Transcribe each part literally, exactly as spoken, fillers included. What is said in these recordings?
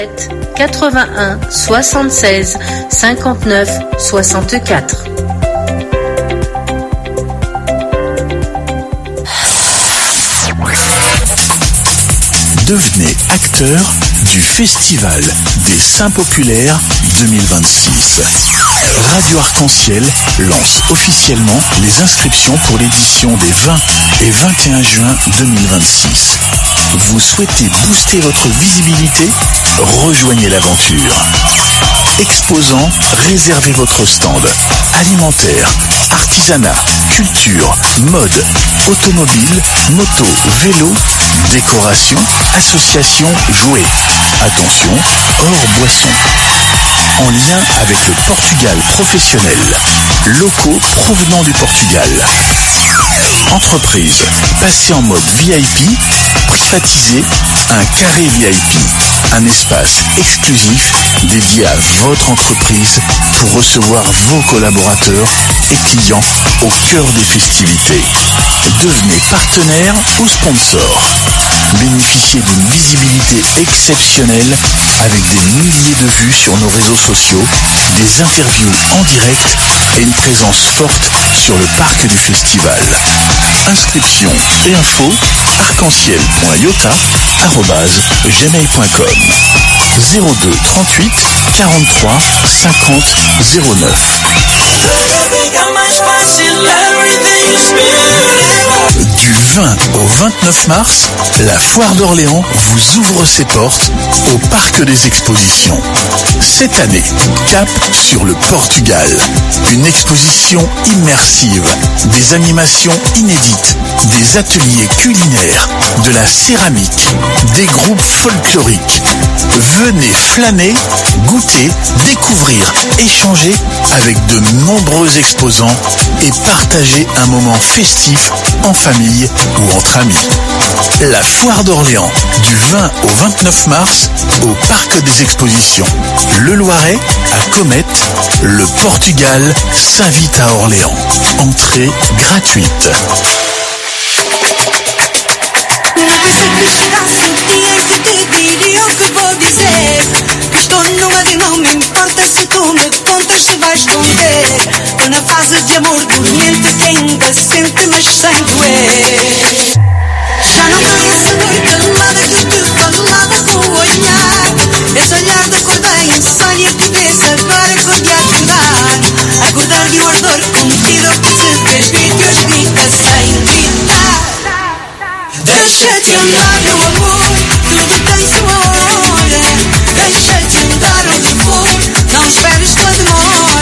quatre-vingt-un soixante-seize cinquante-neuf soixante-quatre. Devenez acteur du Festival des Saints Populaires deux mille vingt-six. Radio Arc-en-Ciel lance officiellement les inscriptions pour l'édition des vingt et vingt et un juin deux mille vingt-six. Vous souhaitez booster votre visibilité? Rejoignez l'aventure. Exposants, réservez votre stand. Alimentaire, artisanat, culture, mode, automobile, moto, vélo, décoration, association, jouets. Attention, hors boisson. En lien avec le Portugal professionnel. Locaux provenant du Portugal. Entreprise, passez en mode V I P, privatisé, un carré V I P, un espace exclusif dédié à votre entreprise pour recevoir vos collaborateurs et clients au cœur des festivités. Devenez partenaire ou sponsor. Bénéficiez d'une visibilité exceptionnelle avec des milliers de vues sur nos réseaux sociaux, des interviews en direct et une présence forte sur le parc du festival. Inscriptions et infos arc-en-ciel point iota arobase gmail point com zéro deux trente-huit quarante-trois cinquante zéro neuf. Du vingt au vingt-neuf mars, la Foire d'Orléans vous ouvre ses portes au Parc des Expositions. Cette année, cap sur le Portugal. Une exposition immersive, des animations inédites, des ateliers culinaires, de la céramique, des groupes folkloriques. Venez flâner, goûter, découvrir, échanger avec de nombreux exposants et partager un moment festif en famille ou entre amis. La Foire d'Orléans, du vingt au vingt-neuf mars, au Parc des Expositions. Le Loiret, à Comète, le Portugal s'invite à Orléans. Entrée gratuite. Na fase de amor dormente que ainda sente, mas sem doer. Já não foi essa noite calada que te falava com o olhar. Esse olhar da cor da insônia que vês agora pode acordar. Acordar de um ardor contido que se transmite ou explica sem gritar. Deixa-te andar, meu amor, tudo tem sua hora. Deixa-te andar onde for, não esperes pela demora.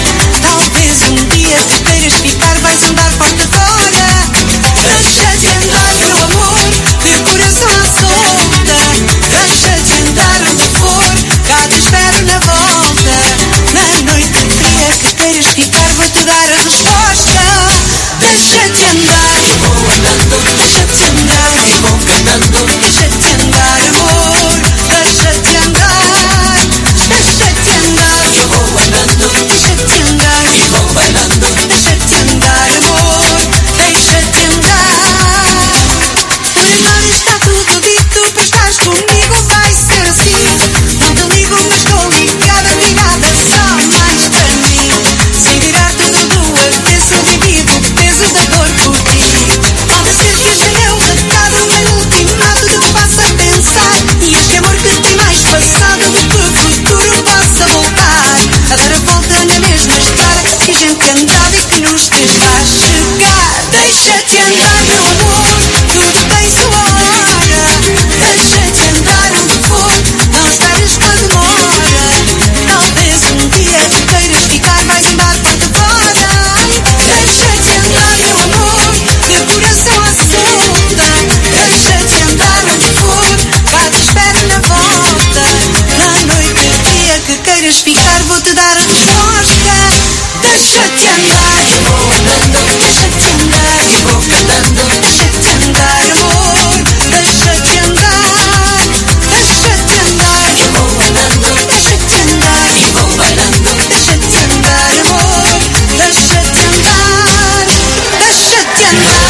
Talvez um dia te queiras ficar, vais andar porta fora. Deixa-te andar, meu amor, de coração à solta. Deixa-te andar onde for, cá te espero na volta. Na noite fria que queiras ficar, vou-te dar a resposta. Deixa-te andar, vou andando, deixa-te andar, e vou cantando, deixa-te andar, amor, deixa-te andar, deixa-te andar, eu vou andando, deixa-te andar, e vou bailando, deixa-te andar, amor, deixa-te andar. Por agora está tudo dito, pois estás comigo, vai ser assim. Não te ligo, mas estou ligada, ligada só mais para mim. Sem virar tudo do avesso, vivido o peso da dor por ti. Pode ser que este meu recado, o meu ultimato te faça pensar. E este amor que tem mais passado do que o futuro possa voltar. A dar a volta na mesma estrada que a gente andava e que nos desfaz chegar. Deixa-te andar, meu amor, tudo tem sua hora. Deixa-te andar onde for, não esperes pela demora. Talvez um dia te queiras ficar, vais andar porta fora. Deixa-te andar, meu amor, de coração à solta. Deixa-te andar onde for, cá te espero na volta. Na noite fria que queiras ficar, vou-te dar a resposta. Deixa-te andar, eu vou andando, deixa-te andar, e vou cantando, deixa-te andar, amor, deixa-te andar, deixa-te andar, eu vou andando, deixa-te andar, e vou bailando, deixa-te andar, amor, deixa-te andar, deixa-te andar,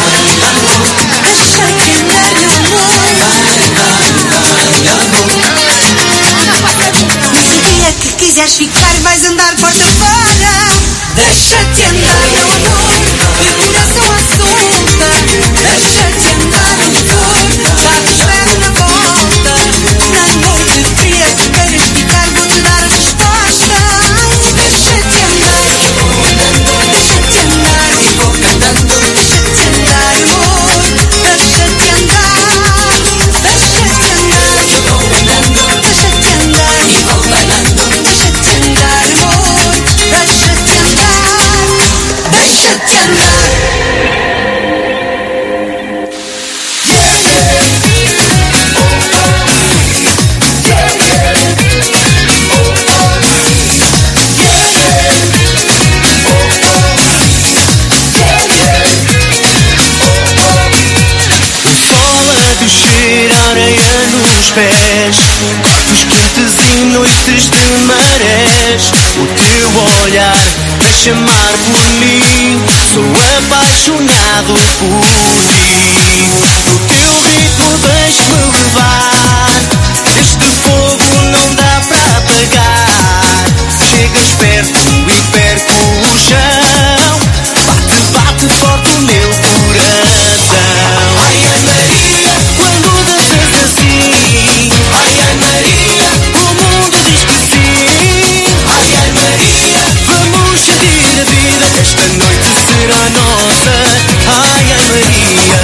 deixa-te andar, meu amor. quiseres ficar, vais andar porta fora. Deixa-te andar, meu amor, de coração à solta. Deixa-te andar, meu amor, já te espero na volta. Nem vou te fria, que queiras ficar, vou-te dar a resposta. Deixa-te andar, deixa-te andar, e vou cantando. Deixa-te andar, amor, deixa-te andar. Deixa-te andar, eu vou andando. Deixa-te andar, e vou bailando. Deixa-te andar, amor, deixa-te andar. Deixa-te andar. Areia nos pés, corpos quentes e noites de marés. O teu olhar deixa amar por mim, sou apaixonado por mim. No teu ritmo deixe-me levar, este fogo não dá para apagar. Chegas perto e perco o chão, bate, bate forte o meu coração. Ai, ai, Maria, quando danças assim, ai, ai, Maria, o mundo diz que sim. Ai, ai, Maria, vamos sentir a vida, esta noite será nossa. Ai, ai, Maria.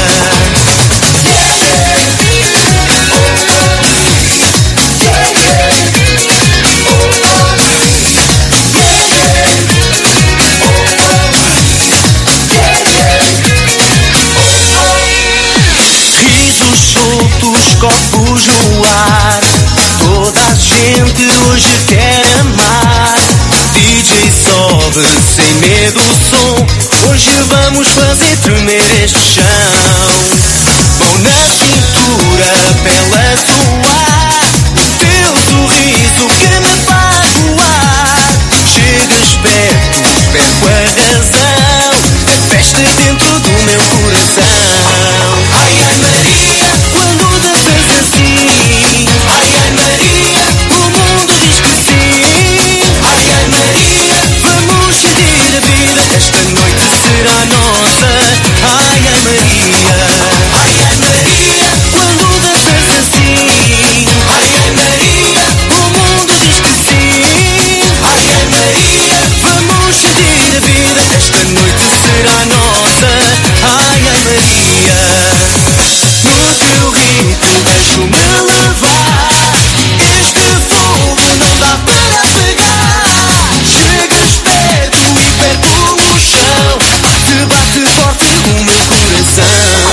Risos soltos, corpos no ar, toda a gente hoje quer amar. D J sobe sem medo o som, hoje vamos fazer tremer este chão. Mão na cintura, pele a suar, o teu sorriso que me faz voar. Chegas perto, perco a razão, a festa dentro do meu coração. Ai, ai, Maria, quando danças assim, ai, ai, Maria, o mundo diz que sim. Ai, ai, Maria, vamos sentir a vida, esta noite será nossa. Ai, ai, Maria. Ai, ai, Maria, quando danças assim, ai, ai, Maria, o mundo diz que sim. Ai, ai, Maria, vamos sentir a vida, esta noite será nossa. Ai, ai, Maria. No teu ritmo deixo-me levar, este fogo não dá para apagar. Chegas perto e perco o chão, te bate forte o meu coração.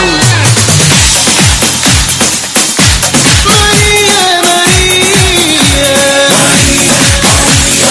Maria, Maria, Maria, Maria,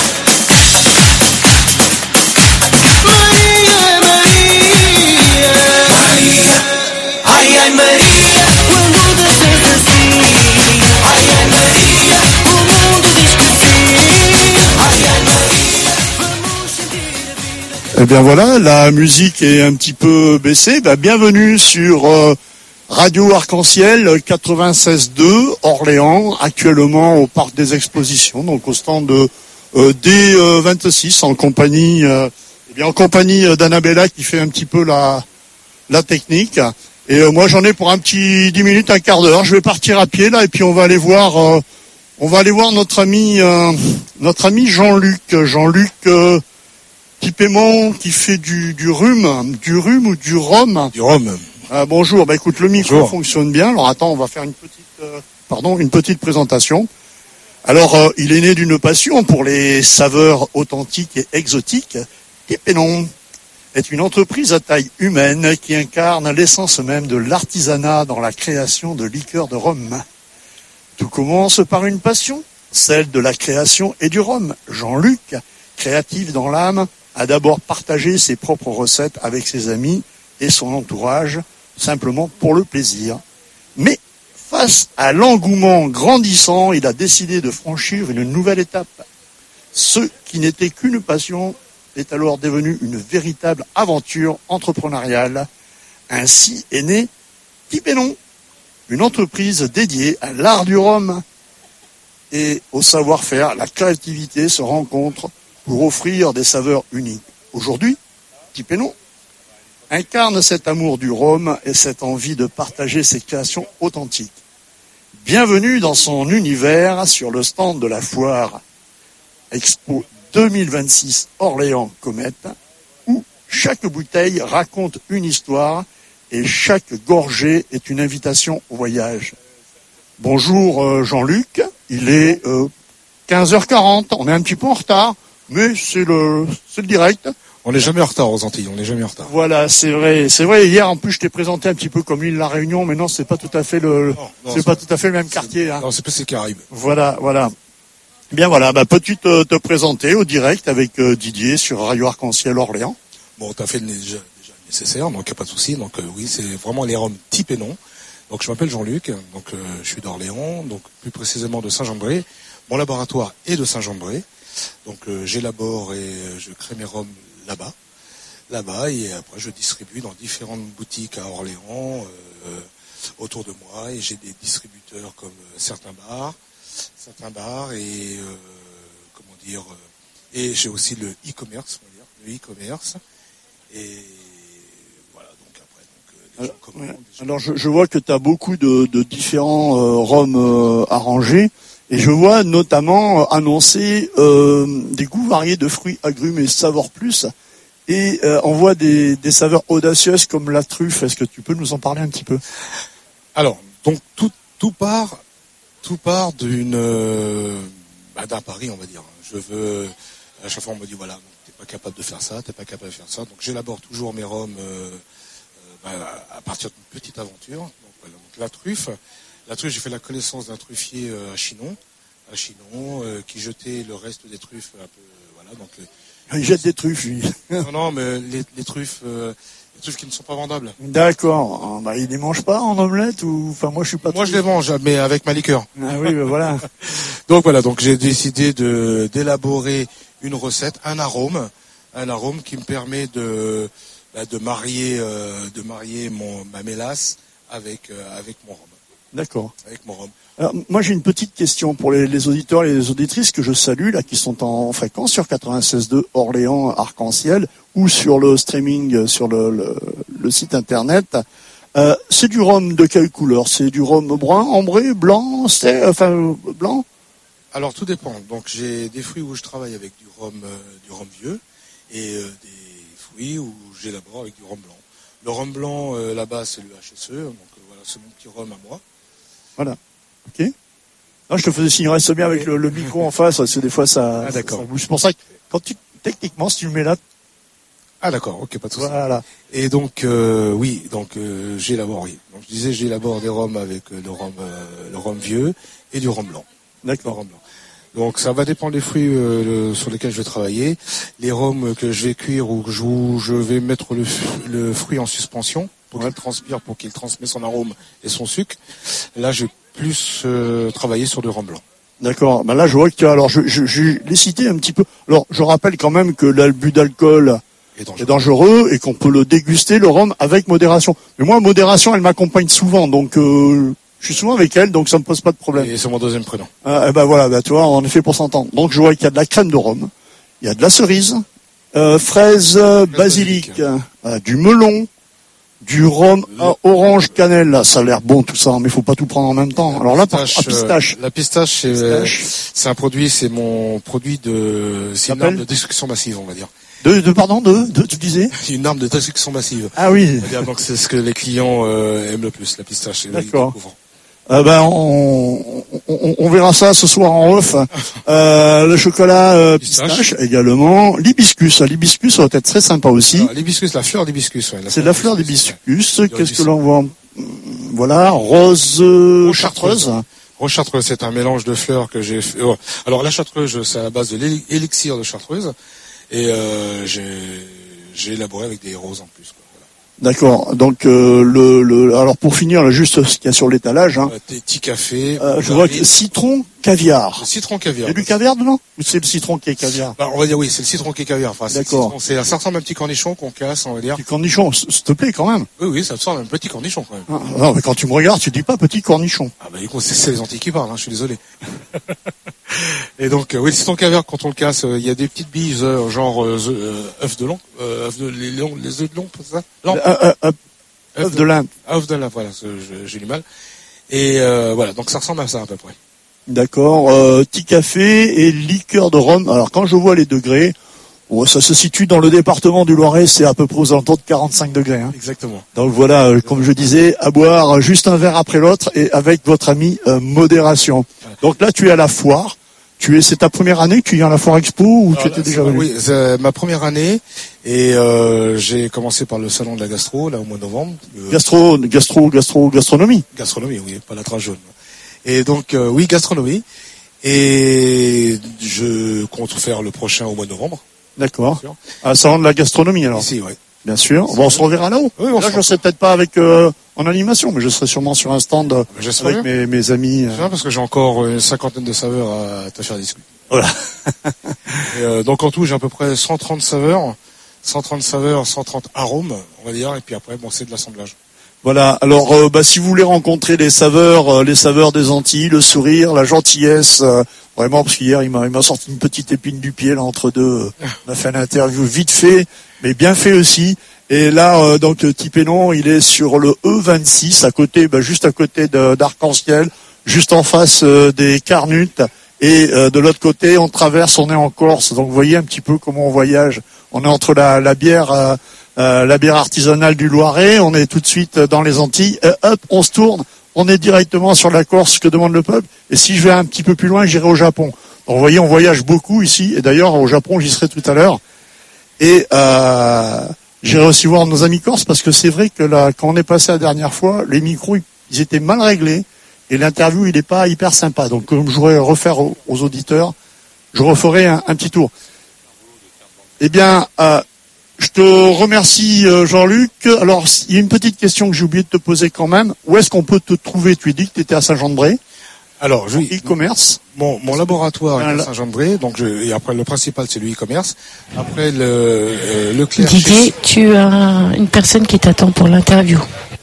Maria, Maria, Maria. Ai, ai, Maria, quando danças assim, ai, ai, Maria, o mundo diz que sim. Ai, ai, Maria, vamos sentir a vida. Eh bien voilà, la musique est un petit peu baissée. Ben, bienvenue sur euh, Radio Arc-en-Ciel quatre-vingt-seize deux Orléans, actuellement au Parc des Expositions, donc au stand de euh, D vingt-six en compagnie, euh, eh bien en compagnie d'Annabella qui fait un petit peu la la technique. Et euh, moi j'en ai pour un petit dix minutes, un quart d'heure. Je vais partir à pied là et puis on va aller voir, euh, on va aller voir notre ami, euh, notre ami Jean-Luc, Jean-Luc euh, Tipémon qui fait du du rhume, du rhume ou du rhum. Du rhum. Ah, bonjour. Bah écoute, le micro Bonjour. fonctionne bien. Alors attends, on va faire une petite, euh, pardon, une petite présentation. Alors euh, il est né d'une passion pour les saveurs authentiques et exotiques. Tipénon est une entreprise à taille humaine qui incarne l'essence même de l'artisanat dans la création de liqueurs de rhum. Tout commence par une passion, celle de la création et du rhum. Jean-Luc, créatif dans l'âme, a d'abord partagé ses propres recettes avec ses amis et son entourage, simplement pour le plaisir. Mais face à l'engouement grandissant, il a décidé de franchir une nouvelle étape. Ce qui n'était qu'une passion est alors devenu une véritable aventure entrepreneuriale. Ainsi est né Tipénon, une entreprise dédiée à l'art du rhum. et au savoir-faire, la créativité se rencontrent pour offrir des saveurs uniques. Aujourd'hui, Petit Pénon incarne cet amour du rhum et cette envie de partager ses créations authentiques. Bienvenue dans son univers sur le stand de la foire Expo deux mille vingt-six Orléans Comète, où chaque bouteille raconte une histoire et chaque gorgée est une invitation au voyage. Bonjour euh, Jean-Luc, il est euh, quinze heures quarante, on est un petit peu en retard, mais c'est le, c'est le direct. On n'est jamais en retard aux Antilles, on n'est jamais en retard. Voilà, c'est vrai, c'est vrai. Hier, en plus, je t'ai présenté un petit peu comme l'île La Réunion, mais non, c'est pas tout à fait le, Non, non, c'est pas tout à fait le même quartier. Hein. Non, c'est plus les Caraïbes. Voilà, voilà. Bien voilà, bah peux-tu te, te présenter au direct avec euh, Didier sur Radio Arc-en-Ciel Orléans. Bon, t'as fait le, déjà, déjà le nécessaire, donc il n'y a pas de souci. Donc euh, oui, c'est vraiment les rhums Petit Pénon. Donc je m'appelle Jean-Luc, donc euh, je suis d'Orléans, donc plus précisément de Saint-Jean-de-Bréé. Mon laboratoire est de Saint-Jean-de-Bréé, donc euh, j'élabore et euh, je crée mes rhums là-bas. là-bas et après je distribue dans différentes boutiques à Orléans euh, autour de moi et j'ai des distributeurs comme euh, certains bars, certains bars et euh, comment dire euh, et j'ai aussi le e-commerce, on va dire, le e-commerce et voilà donc après donc euh, les alors, gens commandent, ouais. les gens... alors je, je vois que tu as beaucoup de, de différents euh, rhums euh, arrangés. Et je vois notamment euh, annoncer euh, des goûts variés de fruits, agrumes et saveurs plus. Et euh, on voit des, des saveurs audacieuses comme la truffe. Est-ce que tu peux nous en parler un petit peu? Alors, donc tout, tout part, tout part d'une, euh, bah, d'un pari, on va dire. Je veux, à chaque fois on me dit voilà, t'es pas capable de faire ça, t'es pas capable de faire ça. Donc j'élabore toujours mes rhums euh, euh, bah, à partir d'une petite aventure. Donc, voilà, donc la truffe. La truffe, j'ai fait la connaissance d'un truffier euh, à Chinon, à Chinon, euh, qui jetait le reste des truffes un peu, voilà. Donc euh, Il jette des truffes, lui. non, non, mais les, les truffes, euh, les truffes qui ne sont pas vendables. D'accord. Bah, il les mange pas en omelette ou, enfin, moi je suis pas. Moi, trop... je les mange, mais avec ma liqueur. Ah oui, ben voilà. Donc voilà, donc j'ai décidé de d'élaborer une recette, un arôme, un arôme qui me permet de bah, de marier euh, de marier mon ma mélasse avec euh, avec mon rhum. D'accord. Avec mon rhum. Alors, moi j'ai une petite question pour les, les auditeurs et les auditrices que je salue là, qui sont en fréquence sur quatre-vingt-seize point deux Orléans Arc-en-Ciel ou sur le streaming sur le, le, le site internet. Euh, c'est du rhum de quelle couleur? C'est du rhum brun, ambré, blanc, c'est enfin blanc? Alors tout dépend. Donc j'ai des fruits où je travaille avec du rhum euh, du rhum vieux et euh, des fruits où j'élabore avec du rhum blanc. Le rhum blanc euh, là-bas c'est le H S E, donc euh, voilà, c'est mon petit rhum à moi. Voilà. Ok. Non, je te faisais signe, reste bien avec le, le micro en face, parce que des fois ça, ah, d'accord. ça bouge. C'est pour ça que quand tu, techniquement, si tu le mets là. Ah d'accord, ok, pas de souci. Voilà. Et donc euh, oui, donc euh, j'élabore, oui. Donc je disais, j'élabore des rhums avec euh, le rhum, euh, le rhum vieux et du rhum blanc. D'accord. Le rhum blanc. Donc ça va dépendre des fruits euh, le, sur lesquels je vais travailler, les rhums que je vais cuire ou que je, où je vais mettre le, le fruit en suspension pour ouais. qu'il transpire, pour qu'il transmette son arôme et son sucre. Là, je vais plus euh, travailler sur du rhum blanc. D'accord. Ben là, je vois que alors je, je, je l'ai cité un petit peu. Alors, je rappelle quand même que l'abus d'alcool est dangereux. est dangereux et qu'on peut le déguster le rhum avec modération. Mais moi, modération, elle m'accompagne souvent, donc. Euh, Je suis souvent avec elle, donc ça me pose pas de problème. Et c'est mon deuxième prénom. Ah, et ben voilà, ben, tu vois, on est fait pour s'entendre. Donc je vois qu'il y a de la crème de rhum, il y a de la cerise, euh, fraise, fraise basilic, euh, du melon, du rhum Le... à orange cannelle. Là, ça a l'air bon tout ça, mais il faut pas tout prendre en même temps. La Alors là, pistache, par, pistache. Euh, la pistache, c'est, pistache. c'est un produit, c'est mon produit de, c'est une arme de destruction massive, on va dire. De, de pardon, de, de, tu disais? C'est une arme de destruction massive. Ah oui. C'est-à-dire, donc c'est ce que les clients euh, aiment le plus, la pistache. D'accord. Euh, ben on, on, on verra ça ce soir en off. Euh, le chocolat euh, pistache. pistache également. L'hibiscus, l'hibiscus ça va être très sympa aussi. Alors, l'hibiscus, la fleur d'hibiscus. Ouais, la c'est la fleur d'hibiscus. Ouais. Qu'est-ce que l'on voit? Voilà, rose euh, chartreuse. Rose chartreuse, c'est un mélange de fleurs que j'ai fait. Oh. Alors la chartreuse, c'est à la base de l'élixir de chartreuse et euh, j'ai, j'ai élaboré avec des roses en plus. Quoi. D'accord. Donc euh, le, le alors pour finir là, juste ce qu'il y a sur l'étalage, hein, Euh, Des petits cafés. euh, je vois que citron caviar. Le citron Il caviar. y a du caviar dedans ou c'est le citron qui est caviar? Bah, on va dire oui, c'est le citron qui est caviar. Enfin, c'est le D'accord. citron, c'est ça ressemble à un petit cornichon qu'on casse, on va dire. Du cornichon, s- s'il te plaît quand même. Oui, oui, ça ressemble à un petit cornichon quand même. Ah, non, mais quand tu me regardes, tu dis pas petit cornichon. Ah bah écoute, c'est c'est les Antilles qui parlent, hein, je suis désolé. Et donc, euh, oui, le citron caviar, quand on le casse, euh, il y a des petites billes, euh, genre euh, euh, œufs de long, euh, œufs de les, longs- les œufs de long, c'est ça Non, Euh, euh, euh, œuf de l'Inde. ah, œufs de la, voilà, c'est- je- j'ai du mal. Et euh, voilà, donc ça ressemble à ça à peu près. D'accord. Euh, petit café et liqueur de rhum. Alors quand je vois les degrés, oh, ça se situe dans le département du Loiret, c'est à peu près aux alentours de quarante-cinq degrés. Hein. Exactement. Donc voilà, euh, comme je disais, à boire juste un verre après l'autre et avec votre ami euh, modération. Donc là, tu es à la foire. Tu es, c'est ta première année que tu viens à la foire expo ou tu Alors étais là, déjà c'est- venu? Oui, c'est ma première année et euh, j'ai commencé par le salon de la gastro là au mois de novembre. Euh, Gastro, gastro, gastro, gastronomie. gastronomie, oui, pas la trace jaune. Et donc euh, oui, gastronomie. Et je compte faire le prochain au mois de novembre. D'accord. Sûr. À salon de la gastronomie alors. Ici, oui. Bien sûr. Bon, on se reverra là-haut. Oui, on Là, se je serai peut-être pas avec euh, en animation, mais je serai sûrement sur un stand euh, J'espère avec bien. mes, mes amis. euh. C'est bien parce que j'ai encore une cinquantaine de saveurs à te faire discuter. Voilà. Et, euh, donc en tout, j'ai à peu près cent trente saveurs, cent trente saveurs, cent trente arômes, on va dire, et puis après, bon, c'est de l'assemblage. Voilà. Alors, euh, bah, si vous voulez rencontrer les saveurs, euh, les saveurs des Antilles, le sourire, la gentillesse, euh, vraiment, parce qu'hier il m'a, il m'a sorti une petite épine du pied là entre deux. On a fait une interview vite fait, mais bien fait aussi. Et là, euh, donc Tipénon, il est sur le E vingt-six, à côté, bah, juste à côté de- d'Arc-en-Ciel, juste en face euh, des Carnutes. Et euh, de l'autre côté, on traverse, on est en Corse. Donc vous voyez un petit peu comment on voyage. On est entre la, la bière, euh, euh, la bière artisanale du Loiret. On est tout de suite dans les Antilles. Euh, hop, on se tourne. On est directement sur la Corse, que demande le peuple. Et si je vais un petit peu plus loin, j'irai au Japon. Donc vous voyez, on voyage beaucoup ici. Et d'ailleurs, au Japon, j'y serai tout à l'heure. Et euh, j'irai aussi voir nos amis corses parce que c'est vrai que là, quand on est passé la dernière fois, les micros, ils- ils étaient mal réglés. Et l'interview, il n'est pas hyper sympa. Donc, comme je voudrais refaire aux, aux auditeurs, je referai un, un petit tour. Eh bien, euh, je te remercie, euh, Jean-Luc. Alors, il y a une petite question que j'ai oublié de te poser quand même. Où est-ce qu'on peut te trouver? Tu as dit que tu étais à Saint-Jean-de-Bray, Alors, je, e-commerce. mon, mon laboratoire est Un à la- Saint-Jean-de-Bray, donc je, et après le principal c'est le e-commerce. Après le euh, Leclerc Didier, tu as une personne qui t'attend pour l'interview.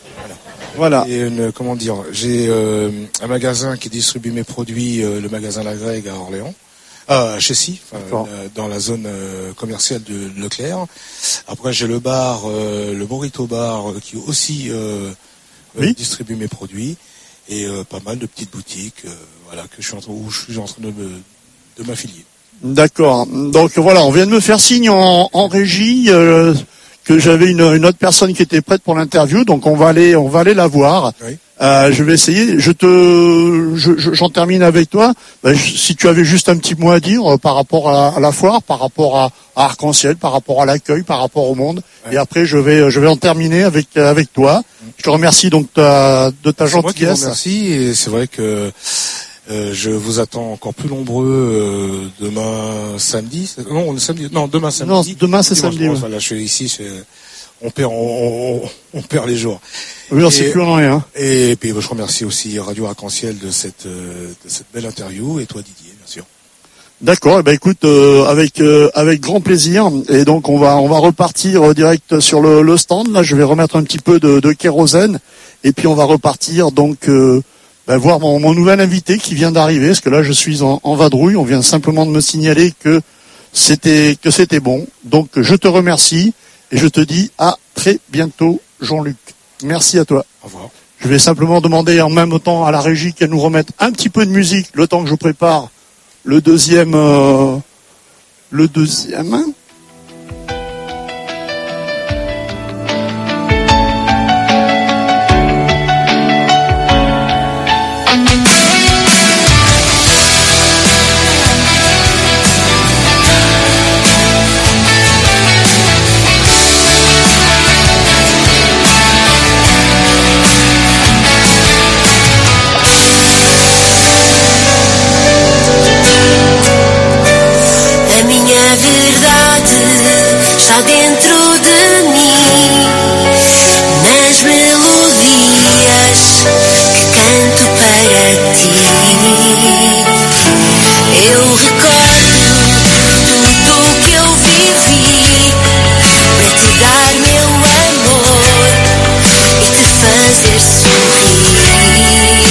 Voilà. et une, comment dire, j'ai euh, un magasin qui distribue mes produits, euh, le magasin La Grègue à Orléans, euh, à Chessy, enfin, D'accord. euh, dans la zone euh, commerciale de Leclerc. Après j'ai le bar, euh, le Morito Bar, euh, qui aussi euh, Oui. euh, distribue mes produits et euh, pas mal de petites boutiques, euh, voilà, que je suis en train, où je suis en train de me, de m'affilier. D'accord. Donc voilà, on vient de me faire signe en, en régie euh, que j'avais une, une autre personne qui était prête pour l'interview. Donc on va aller, on va aller la voir. Oui. Euh, je vais essayer. Je te, je- je- j'en termine avec toi. Ben, je- si tu avais juste un petit mot à dire euh, par rapport à, à la foire, par rapport à, à Arc-en-Ciel, par rapport à l'accueil, par rapport au monde. Ouais. Et après, je vais, je vais en terminer avec euh, avec toi. Je te remercie donc ta, de ta C'est moi qui vous gentillesse. remercie et c'est vrai que euh, je vous attends encore plus nombreux euh, demain samedi. C'est- Non, le samedi. Non, demain samedi. Non, demain c'est Dimanche, samedi. bon, ouais. Voilà, je suis ici. c'est- On perd, on, on- on perd les jours. Oui, on sait Et- plus où on en est. Hein. Et puis bah, je remercie aussi Radio Arc-en-Ciel de cette euh, de cette belle interview et toi Didier, bien sûr. D'accord, eh ben écoute, euh, avec euh, avec grand plaisir. Et donc on va on va repartir euh, direct sur le, le stand. Là, je vais remettre un petit peu de, de kérosène et puis on va repartir donc euh, ben, voir mon, mon nouvel invité qui vient d'arriver. Parce que là, je suis en, en vadrouille. On vient simplement de me signaler que c'était que c'était bon. Donc je te remercie et je te dis à très bientôt, Jean-Luc. Merci à toi. Au revoir. Je vais simplement demander en même temps à la régie qu'elle nous remette un petit peu de musique le temps que je prépare le deuxième euh, le deuxième A minha verdade Eu recordo tudo que eu vivi para te dar meu amor e te fazer sorrir.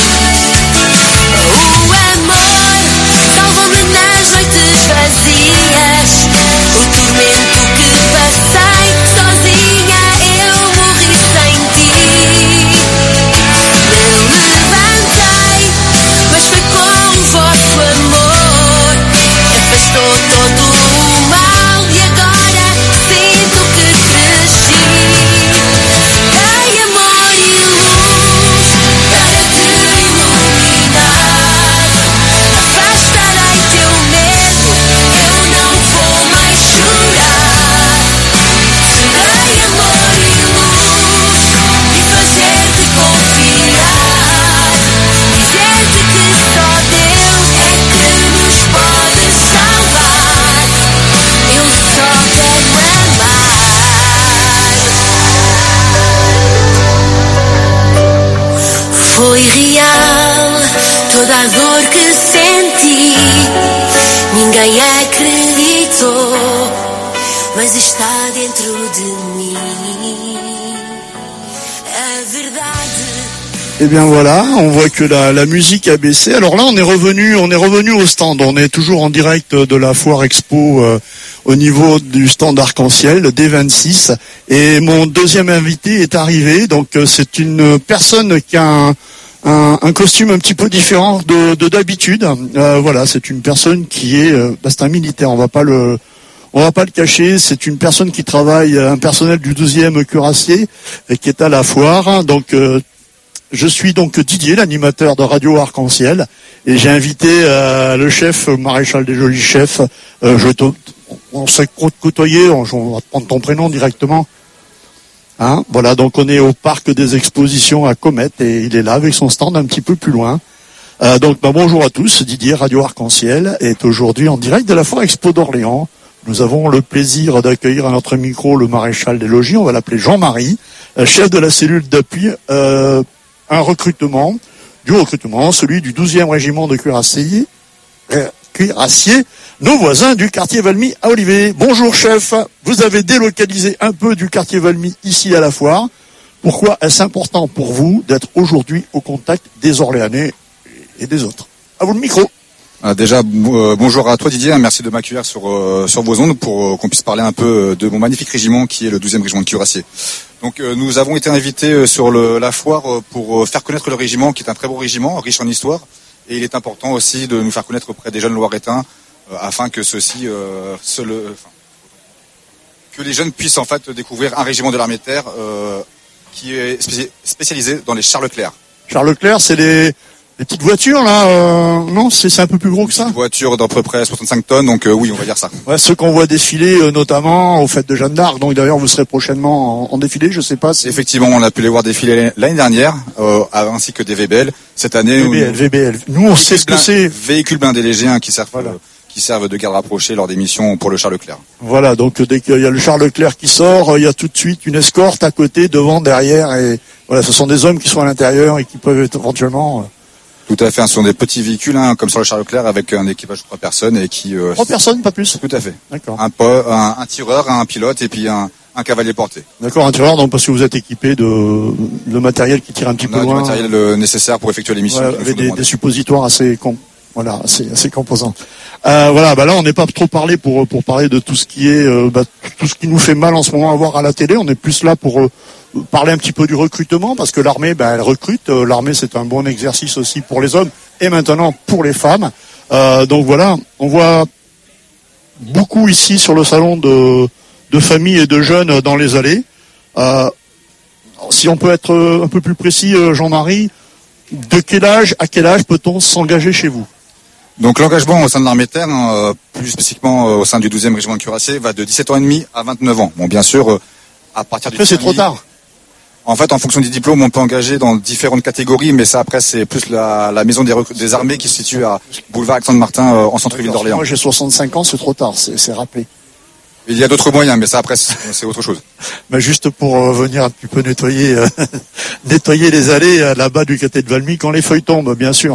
O amor salva-me nas noites vazias, o tormento que passei sozinha, eu morri sem ti. Me levantei, mas foi com o vosso amor, afastou todo o mal e agora sinto que cresci. Dai amor e luz para te iluminar, afastarei teu medo, eu não vou mais chorar. Dai amor e luz e fazer-te confiar, dizer-te que só Deus é que nos pode salvar. Eu só quero amar. Foi real toda a dor que senti, ninguém acreditou, mas está dentro de mim. A verdade. Eh bien voilà, on voit que la, la musique a baissé. Alors là, on est revenu, on est revenu au stand. On est toujours en direct de la foire expo euh, au niveau du stand Arc-en-Ciel, D vingt-six. Et mon deuxième invité est arrivé. Donc euh, c'est une personne qui a un, un, un costume un petit peu différent de, de d'habitude. Euh, voilà, c'est une personne qui est, euh, bah, c'est un militaire. On va pas le On va pas le cacher, c'est une personne qui travaille, un personnel du douzième cuirassier, et qui est à la foire. Donc, euh, je suis donc Didier, l'animateur de Radio Arc-en-Ciel, et j'ai invité euh, le chef, maréchal des jolis chefs. Euh, je te, on s'est côtoyé, on, on va prendre ton prénom directement. Hein, voilà, donc on est au parc des expositions à Comète, et il est là avec son stand un petit peu plus loin. Euh, donc, bah, bonjour à tous, Didier, Radio Arc-en-Ciel est aujourd'hui en direct de la foire expo d'Orléans. Nous avons le plaisir d'accueillir à notre micro le maréchal des logis, on va l'appeler Jean-Marie, chef de la cellule d'appui, euh, un recrutement, du recrutement, celui du douzième régiment de cuirassiers, euh, cuirassiers, nos voisins du quartier Valmy à Olivet. Bonjour chef, vous avez délocalisé un peu du quartier Valmy ici à la foire. Pourquoi est-ce important pour vous d'être aujourd'hui au contact des Orléanais et des autres? À vous le micro. Ah, déjà, euh, bonjour à toi Didier, merci de m'accueillir sur euh, sur vos ondes pour euh, qu'on puisse parler un peu de mon magnifique régiment qui est le douzième régiment de cuirassiers. Donc euh, nous avons été invités euh, sur le, la foire euh, pour euh, faire connaître le régiment qui est un très beau régiment, riche en histoire, et il est important aussi de nous faire connaître auprès des jeunes Loiretains euh, afin que ceux-ci euh, se le, enfin, que les jeunes puissent en fait découvrir un régiment de l'armée de terre euh, qui est spéci- spécialisé dans les chars Leclerc. Chars Leclerc, c'est les Les petites voitures, là, euh, non, c'est, c'est un peu plus gros que ça. Une voiture d'à peu près soixante-cinq tonnes, donc euh, oui, on va dire ça. Ouais, ceux qu'on voit défiler, euh, notamment aux fêtes de Jeanne d'Arc. Donc d'ailleurs, vous serez prochainement en, en défilé, je sais pas. Si... Effectivement, on a pu les voir défiler l'année dernière, euh, ainsi que des V B L. Cette année, V B L, V B L. Nous, on sait ce que c'est. Véhicules blindés légers hein, qui servent, voilà. euh, qui servent de garde rapprochée lors des missions pour le char Leclerc. Voilà, donc dès qu'il y a le char Leclerc qui sort, il y a tout de suite une escorte à côté, devant, derrière, et voilà, ce sont des hommes qui sont à l'intérieur et qui peuvent être éventuellement. Euh, Tout à fait, ce sont des petits véhicules, hein, comme sur le char Leclerc, avec un équipage de trois personnes et qui. Euh, trois personnes, pas plus. Tout à fait. D'accord. Un, po- un, un tireur, un pilote et puis un, un cavalier porté. D'accord, un tireur, donc parce que vous êtes équipé de, de matériel qui tire un petit On peu a loin. du matériel euh, nécessaire pour effectuer les missions. Voilà, avec des, des suppositoires assez com- voilà, assez, assez composants. Euh, voilà, bah là on n'est pas trop parlé pour pour parler de tout ce qui est euh, bah, tout ce qui nous fait mal en ce moment à voir à la télé. On est plus là pour euh, parler un petit peu du recrutement parce que l'armée, bah, elle recrute. Euh, l'armée, c'est un bon exercice aussi pour les hommes et maintenant pour les femmes. Euh, donc voilà, on voit beaucoup ici sur le salon de de familles et de jeunes dans les allées. Euh, si on peut être un peu plus précis, Jean-Marie, de quel âge à quel âge peut-on s'engager chez vous? Donc l'engagement au sein de l'armée de terre, hein, euh, plus spécifiquement euh, au sein du douzième régiment de cuirassiers, va de dix-sept ans et demi à vingt-neuf ans. Bon, bien sûr, euh, à partir du... Après, c'est trop tard. En fait, en fonction des diplômes, on peut engager dans différentes catégories, mais ça, après, c'est plus la, la maison des, rec- des armées qui se situe à boulevard Alexandre Martin, euh, en centre-ville d'Orléans. Moi, j'ai soixante-cinq ans, c'est trop tard, c'est, c'est rappelé. Il y a d'autres moyens, mais ça, après, c'est, c'est autre chose. Mais juste pour euh, venir un petit peu nettoyer, euh, nettoyer les allées euh, là-bas du côté de Valmy quand les feuilles tombent, bien sûr.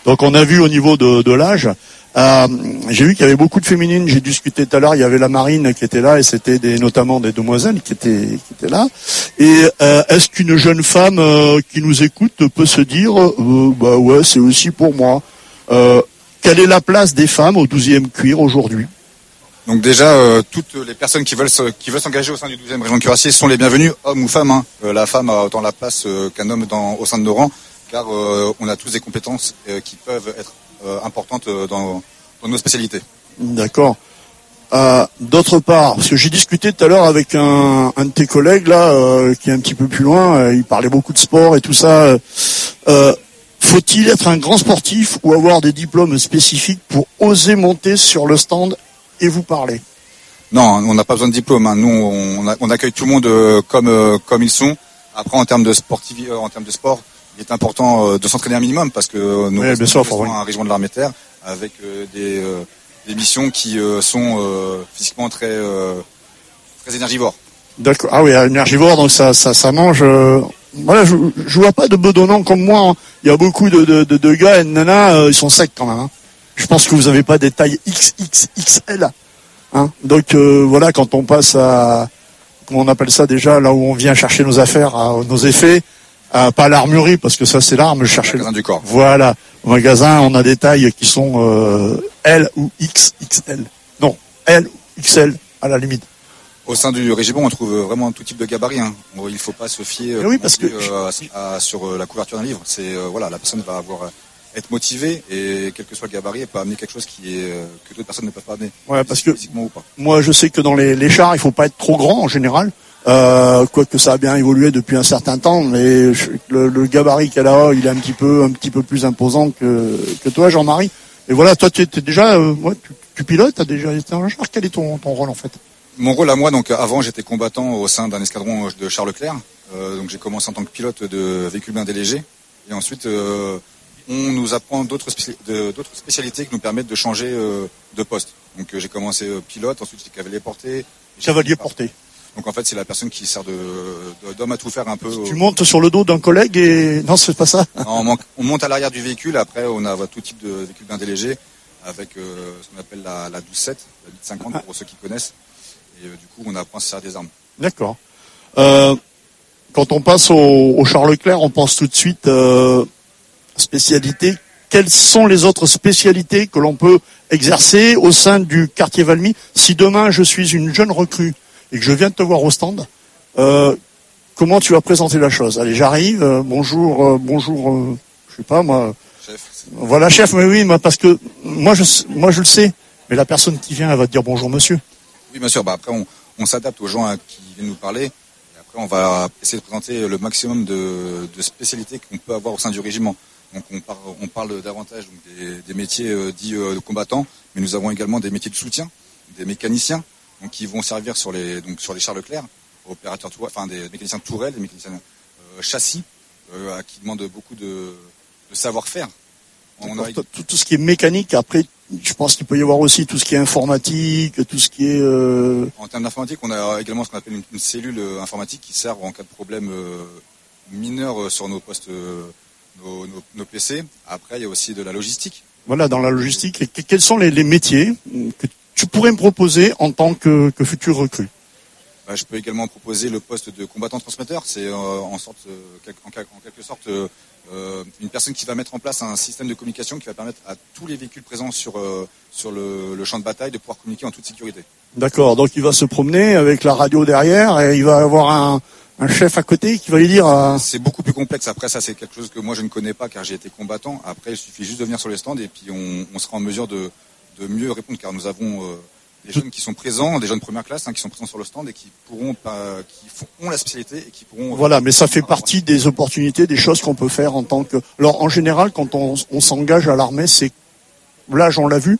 Donc on a vu au niveau de, de l'âge, euh, j'ai vu qu'il y avait beaucoup de féminines. J'ai discuté tout à l'heure, il y avait la Marine qui était là et c'était des, notamment des demoiselles qui étaient, qui étaient là. Et euh, est-ce qu'une jeune femme euh, qui nous écoute peut se dire, euh, bah ouais, c'est aussi pour moi. Euh, quelle est la place des femmes au douzième cuir aujourd'hui? Donc déjà, euh, toutes les personnes qui veulent se, qui veulent s'engager au sein du douzième régiment de cuirassiers sont les bienvenues, hommes ou femmes. Hein. Euh, la femme a autant la place euh, qu'un homme dans, au sein de nos rangs, car euh, on a tous des compétences euh, qui peuvent être euh, importantes euh, dans, dans nos spécialités. D'accord. Euh, d'autre part, parce que j'ai discuté tout à l'heure avec un, un de tes collègues là, euh, qui est un petit peu plus loin, euh, il parlait beaucoup de sport et tout ça. Euh, faut-il être un grand sportif ou avoir des diplômes spécifiques pour oser monter sur le stand et vous parler? Non, on n'a pas besoin de diplôme. Hein. Nous, on, a, on accueille tout le monde euh, comme euh, comme ils sont. Après, en termes de sportif, euh, en termes de sport, il est important euh, de s'entraîner un minimum parce que euh, nous oui, sommes un régiment de l'armée de terre avec euh, des, euh, des missions qui euh, sont euh, physiquement très euh, très énergivores. D'accord. Ah oui, énergivore, donc ça ça ça mange. Euh... Voilà, je je vois pas de bedonnants comme moi. Hein. Il y a beaucoup de de de, de gars et de nanas, euh, ils sont secs quand même. Hein. Je pense que vous avez pas des tailles X X X L. Hein. Donc euh, voilà, quand on passe à, comment on appelle ça déjà, là où on vient chercher nos affaires, à, nos effets, à, pas à l'armurerie, parce que ça c'est l'arme, chercher le magasin du corps. Voilà, au magasin, on a des tailles qui sont euh, L ou X X L. Non, L ou X L à la limite. Au sein du régiment, on trouve vraiment tout type de gabarit. Hein. Bon, il ne faut pas se fier oui, parce que euh, à, à, sur la couverture d'un livre. C'est euh, voilà, la personne va avoir être motivée et quel que soit le gabarit, elle peut amener quelque chose qui est euh, que d'autres personnes ne peuvent pas amener. Ouais, parce que physiquement ou pas. Moi, je sais que dans les, les chars, il faut pas être trop grand en général. Euh, quoique ça a bien évolué depuis un certain temps, mais je, le, le gabarit qu'elle a, il est un petit peu un petit peu plus imposant que que toi, Jean-Marie. Et voilà, toi, tu étais déjà, euh, ouais, tu, tu pilotes, t'as déjà été en char. Quel est ton ton rôle en fait? Mon rôle à moi, donc avant j'étais combattant au sein d'un escadron de Charles Leclerc, euh, donc j'ai commencé en tant que pilote de véhicules blindés légers, et ensuite euh, on nous apprend d'autres, spéci- de, d'autres spécialités qui nous permettent de changer euh, de poste. Donc euh, j'ai commencé euh, pilote, ensuite j'étais cavalier porté. Cavalier porté. Donc en fait c'est la personne qui sert de, de d'homme à tout faire un peu. Tu montes sur le dos d'un collègue et non c'est pas ça. Non, on, manque, on monte à l'arrière du véhicule, après on a tout type de véhicules blindés légers avec euh, ce qu'on appelle la, la douze sept, la huit cinquante pour ceux qui connaissent. Et euh, du coup, on apprend à se servir des armes. D'accord. Euh, quand on passe au, au Charles Leclerc, on pense tout de suite euh, spécialité. Quelles sont les autres spécialités que l'on peut exercer au sein du quartier Valmy? Si demain je suis une jeune recrue et que je viens de te voir au stand, euh, comment tu vas présenter la chose? Allez, j'arrive. Euh, bonjour, euh, bonjour. Euh, je sais pas moi. Chef. Voilà, chef. Mais oui, moi, parce que moi je, moi je le sais. Mais la personne qui vient, elle va te dire bonjour, monsieur. Oui, bien sûr. Bah, après, on, on s'adapte aux gens hein, qui viennent nous parler. Et après, on va essayer de présenter le maximum de, de spécialités qu'on peut avoir au sein du régiment. Donc, on, par, on parle davantage donc, des, des métiers euh, dits euh, de combattants, mais nous avons également des métiers de soutien, des mécaniciens, donc qui vont servir sur les donc sur les Charles Leclerc, opérateurs tour, enfin des mécaniciens de tourelle, des mécaniciens euh, châssis, euh, qui demandent beaucoup de, de savoir-faire. On a... tout, tout ce qui est mécanique, après, je pense qu'il peut y avoir aussi tout ce qui est informatique, tout ce qui est... Euh... En termes d'informatique, on a également ce qu'on appelle une, une cellule informatique qui sert en cas de problème euh, mineur sur nos postes, euh, nos, nos, nos P C. Après, il y a aussi de la logistique. Voilà, dans la logistique, quels sont les, les métiers que tu pourrais me proposer en tant que, que futur recrue? Bah, je peux également proposer le poste de combattant-transmetteur. C'est euh, en, sorte, euh, en, en quelque sorte... Euh, Euh, une personne qui va mettre en place un système de communication qui va permettre à tous les véhicules présents sur, euh, sur le, le champ de bataille de pouvoir communiquer en toute sécurité. D'accord, donc il va se promener avec la radio derrière et il va avoir un, un chef à côté qui va lui dire... Euh... C'est beaucoup plus complexe. Après, ça c'est quelque chose que moi je ne connais pas car j'ai été combattant. Après, il suffit juste de venir sur les stands et puis on, on sera en mesure de, de mieux répondre car nous avons... Euh, des jeunes qui sont présents, des jeunes de première classe hein, qui sont présents sur le stand et qui pourront pas, qui font, ont la spécialité et qui pourront. Voilà, mais ça fait partie des opportunités, des choses qu'on peut faire en tant que. Alors en général, quand on, on s'engage à l'armée, c'est l'âge, on l'a vu.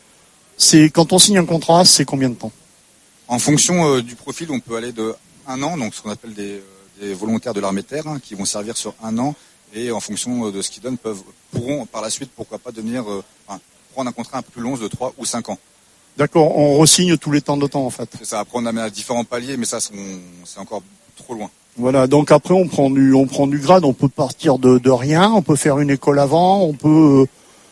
C'est quand on signe un contrat, c'est combien de temps? En fonction euh, du profil, on peut aller de un an, donc ce qu'on appelle des, euh, des volontaires de l'armée de terre hein, qui vont servir sur un an et en fonction de ce qu'ils donnent, peuvent pourront par la suite, pourquoi pas devenir, euh, enfin, prendre un contrat un peu plus long de trois ou cinq ans. D'accord, on re-signe tous les temps de temps en fait. C'est ça, après on a différents paliers, mais ça c'est encore trop loin. Voilà, donc après on prend du, on prend du grade, on peut partir de, de rien, on peut faire une école avant, on peut,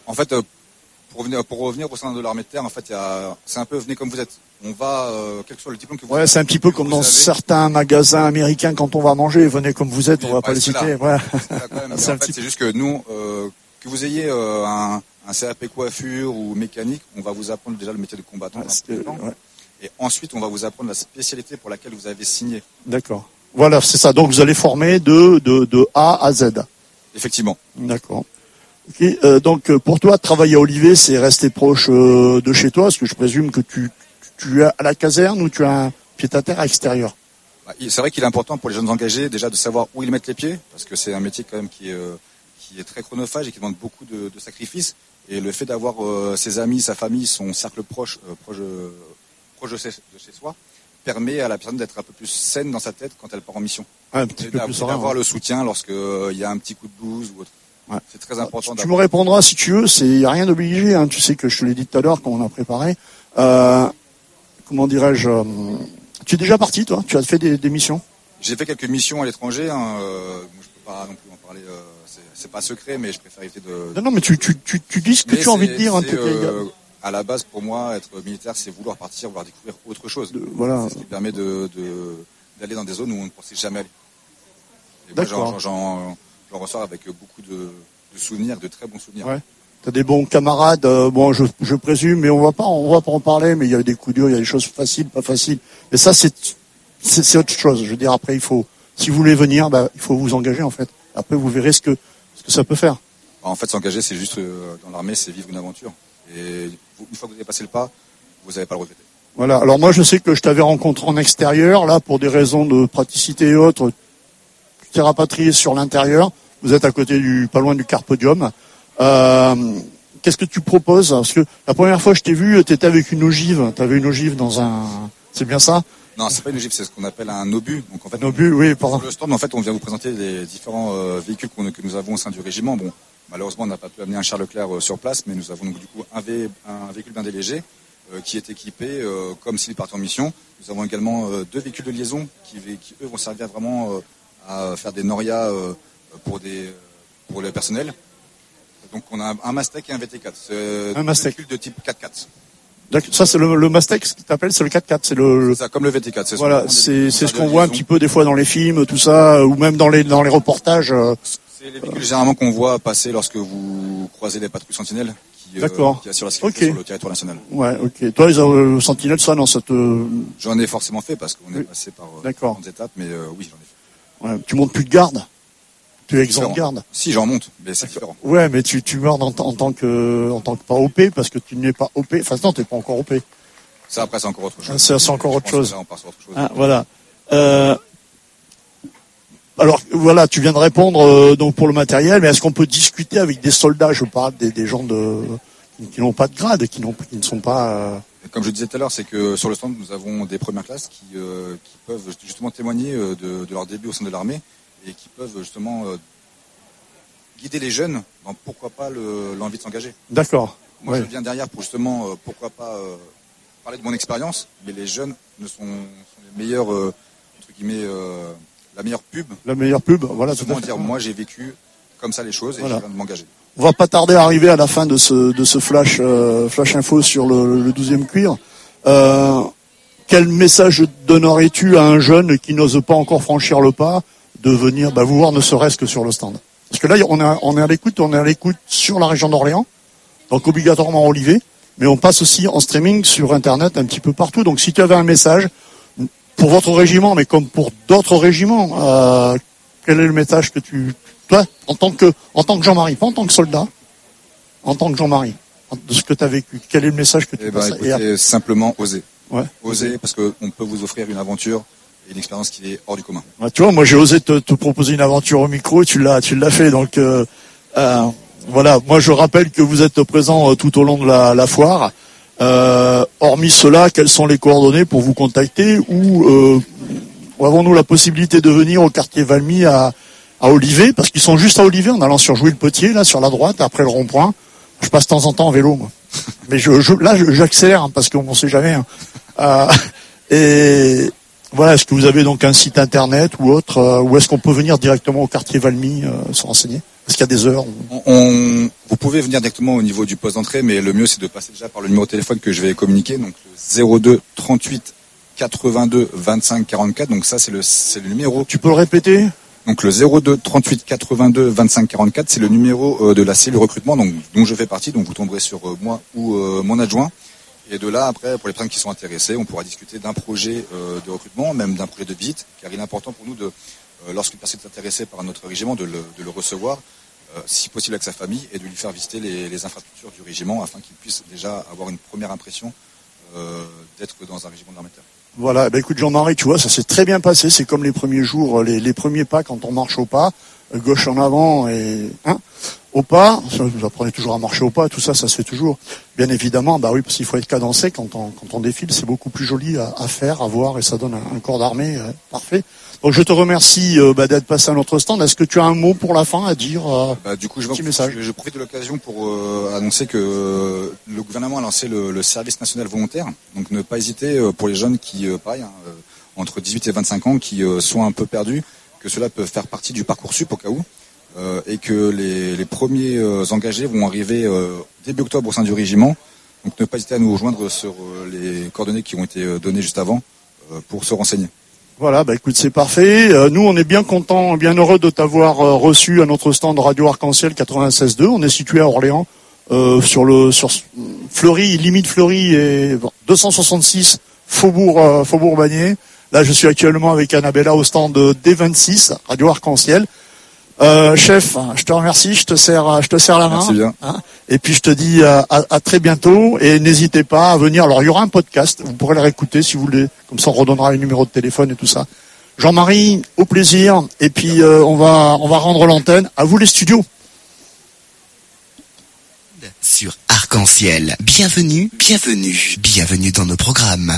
En fait, euh, pour revenir, pour revenir au sein de l'armée de terre, en fait, il y a, c'est un peu venez comme vous êtes. On va, euh, quel que soit le diplôme que vous Ouais, avez, c'est un petit peu comme dans avez, certains magasins américains quand on va manger. Venez comme vous êtes, on va ouais, pas les c'est citer. là. Ouais. C'est là quand même. C'est en un fait, petit c'est juste que nous, euh, que vous ayez euh, un, un C A P coiffure ou mécanique, on va vous apprendre déjà le métier de combattant. Ouais, c'est- ouais. Et ensuite, on va vous apprendre la spécialité pour laquelle vous avez signé. D'accord. Voilà, c'est ça. Donc vous allez former de de, de A à Z. Effectivement. D'accord. Ok. Euh, donc euh, pour toi, travailler à Olivet, c'est rester proche euh, de chez toi, parce que je présume que tu tu es à la caserne ou tu as un pied-à-terre à l'extérieur. Bah, il- C'est vrai qu'il est important pour les jeunes engagés déjà de savoir où ils mettent les pieds, parce que c'est un métier quand même qui est, euh, qui est très chronophage et qui demande beaucoup de, de sacrifices. Et le fait d'avoir euh, ses amis, sa famille, son cercle proche, euh, proche, de, proche de, chez, de chez soi, permet à la personne d'être un peu plus saine dans sa tête quand elle part en mission. Ouais, un petit Et peu d'a- plus et serein. d'avoir Ouais. le soutien lorsqu'il y a un petit coup de blues ou autre. Ouais. C'est très important. Tu d'avoir- me répondras si tu veux. C'est y a rien d'obligé. Hein. Tu sais que je te l'ai dit tout à l'heure quand on a préparé. Euh, comment dirais-je euh, Tu es déjà parti, toi? Tu as fait des, des missions? J'ai fait quelques missions à l'étranger. Hein, euh, je peux pas non plus en parler. Euh, c'est, c'est pas secret, mais je préfère éviter de. Non, non, mais tu tu tu, tu dis ce que Mais tu as envie c'est- de dire. Hein, c'est, t'es- euh, à la base, pour moi, être militaire, c'est vouloir partir, vouloir découvrir autre chose. De- voilà. C'est ce qui permet de, de- d'aller dans des zones où on ne pensait jamais aller. Et moi, D'accord. j'en, j'en, j'en ressors avec beaucoup de, de souvenirs, de très bons souvenirs. Ouais. T'as des bons camarades, euh, bon, je, je présume, mais on va pas, on va pas en parler. Mais il y a des coups durs, il y a des choses faciles, pas faciles. Mais ça, c'est, c'est, c'est autre chose. Je veux dire, après, il faut, si vous voulez venir, bah, il faut vous engager en fait. Après, vous verrez ce que, ce que ça peut faire. En fait, s'engager, c'est juste euh, dans l'armée, c'est vivre une aventure. Et vous- une fois que vous avez passé le pas, vous n'allez pas le regretter. Voilà. Alors moi, je sais que je t'avais rencontré en extérieur, là, pour des raisons de praticité et autres. Tu t'es rapatrié sur l'intérieur. Vous êtes à côté du, pas loin du Carpodium. Euh, qu'est-ce que tu proposes? Parce que la première fois que je t'ai vu, tu étais avec une ogive. Tu avais une ogive dans un... C'est bien ça? Non, c'est pas une ogive, c'est ce qu'on appelle un obus. Donc en fait, Un obus, oui, pardon. sur le stand, en fait, on vient vous présenter les différents euh, véhicules qu'on- que nous avons au sein du régiment. Bon, malheureusement, on n'a pas pu amener un Charles Leclerc euh, sur place, mais nous avons donc du coup un, vé- un véhicule blindé léger euh, qui est équipé euh, comme s'il partait en mission. Nous avons également euh, deux véhicules de liaison qui, qui eux vont servir vraiment euh, à faire des norias euh, pour des pour le personnel. Donc on a un, un Mastec et un V T quatre. C'est Un Mastec. deux véhicules de type quatre quatre. D'accord. Ça, c'est le, le Mastec, ce que t'appelles, c'est le quatre quatre. C'est le, le- C'est ça, comme le V T quatre. C'est voilà, vraiment des c'est, véhicules c'est ce de qu'on voit un liaison. petit peu des fois dans les films, tout ça, ou même dans les, dans les reportages. euh, C'est les véhicules généralement qu'on voit passer lorsque vous croisez les patrouilles sentinelles qui, euh, D'accord. qui assurent la sécurité Ok. sur le territoire national. Ouais, ok. Toi, les euh, sentinelles, ça, non, ça te, J'en ai forcément fait parce qu'on est Oui. passé par euh, D'accord. différentes étapes, mais euh, oui, j'en ai fait. ouais, tu montes plus de garde. Tu es exempt de Différent. garde. Si, j'en monte, mais c'est différent. Ouais, mais tu, tu meurs en, en tant que, en tant que pas O P, parce que tu n'es pas O P. Enfin, non, t'es pas encore O P. Ça, après, c'est encore autre chose. Ah, c'est- c'est encore Je autre pense que chose. là, on part sur autre chose. Ah, voilà. Euh, alors voilà, tu viens de répondre euh, donc pour le matériel, mais est-ce qu'on peut discuter avec des soldats? Je parle des, des gens de qui, qui n'ont pas de grade, qui, n'ont, qui ne sont pas. euh, Et comme je disais tout à l'heure, c'est que sur le stand, nous avons des premières classes qui, euh, qui peuvent justement témoigner euh, de, de leur début au sein de l'armée et qui peuvent justement euh, guider les jeunes dans pourquoi pas le- l'envie de s'engager. D'accord. Moi, Ouais. je viens derrière pour justement, euh, pourquoi pas, euh, parler de mon expérience, mais les jeunes ne sont, sont les meilleurs, euh, entre guillemets, euh, la meilleure pub. La meilleure pub, voilà. Tout à Justement fait. dire, moi, j'ai vécu comme ça les choses et Voilà. je viens de m'engager. On va pas tarder à arriver à la fin de ce de ce flash euh, flash info sur le, le douzième cuir. Euh, quel message donnerais-tu à un jeune qui n'ose pas encore franchir le pas de venir bah, vous voir ne serait-ce que sur le stand? Parce que là, on est on est à l'écoute, on est à l'écoute sur la région d'Orléans, donc obligatoirement Olivet, mais on passe aussi en streaming sur Internet un petit peu partout. Donc si tu avais un message pour votre régiment, mais comme pour d'autres régiments, euh, quel est le message que tu toi, en tant que, en tant que Jean-Marie, pas en tant que soldat, en tant que Jean-Marie, de ce que tu as vécu, quel est le message que tu Eh ben, passes? écoutez, Et après- simplement oser. ouais. Oser, parce qu'on peut vous offrir une aventure et une expérience qui est hors du commun. Ouais, tu vois, moi j'ai osé te, te proposer une aventure au micro, et tu l'as, tu l'as fait. Donc euh, euh, voilà, moi je rappelle que vous êtes présent euh, tout au long de la, la foire. Euh, hormis cela, quelles sont les coordonnées pour vous contacter ou euh, avons-nous la possibilité de venir au quartier Valmy à à Olivet, parce qu'ils sont juste à Olivet en allant sur Jouy-le-Potier, là sur la droite, après le rond-point. Je passe de temps en temps en vélo, moi. Mais je, je là, je- j'accélère hein, parce qu'on ne sait jamais. Hein. Euh, et voilà, est-ce que vous avez donc un site internet ou autre, euh, ou est-ce qu'on peut venir directement au quartier Valmy euh, se renseigner? Est-ce qu'il y a des heures? on, on, Vous pouvez venir directement au niveau du poste d'entrée, mais le mieux c'est de passer déjà par le numéro de téléphone que je vais communiquer, donc le zéro deux trente-huit quatre-vingt-deux vingt-cinq quarante-quatre. Donc ça c'est le c'est le numéro. Tu peux le répéter? Donc le zéro deux trente-huit quatre-vingt-deux vingt-cinq quarante-quatre, c'est le numéro euh, de la cellule recrutement, donc dont je fais partie. Donc vous tomberez sur euh, moi ou euh, mon adjoint. Et de là, après, pour les personnes qui sont intéressées, on pourra discuter d'un projet euh, de recrutement, même d'un projet de visite, car il est important pour nous de, euh, lorsqu'une personne est intéressée par notre régiment, de le, de le recevoir, euh, si possible avec sa famille, et de lui faire visiter les, les infrastructures du régiment, afin qu'il puisse déjà avoir une première impression euh, d'être dans un régiment de l'armée de terre. Voilà, ben écoute Jean-Marie, tu vois, ça s'est très bien passé. C'est comme les premiers jours, les, les premiers pas quand on marche au pas, gauche en avant et hein, au pas. Vous apprenez toujours à marcher au pas, tout ça, ça se fait toujours. Bien évidemment, bah oui, parce qu'il faut être cadencé quand on quand on défile, c'est beaucoup plus joli à, à faire, à voir, et ça donne un, un corps d'armée euh, parfait. Donc je te remercie euh, bah, d'être passé à notre stand. Est-ce que tu as un mot pour la fin à dire euh, bah, Du coup, je, petit message. je, je profite de l'occasion pour euh, annoncer que euh, le gouvernement a lancé le, le service national volontaire. Donc ne pas hésiter euh, pour les jeunes qui, euh, pareil, hein, euh, entre dix-huit et vingt-cinq ans, qui euh, sont un peu perdus, que cela peut faire partie du Parcoursup au cas où, euh, et que les, les premiers euh, engagés vont arriver euh, début octobre au sein du régiment. Donc ne pas hésiter à nous rejoindre sur euh, les coordonnées qui ont été euh, données juste avant euh, pour se renseigner. Voilà, bah écoute, c'est parfait. Euh, nous, on est bien contents, bien heureux de t'avoir euh, reçu à notre stand Radio Arc-en-Ciel quatre-vingt-seize deux. On est situé à Orléans, euh, sur le sur Fleury, limite Fleury et bon, deux cent soixante-six Faubourg euh, Faubourg Bagné. Là, je suis actuellement avec Annabella au stand D vingt-six Radio Arc-en-Ciel. Euh, chef, je te remercie, je te serre, je te serre la main. Merci bien. Hein, et puis je te dis à, à, à très bientôt et n'hésitez pas à venir. Alors il y aura un podcast, vous pourrez le réécouter si vous voulez. Comme ça on redonnera les numéros de téléphone et tout ça. Jean-Marie, au plaisir. Et puis euh, on va on va rendre l'antenne. À vous les studios. Sur Arc-en-Ciel, bienvenue, bienvenue, bienvenue dans nos programmes.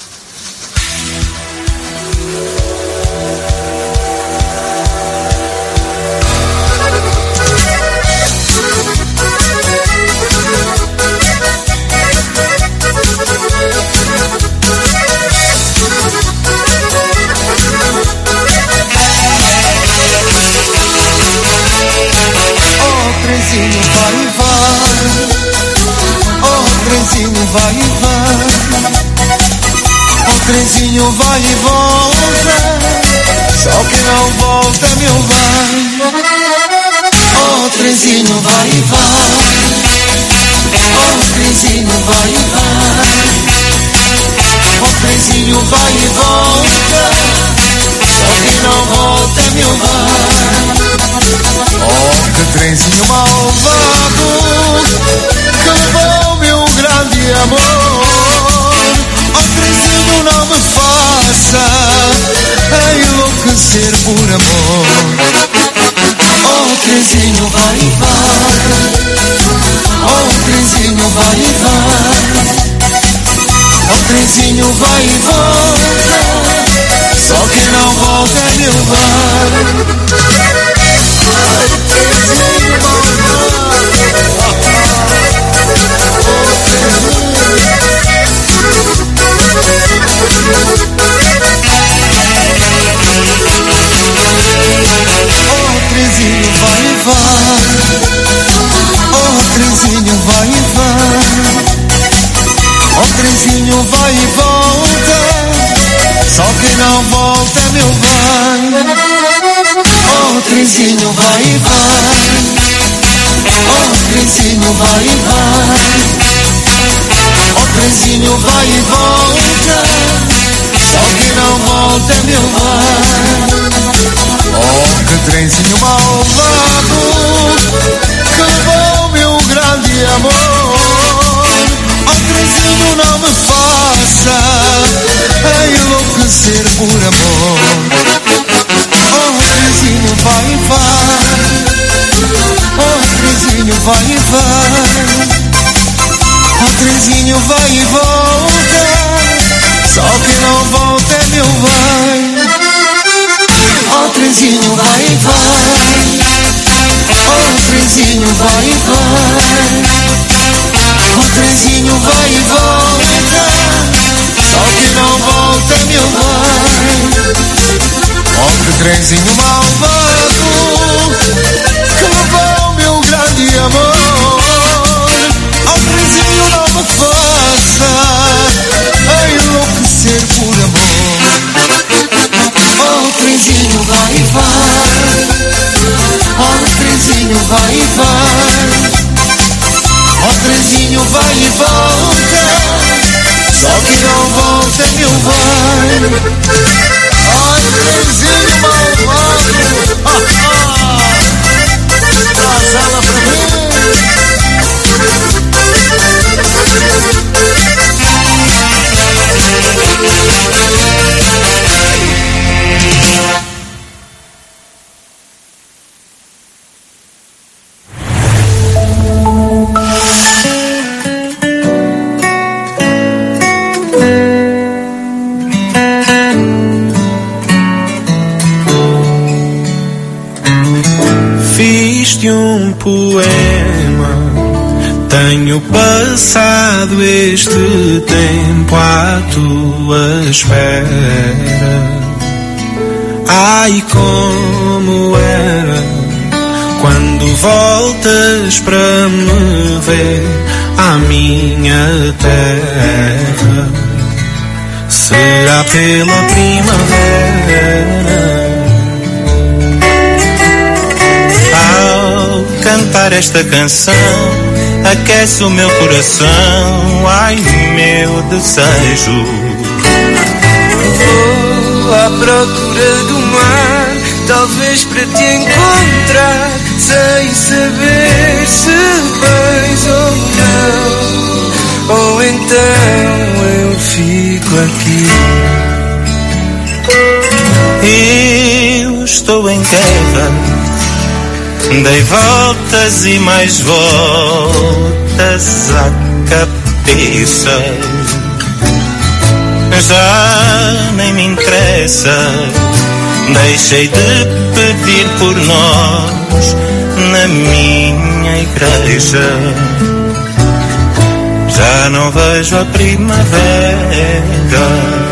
Trenzinho vai e vai, oh trenzinho vai e vai, o trenzinho vai e volta, só que não volta meu vai. Oh trenzinho vai e vai, oh trenzinho vai e vai, o trenzinho vai e volta, só que não volta meu vai. Oh, que trenzinho malvado que levou meu grande amor. Oh, trenzinho não me faça enlouquecer por amor. Oh, trenzinho vai e vai, oh, trenzinho vai e vai, oh, trenzinho vai e volta, só que não volta meu vai. Trenzinho vai e vai, oh trenzinho vai e volta, só que não volta meu vai. Oh trenzinho vai e vai, oh trenzinho vai e vai, oh trenzinho vai e volta, só que não volta meu vai. Oh que trenzinho malvado que levou meu grande amor. Oh trenzinho não me faça enlouquecer por amor. Oh trenzinho vai e vai, oh trenzinho vai e vai, oh trenzinho vai e volta, só que não volta meu vai. Oh trenzinho vai e vai, oh trenzinho vai e vai, o trenzinho vai e volta, só que não volta meu vai. Oh que trenzinho malvado que Desculpa o meu grande amor, ao trenzinho não me faça enlouquecer por amor. Oh, trenzinho vai e vai, oh, trenzinho vai e vai, oh, trenzinho vai e volta, só que não volta meu vai. Oh, trenzinho malvado, ah, ah, traz ela pra mim. Fiz-te um poema, tenho passado este tempo à tua espera. Ai, como era quando voltas para me ver à minha terra. Será pela primavera. Ao cantar esta canção, aquece o meu coração. Ai, meu desejo. Vou à procura do mar, talvez para te encontrar, sem saber se vais ou não. Ou então eu fico aqui. Eu estou em guerra, dei voltas e mais voltas à cabeça. Já nem me interessa, deixei de pedir por nós na minha igreja. Já não vejo a primavera.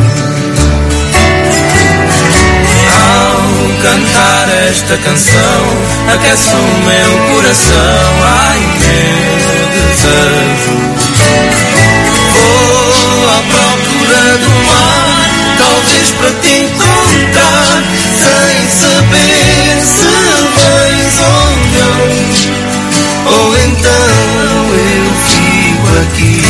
Ao cantar esta canção, aquece o meu coração. Ai, meu desejo. Vou à procura do mar, talvez para te encontrar, sem saber se vais ou não. Ou então eu fico aqui.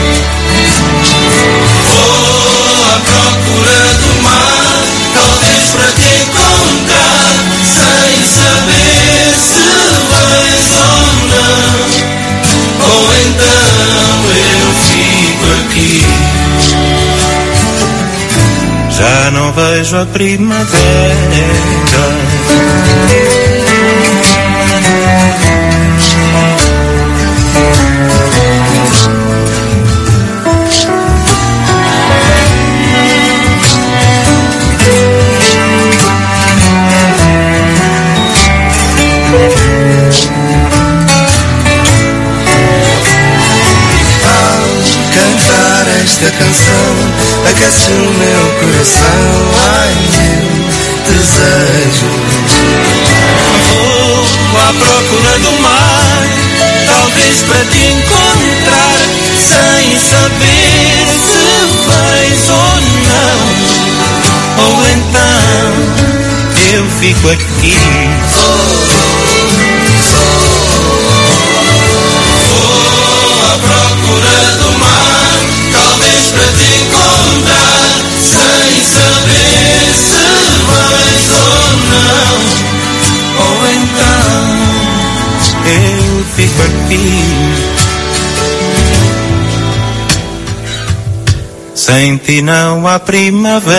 Vou à procura do mar, talvez para te encontrar, sem saber se vais ou não. Ou então eu fico aqui. Já não vejo a primavera. Esta canção aquece o meu coração. Ai, meu desejo. Vou à procura do mar, talvez para te encontrar, sem saber se vais ou não. Ou então eu fico aqui. Vou à procura do mar, talvez para te encontrar, sem saber se vais ou não. Ou então eu fico aqui. Sem ti não há primavera.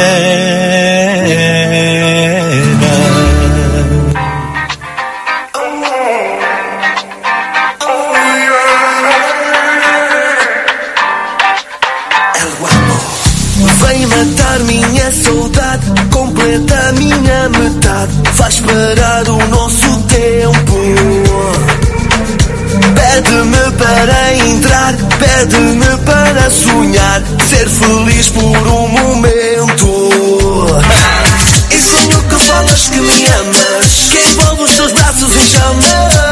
Vem matar minha saudade, completa a minha metade, faz parar o nosso tempo. Pede-me para entrar, pede-me para sonhar, ser feliz por um momento. E sonho que falas que me amas, que envolve os teus braços em chamas.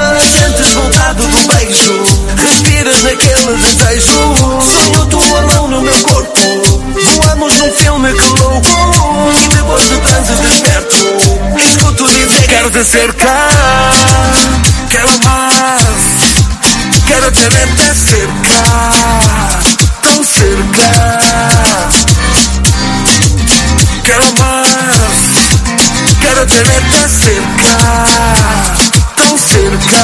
querer-te cerca. Quero mais, quero tenerte cerca, tão cerca. Quero mais, quero tenerte cerca, tão cerca.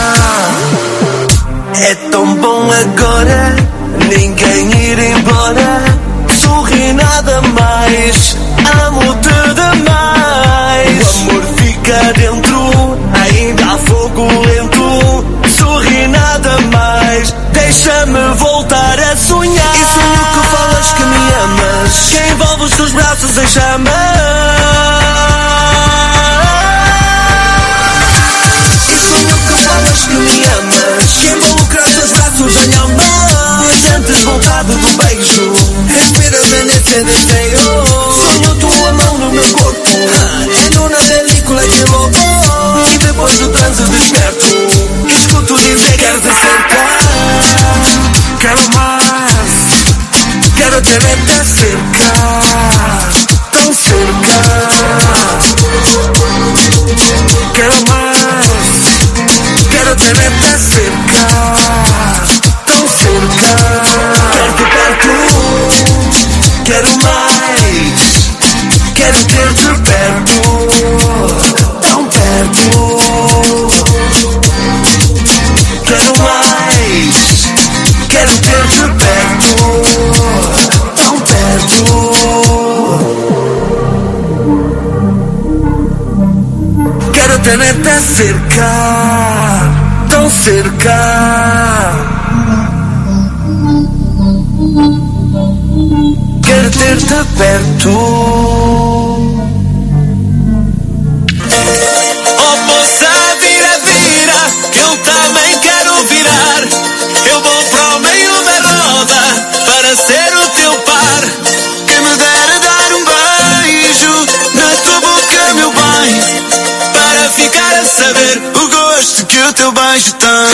É tão bom agora, ninguém ir embora. Sorri nada mais, amo-te demais. O amor fica dentro, ainda há fogo lento. Sorri nada mais, deixa-me voltar a sonhar. E sonho que falas que me amas, que envolve os teus braços em chamas. E sonho que falas que me amas, que involucra os teus braços em alma. Sentes vontade do beijo, respiras nesse desejo. Sonho tua mão no meu corpo, é numa película de lobo. E depois do transe desperto, escuto dizer que queres acercar. Quero mais, quero tenerte cerca, tão cerca. Quero mais, quero tenerte cerca, tão cerca. Quero-te perto, quero mais, quero ter-te perto, tão perto. Quero mais, quero ter-te perto, tão perto. Quero tenerte cerca, tão cerca. Quero ter-te perto. Oh moça, vira, vira, que eu também quero virar. Eu vou para o meio da roda para ser o teu par. Quem me dera dar um beijo na tua boca, meu bem, para ficar a saber o gosto que o teu beijo tem.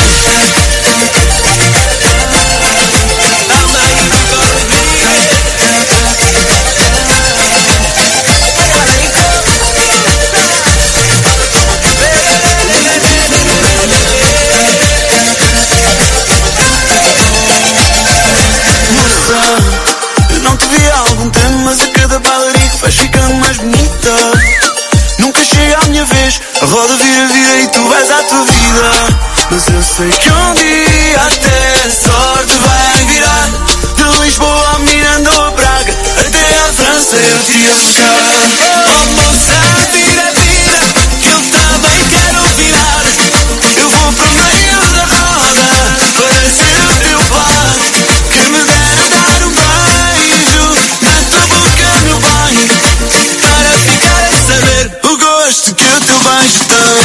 Mas a cada bailarico vais ficando mais bonita. Nunca chega a minha vez, a roda vira, vira e tu vais à tua vida. Mas eu sei que um dia até a sorte vai virar. De Lisboa a Miranda ou a Praga, até à França eu te ia buscar. Oh moça, vira, vira, que eu também quero virar. Eu vou para o meio da roda para ser o teu par. Quem me dera dar um beijo na tua boca, meu bem, para ficar a saber o gosto que o teu beijo tem.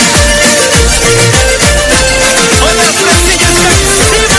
Olha a pracinha cá em cima.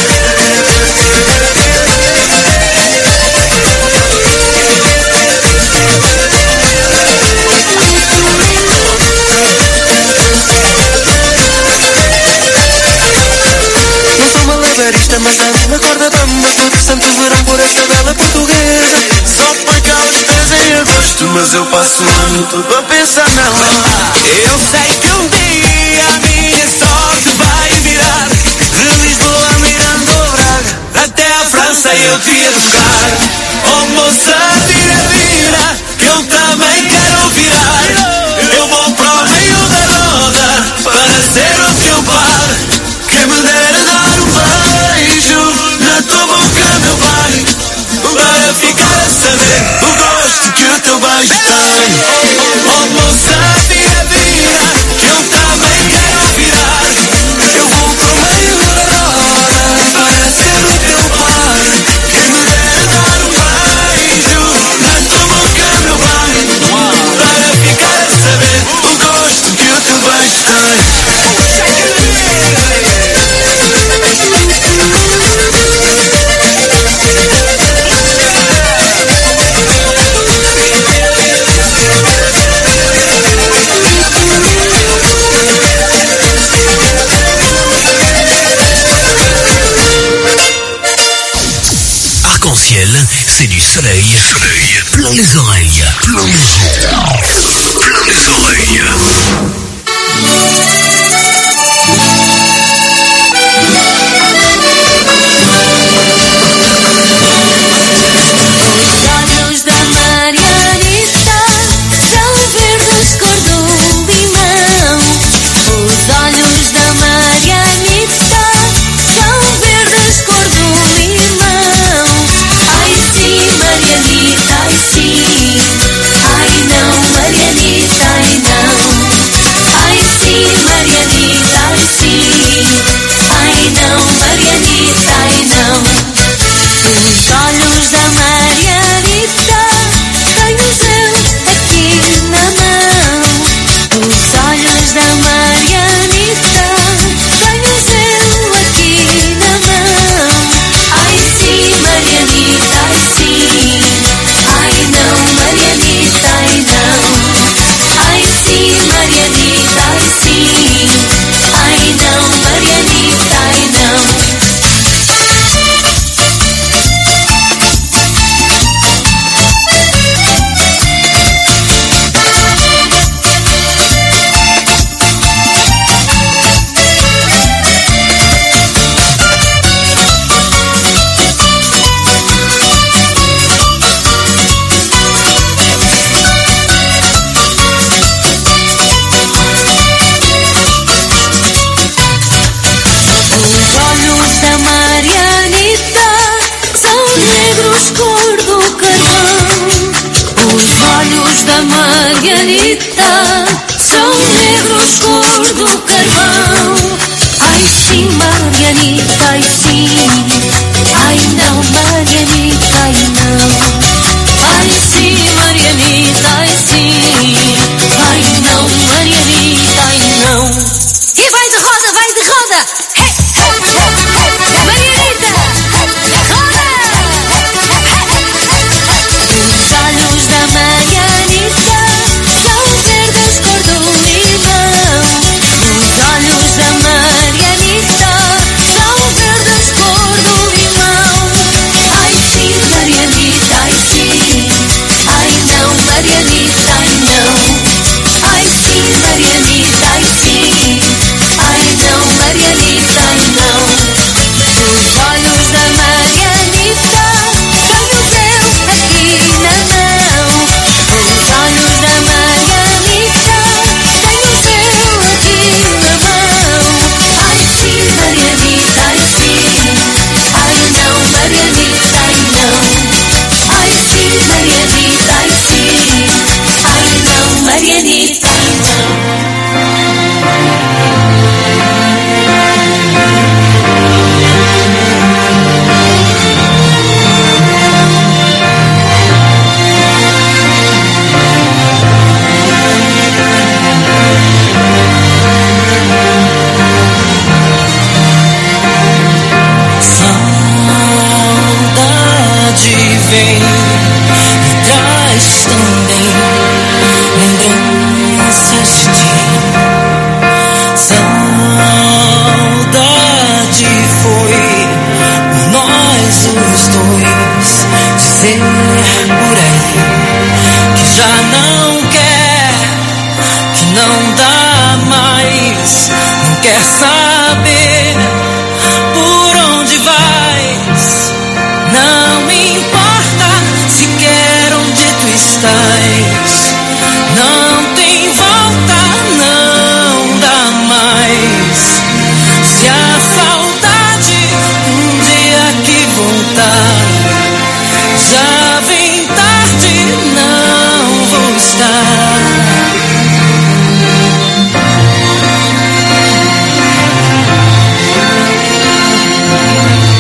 Não sou malabarista, mas ando na corda bamba todo santo verão por esta bela portuguesa. Só porque elas trazem agosto, mas eu passo o ano todo a pensar nela. Eu sei que um dia a minha sorte vai virar. De Lisboa a Miranda ou Braga, até à França eu te ia buscar. Oh moça, vira, vira, que eu também quero virar. Eu vou para o meio da roda para ser o teu par. Quem me dera dar um beijo na tua boca, meu bem, para ficar a saber o gosto que o teu beijo tem. Oh moça, vira, vira, que eu também quero virar. Eu vou para o meio da roda para ser o teu par. Quem me dera dar um beijo na tua boca, meu bem, para ficar a saber o gosto que o teu beijo tem. C'est du soleil, soleil, plein les oreilles, plein les oreilles, plein les oreilles.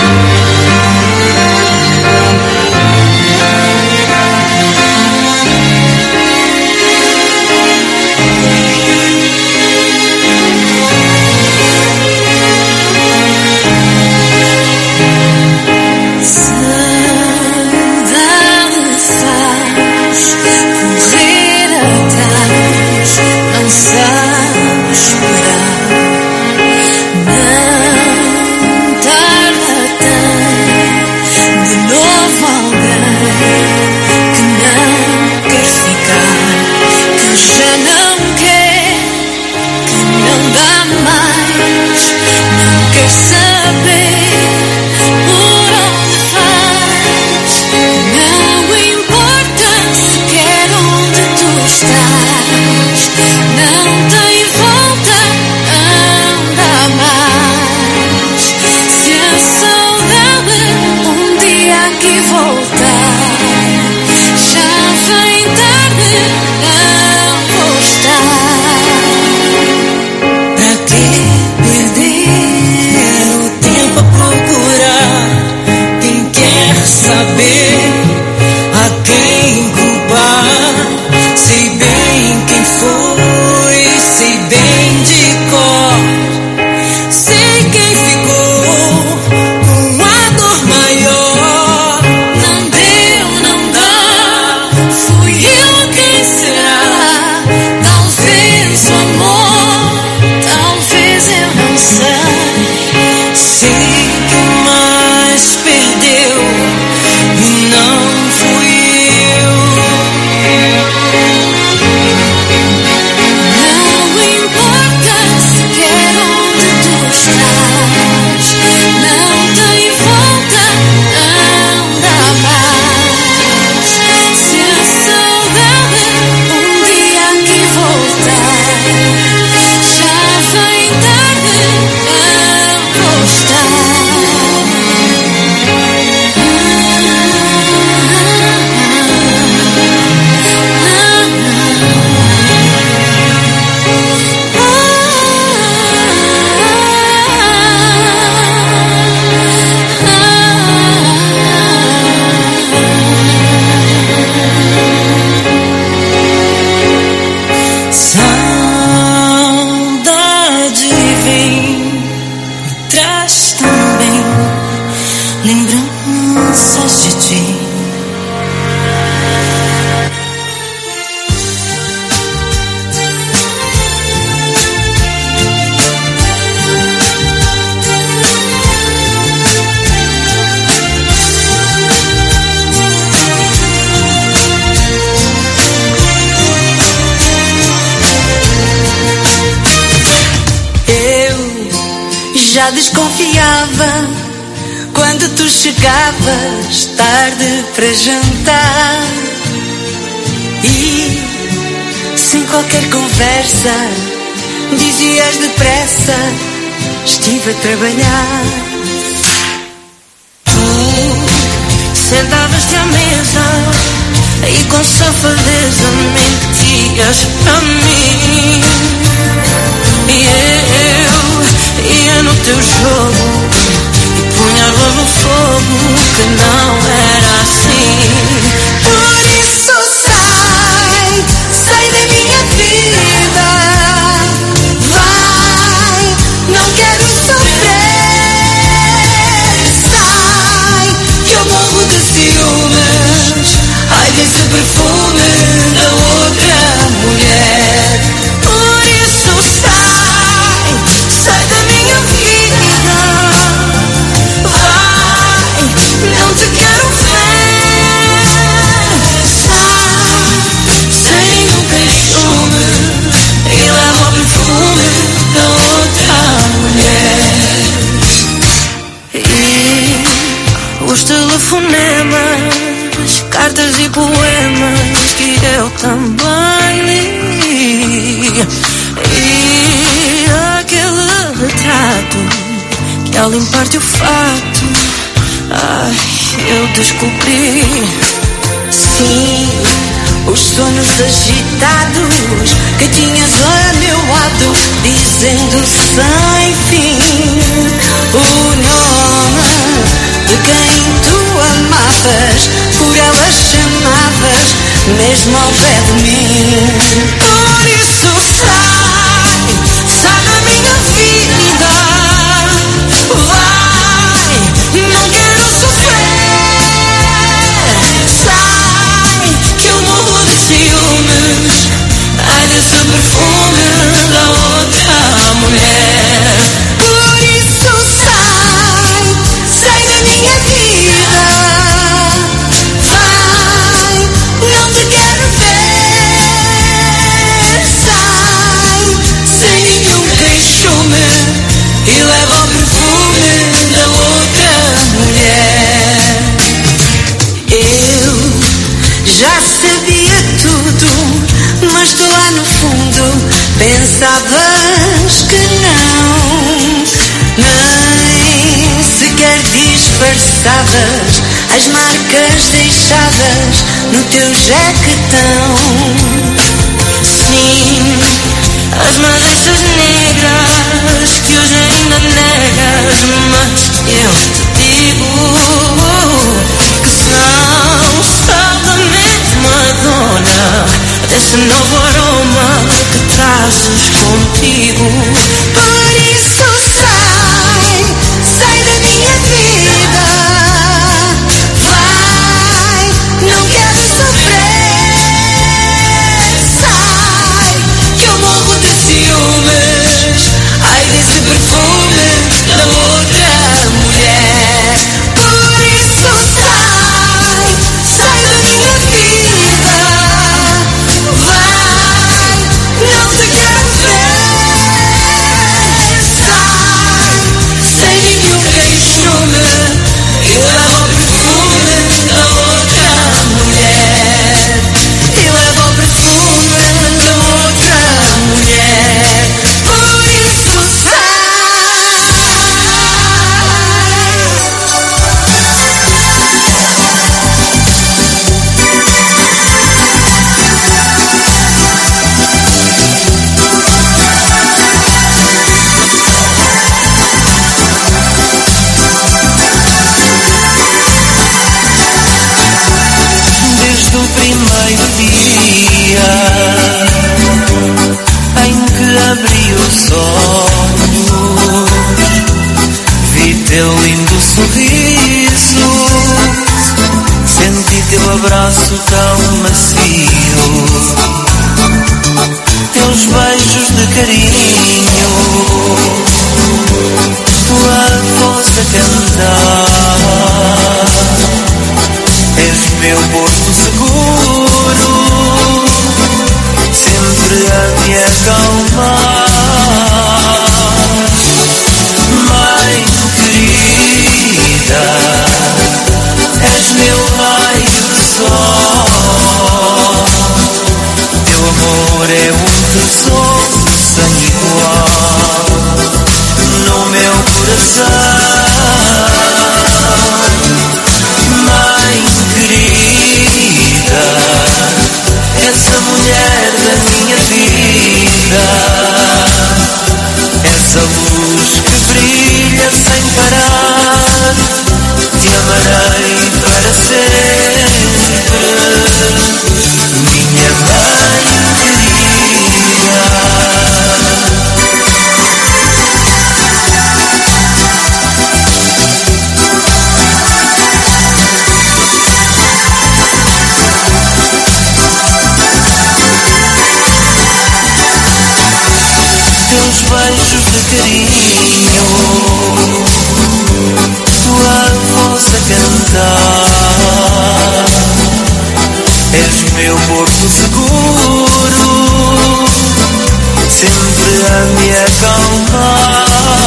Saudade aqui voltar. Já vem tarde, não vou estar. Para que perder o tempo a procurar quem quer saber a quem culpar? Sei bem quem foi, sei bem de cor. Sei quem ficou com a dor maior. Não deu, não dá. Fui eu, quem será? Talvez o amor, talvez eu não sei. Sei que mais perdeu e não fui eu. Não importa sequer onde tu estás. Não tem volta, não dá mais. Se a saudade um dia aqui voltar, já vem tarde, não vou estar. Saudade vem, me traz também lembranças de ti. Eu já desconfiava quando tu chegavas tarde para jantar e sem qualquer conversa dizias depressa: estive a trabalhar. Tu sentavas-te à mesa e com safadeza mentias para mim. E eu ia no teu jogo e punha logo no fogo que não era assim. Por isso sai, sai da minha vida. Vai, não quero sofrer. Sai, que eu morro de ciúmes. Ai, desse perfume da outra mulher. Por isso sai, sai da minha vida. Vai, não te quero ver. Sai, sem nenhum queixume e leva o perfume da outra mulher. E os telefonemas, cartas e poemas que eu também li. E aquele retrato que ao limpar-te o fato, ai, eu descobri. Sim, os sonhos agitados que tinhas a meu lado, dizendo sem fim o nome de quem tu amavas, por ela chamavas, mesmo ao pé de mim. Por isso sai, sai da minha vida. Vai, não quero sofrer. Sai, que eu morro de ciúmes. Ai, desse perfume da outra mulher. Por isso sai, sai da minha vida. Vai, não te quero ver. Sai, sem nenhum queixume e leva o perfume da outra mulher. Eu já sabia tudo, mas tu lá no fundo pensavas que não. Nem sequer disfarçavas as marcas deixadas no teu jaquetão. Sim, as madeixas negras que hoje ainda negas, mas eu te digo que são só da mesma dona desse novo aroma que trazes contigo. Por isso sai, sai da minha vida, vai, não quero sofrer. Sai, que eu morro de ciúmes, ai desse perfume da outra mulher. Por isso sai, sai da minha vida, vai, não te quero ver. Sai, sem nenhum queixume, e leva o perfume da outra mulher. E leva o perfume da outra mulher. Por isso sai. Desde o primeiro dia em que abri os olhos, vi teu lindo sorriso, senti teu abraço tão macio, teus beijos de carinho, tua voz a cantar. És meu porto seguro, sempre a me acalmar. Mãe querida, és meu raio de sol. Teu amor é um tesouro sem igual no meu coração. Mãe querida, essa mulher da minha vida, essa luz que brilha sem parar, te amarei para sempre, minha mãe querida. Teus beijos de carinho, tua voz a cantar. És meu porto seguro, sempre a me acalmar.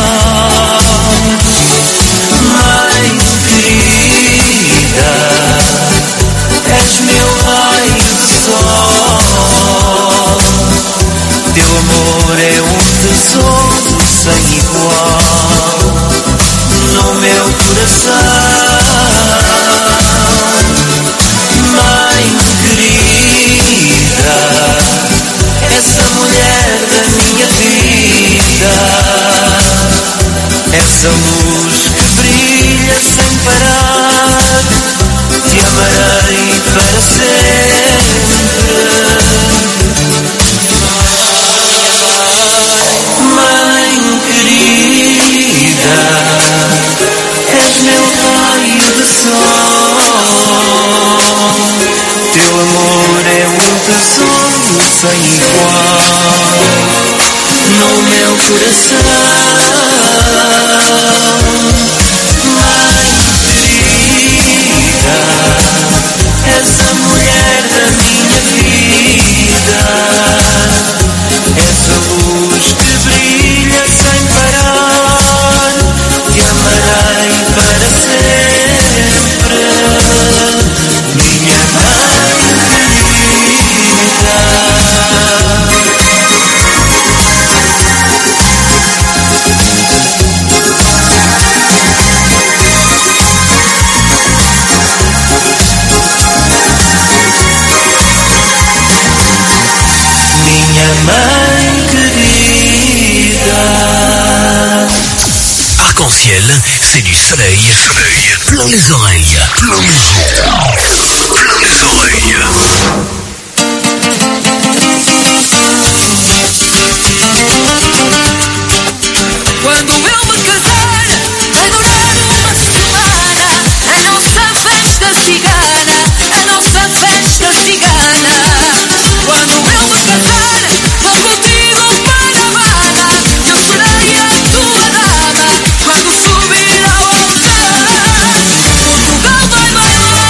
Mãe querida, és meu raio de sol. Teu amor é um tesouro sem igual no meu coração. Mãe querida, essa mulher da minha vida, essa luz que brilha sem parar, te amarei para sempre. Mãe querida, és meu raio de sol. Teu amor é um tesouro sem igual no meu coração. Mãe querida, essa mulher da minha vida, essa luz que brilha sem parar, te amarei para sempre, minha mãe querida. Arc-en-Ciel, c'est du soleil, soleil, plein les oreilles, plein les oreilles, plein les oreilles. Quando eu me casar, vai durar uma semana a nossa festa cigana, a nossa festa cigana. Quando eu me casar, vou contigo para a Habana, eu serei a tua dama quando subir ao altar. Portugal vai bailar.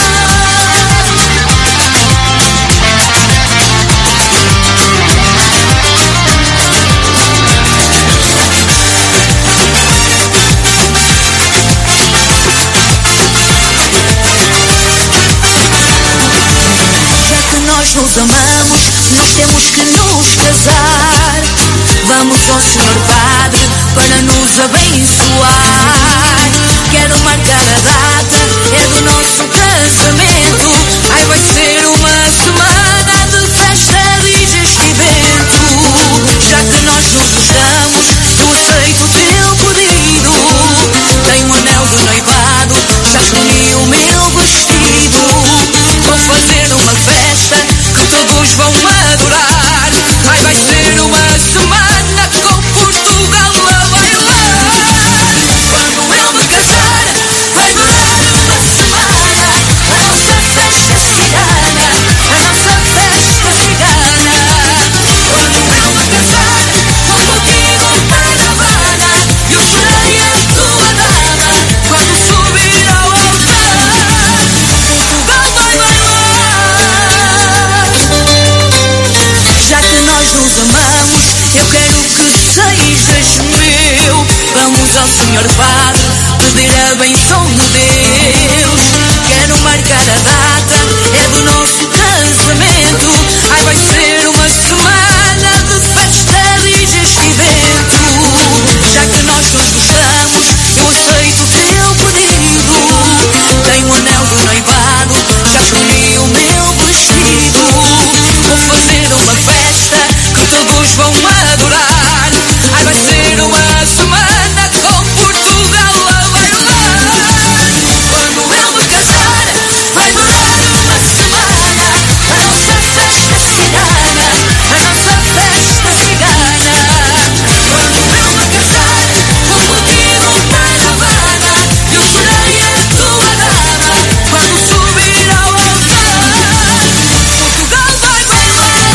Nós nos amamos, mas temos que nos casar. Vamos ao Senhor Padre para nos abençoar. Quero marcar a data, é do nosso casamento. Ai, vai ser uma semana de festa e desfibento. Já que nós nos gostamos, eu aceito o teu pedido. Tenho um anel de noivado, já escolhi o meu vestido. Vou fazer uma festa que todos vão adorar. Ai, vai ser uma semana com Portugal a bailar. Quando eu me casar, vai durar uma semana a nossa festa cigana, a nossa festa cigana. Quando eu me casar, vou contigo para a Habana, eu serei a tua dama quando subir ao altar. Portugal vai bailar. Já que nós nos amamos, eu quero que sejas meu. Vamos ao Senhor Padre pedir a benção de Deus. Quero marcar a data, é do nosso casamento. Ai, vai ser uma semana de festa e desfibento. Já que nós nos gostamos, eu aceito o teu pedido. Tenho um anel de noivado, já escolhi o meu vestido. Vou fazer uma festa que todos vão adorar. Ai, vai ser uma semana com Portugal a bailar. Quando eu me casar, vai durar uma semana a nossa festa cigana, a nossa festa cigana. Quando eu me casar, vou contigo para a Habana, eu serei a tua dama quando subir ao altar. Portugal vai bailar.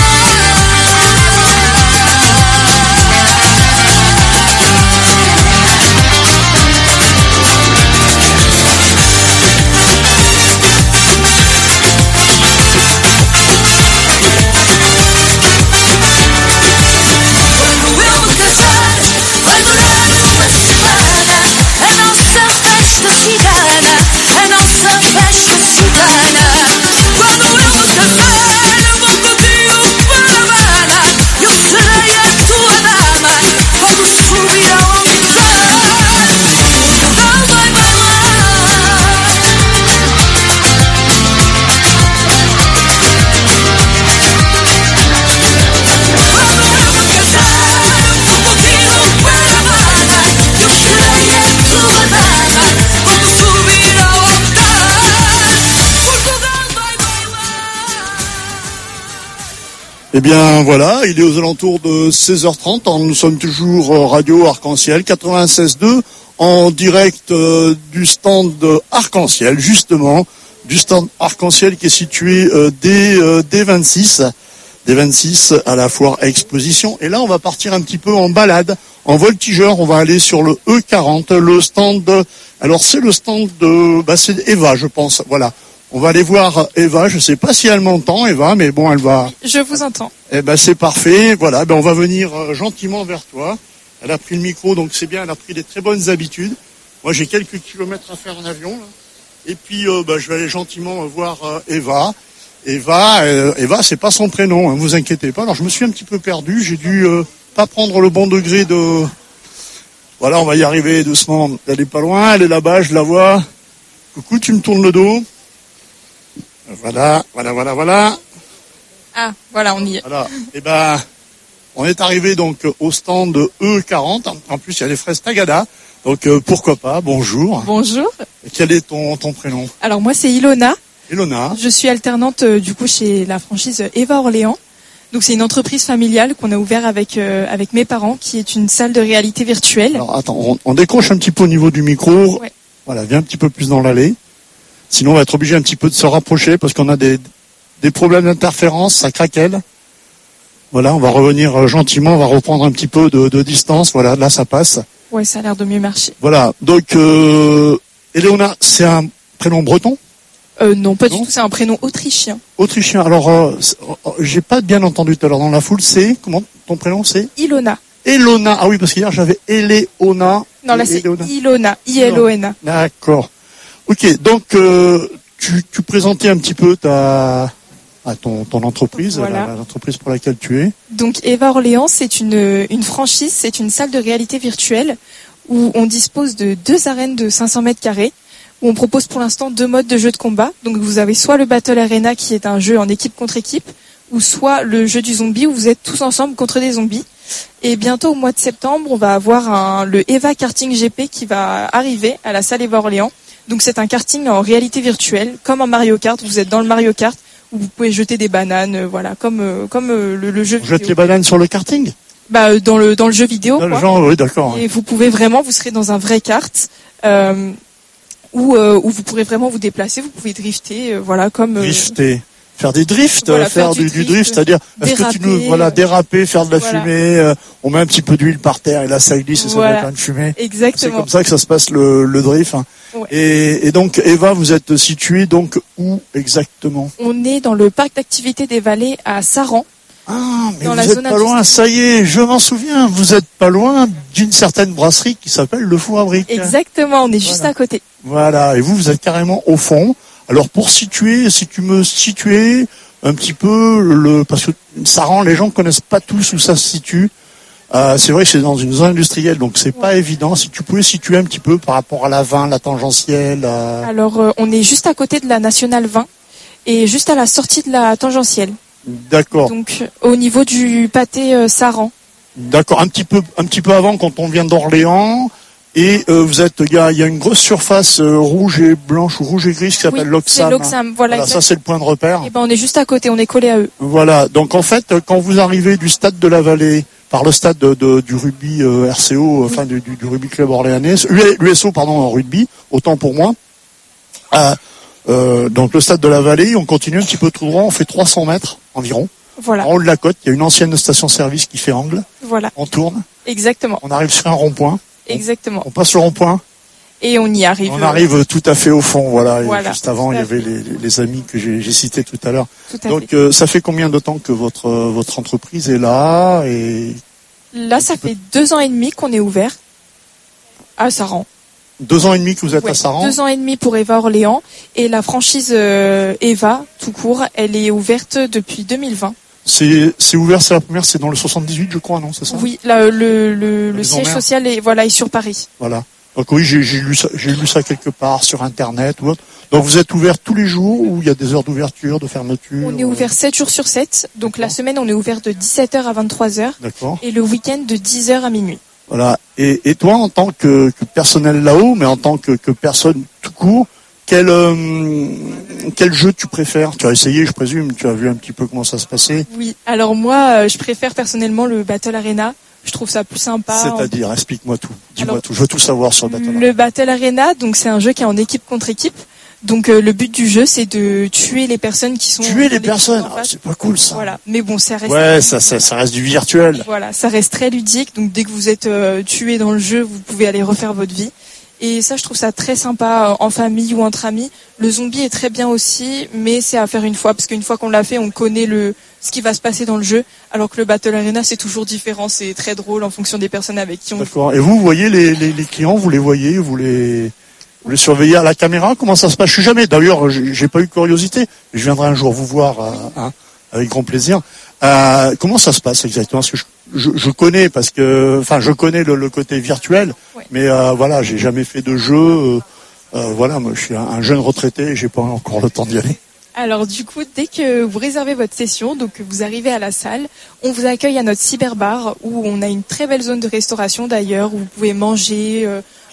Quando eu me casar, vai durar uma semana a nossa festa cigana, a nossa festa cigana. Quando eu me casar, eu vou contigo para a Habana, eu serei a tua dama quando subir ao altar. Portugal vai bailar. Quando eu me casar, vou contigo para a Habana, eu serei a tua dama quando subir ao altar. Portugal vai bailar. Eh bien voilà, il est aux alentours de seize heures trente. Nous sommes toujours euh, Radio Arc-en-Ciel quatre-vingt-seize deux en direct euh, du stand Arc-en-Ciel, justement, du stand Arc-en-Ciel qui est situé euh, dès, euh, dès vingt-six, dès vingt-six à la foire exposition. Et là, on va partir un petit peu en balade, en voltigeur. On va aller sur le E quarante, le stand. De, alors c'est le stand de, bah c'est Eva, je pense. Voilà. On va aller voir Eva. Je sais pas si elle m'entend, Eva, mais bon, elle va. Je vous entends. Eh ben c'est parfait. Voilà, ben on va venir euh, gentiment vers toi. Elle a pris le micro, donc c'est bien. Elle a pris des très bonnes habitudes. Moi, j'ai quelques kilomètres à faire en avion, là. Et puis, euh, ben, je vais aller gentiment voir euh, Eva. Eva, euh, Eva, c'est pas son prénom. Hein, vous inquiétez pas. Alors, je me suis un petit peu perdu. J'ai dû euh, pas prendre le bon degré de. Voilà, on va y arriver doucement. Elle est pas loin. Elle est là-bas. Je la vois. Coucou, tu me tournes le dos. Voilà, voilà, voilà, voilà. Ah, voilà, on y est. Voilà. Et ben, on est arrivé donc au stand E quarante. En plus, il y a les fraises Tagada. Donc euh, pourquoi pas, bonjour. Bonjour. Quel est ton, ton prénom? Alors moi c'est Ilona. Ilona. Je suis alternante euh, du coup chez la franchise Eva Orléans. Donc c'est une entreprise familiale qu'on a ouvert avec euh, avec mes parents, qui est une salle de réalité virtuelle. Alors attends, on, on décroche un petit peu au niveau du micro. Ouais. Voilà, viens un petit peu plus dans l'allée. Sinon on va être obligé un petit peu de se rapprocher parce qu'on a des, des problèmes d'interférence, ça craquelle. Voilà, on va revenir euh, gentiment, on va reprendre un petit peu de, de distance. Voilà, là ça passe. Ouais, ça a l'air de mieux marcher. Voilà, donc euh, Eleona, c'est un prénom breton? Euh, non, pas non. du tout, c'est un prénom autrichien. Autrichien, alors euh, j'ai pas bien entendu tout à l'heure dans la foule, c'est, comment ton prénom c'est? Ilona. Elona, ah oui, parce qu'hier j'avais Eleona. Non, là c'est Ilona, I L O N A. D'accord. Ok, donc euh, tu, tu présentais un petit peu ta... à ton, ton entreprise, voilà. la, l'entreprise pour laquelle tu es. Donc Eva Orléans, c'est une, une franchise, c'est une salle de réalité virtuelle où on dispose de deux arènes de cinq cents mètres carrés, où on propose pour l'instant deux modes de jeu de combat. Donc vous avez soit le Battle Arena qui est un jeu en équipe contre équipe, ou soit le jeu du zombie où vous êtes tous ensemble contre des zombies. Et bientôt au mois de septembre, on va avoir un, le Eva Karting G P qui va arriver à la salle Eva Orléans. Donc c'est un karting en réalité virtuelle, comme en Mario Kart, vous êtes dans le Mario Kart, où vous pouvez jeter des bananes, euh, voilà, comme euh, comme euh, le, le jeu vous vidéo. Jetez les bananes sur le karting? Bah dans le dans le jeu vidéo. Dans quoi. le genre, oui, d'accord. Et vous pouvez vraiment, vous serez dans un vrai kart euh, où euh, où vous pourrez vraiment vous déplacer, vous pouvez drifter, euh, voilà, comme. Euh, drifter. Faire des drifts, voilà, faire, faire du, du drift, c'est-à-dire, est-ce que tu nous, voilà, déraper, faire de la voilà. fumée, euh, on met un petit peu d'huile par terre et là ça glisse et ça voilà. met plein de fumée. Exactement. C'est comme ça que ça se passe le, le drift. Hein. Ouais. Et, et donc, Eva, vous êtes située donc où exactement? On est dans le parc d'activités des Vallées à Saran. Ah, mais dans vous la êtes zone pas loin, ça y est, je m'en souviens, vous êtes pas loin d'une certaine brasserie qui s'appelle Le Fou à Briques. Exactement, on est juste voilà. à côté. Voilà, et vous, vous êtes carrément au fond. Alors pour situer, si tu me situais un petit peu, le, parce que ça rend, les gens connaissent pas tous où ça se situe. Euh, c'est vrai que c'est dans une zone industrielle, donc c'est ouais. pas évident. Si tu pouvais situer un petit peu par rapport à la vingt, la tangentielle. Euh... Alors euh, on est juste à côté de la Nationale vingt et juste à la sortie de la tangentielle. D'accord. Donc au niveau du pâté euh, Saran. D'accord, un petit peu, un petit peu avant quand on vient d'Orléans. Et euh, vous êtes, il y a, y a une grosse surface euh, rouge et blanche ou rouge et grise qui s'appelle oui, l'Oxam. C'est l'Oxam, voilà. voilà ça c'est le point de repère. Et ben on est juste à côté, on est collé à eux. Voilà. Donc en fait, quand vous arrivez du stade de la Vallée par le stade de, de, du rugby euh, R C O, oui. enfin du, du, du rugby club orléanais, l'U S O pardon en rugby, autant pour moi. Euh, euh, donc le stade de la Vallée, on continue un petit peu tout droit, on fait trois cents mètres environ. Voilà. En haut de la côte, il y a une ancienne station-service qui fait angle. Voilà. On tourne. Exactement. On arrive sur un rond-point. Exactement. On passe le rond-point. Et on y arrive. On arrive tout à fait au fond, voilà. voilà et juste avant, il y avait les, les amis que j'ai, j'ai cités tout à l'heure. Tout à Donc, fait. Euh, ça fait combien de temps que votre votre entreprise est là et Là, ça fait deux ans et demi qu'on est ouvert à Saran. Deux ans et demi que vous êtes ouais, à Saran. Deux ans et demi pour Eva Orléans et la franchise euh, Eva tout court, elle est ouverte depuis deux mille vingt. C'est c'est ouvert, c'est la première, c'est dans le soixante-dix-huit, je crois, non, c'est ça? Oui, là, le le, le siège social est voilà est sur Paris. Voilà. Donc oui, j'ai, j'ai lu ça, j'ai lu ça quelque part sur internet ou autre. Donc vous êtes ouvert tous les jours ou il y a des heures d'ouverture, de fermeture? On est ouvert sept jours sur sept. Donc la semaine, on est ouvert de dix-sept heures à vingt-trois heures. D'accord. Et le week-end de dix heures à minuit. Voilà. Et, et toi, en tant que, que personnel là-haut, mais en tant que, que personne tout court, quel euh, quel jeu tu préfères? Tu as essayé, je présume. Tu as vu un petit peu comment ça se passait. Oui. Alors moi, je préfère personnellement le Battle Arena. Je trouve ça plus sympa. C'est-à-dire, explique-moi tout. Dis-moi Alors, tout. Je veux tout savoir sur le Battle Arena. Le Battle Arena, donc c'est un jeu qui est en équipe contre équipe. Donc euh, le but du jeu, c'est de tuer les personnes qui sont. Tuer les personnes, ah, c'est pas cool ça. Voilà, mais bon, ça reste. Ouais, ça, ça, ça reste du virtuel. Voilà, ça reste très ludique. Donc dès que vous êtes euh, tué dans le jeu, vous pouvez aller refaire votre vie. Et ça, je trouve ça très sympa euh, en famille ou entre amis. Le zombie est très bien aussi, mais c'est à faire une fois parce qu'une fois qu'on l'a fait, on connaît le ce qui va se passer dans le jeu. Alors que le Battle Arena, c'est toujours différent, c'est très drôle en fonction des personnes avec qui on. D'accord. Et vous, vous voyez les, les, les clients, vous les voyez, vous les Vous les surveillez à la caméra? Comment ça se passe? Je suis jamais. D'ailleurs, j'ai pas eu curiosité. Je viendrai un jour vous voir, euh, hein, avec grand plaisir. Euh, comment ça se passe exactement? Parce que je, je, je connais, parce que, enfin, je connais le, le côté virtuel, ouais. mais euh, voilà, j'ai jamais fait de jeu. Euh, euh, voilà, moi, je suis un, un jeune retraité, et j'ai pas encore le temps d'y aller. Alors du coup, dès que vous réservez votre session, donc que vous arrivez à la salle, on vous accueille à notre cyberbar où on a une très belle zone de restauration d'ailleurs, où vous pouvez manger, euh,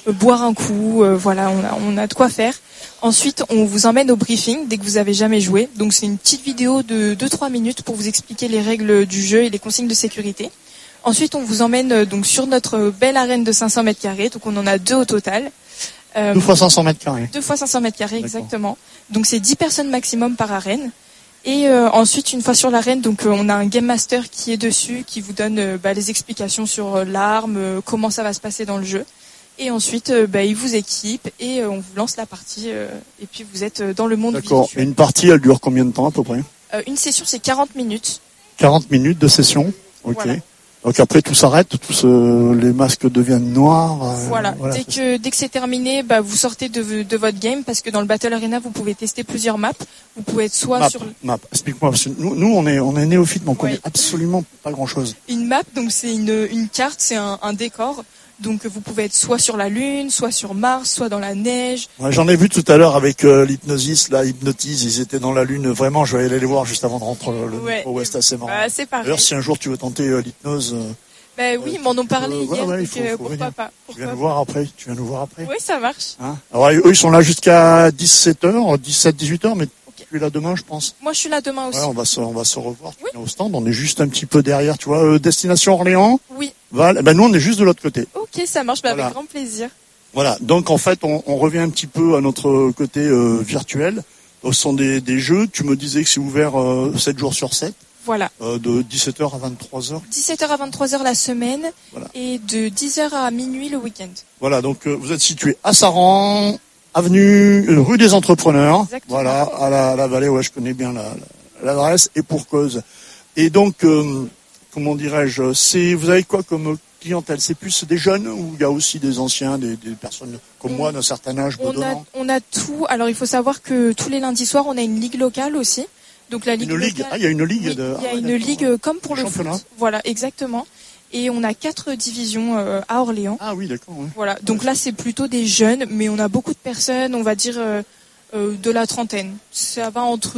euh, boire un coup, euh, voilà, on a, on a de quoi faire. Ensuite, on vous emmène au briefing dès que vous avez jamais joué. Donc c'est une petite vidéo de deux trois minutes pour vous expliquer les règles du jeu et les consignes de sécurité. Ensuite, on vous emmène euh, donc sur notre belle arène de cinq cents mètres carrés. Donc on en a deux au total. Euh, deux fois cinq cents mètres carrés. Deux fois cinq cents mètres carrés, exactement. Donc c'est dix personnes maximum par arène. Et euh, ensuite, une fois sur l'arène, donc euh, on a un game master qui est dessus, qui vous donne euh, bah, les explications sur euh, l'arme, euh, comment ça va se passer dans le jeu. Et ensuite, euh, bah, il vous équipe et euh, on vous lance la partie. Euh, et puis vous êtes euh, dans le monde virtuel. D'accord. Et une partie, elle dure combien de temps à peu près? euh, Une session, c'est quarante minutes. quarante minutes de session. Ok. Voilà. Donc après tout s'arrête, tous euh, les masques deviennent noirs. Euh, voilà. voilà. Dès que dès que c'est terminé, bah vous sortez de de votre game parce que dans le Battle Arena vous pouvez tester plusieurs maps. Vous pouvez être soit map, sur map. Explique-moi parce que nous, nous on est on est néophytes, mais on connaît ouais. absolument pas grand chose. Une map, donc c'est une une carte, c'est un, un décor. Donc vous pouvez être soit sur la Lune, soit sur Mars, soit dans la neige. Ouais, j'en ai vu tout à l'heure avec euh, l'hypnosis, là, Hypnotise, ils étaient dans la Lune. Vraiment, je vais aller les voir juste avant de rentrer le ouais. au West, assez marrant. Bah, c'est pareil. D'ailleurs, si un jour tu veux tenter euh, l'hypnose... Euh, Ben oui, ils m'en ont parlé euh, hier, ouais, ouais, donc faut, euh, faut pourquoi venir. pas. Pourquoi tu viens pas. nous voir après. Tu viens nous voir après. Oui, ça marche. Hein alors eux, ils sont là jusqu'à dix-sept heures, dix-sept, dix-huit heures, mais okay. Tu es là demain, je pense. Moi, je suis là demain aussi. Ouais, on va se, on va se revoir. Tu viens au stand. On est juste un petit peu derrière, tu vois. Euh, destination Orléans. Oui. Val. Ben nous, on est juste de l'autre côté. Ok, ça marche. Ben, voilà. Avec grand plaisir. Voilà. Donc en fait, on, on revient un petit peu à notre côté euh, virtuel. Ce sont des, des jeux. Tu me disais que c'est ouvert euh, sept jours sur sept. Voilà. Euh, de dix-sept heures à vingt-trois heures. dix-sept heures à vingt-trois heures la semaine voilà. Et de dix heures à minuit le week-end. Voilà, donc euh, vous êtes situé à Saran, avenue euh, rue des Entrepreneurs. Exactement. Voilà, à la, à la vallée, ouais, je connais bien la, la, l'adresse, et pour cause. Et donc, euh, comment dirais-je, c'est, vous avez quoi comme clientèle? C'est plus des jeunes ou il y a aussi des anciens, des, des personnes comme on, moi d'un certain âge? On a, on a tout. Alors il faut savoir que tous les lundis soirs, on a une ligue locale aussi. Donc la ligue une ligue. locale, ah, il y a une ligue oui, de. Il y a ah, une ouais, ligue comme pour le championnat. foot. Voilà, exactement. Et on a quatre divisions euh, à Orléans. Ah oui, d'accord. Ouais. Voilà. Donc là, c'est plutôt des jeunes, mais on a beaucoup de personnes, on va dire euh, euh, de la trentaine. Ça va entre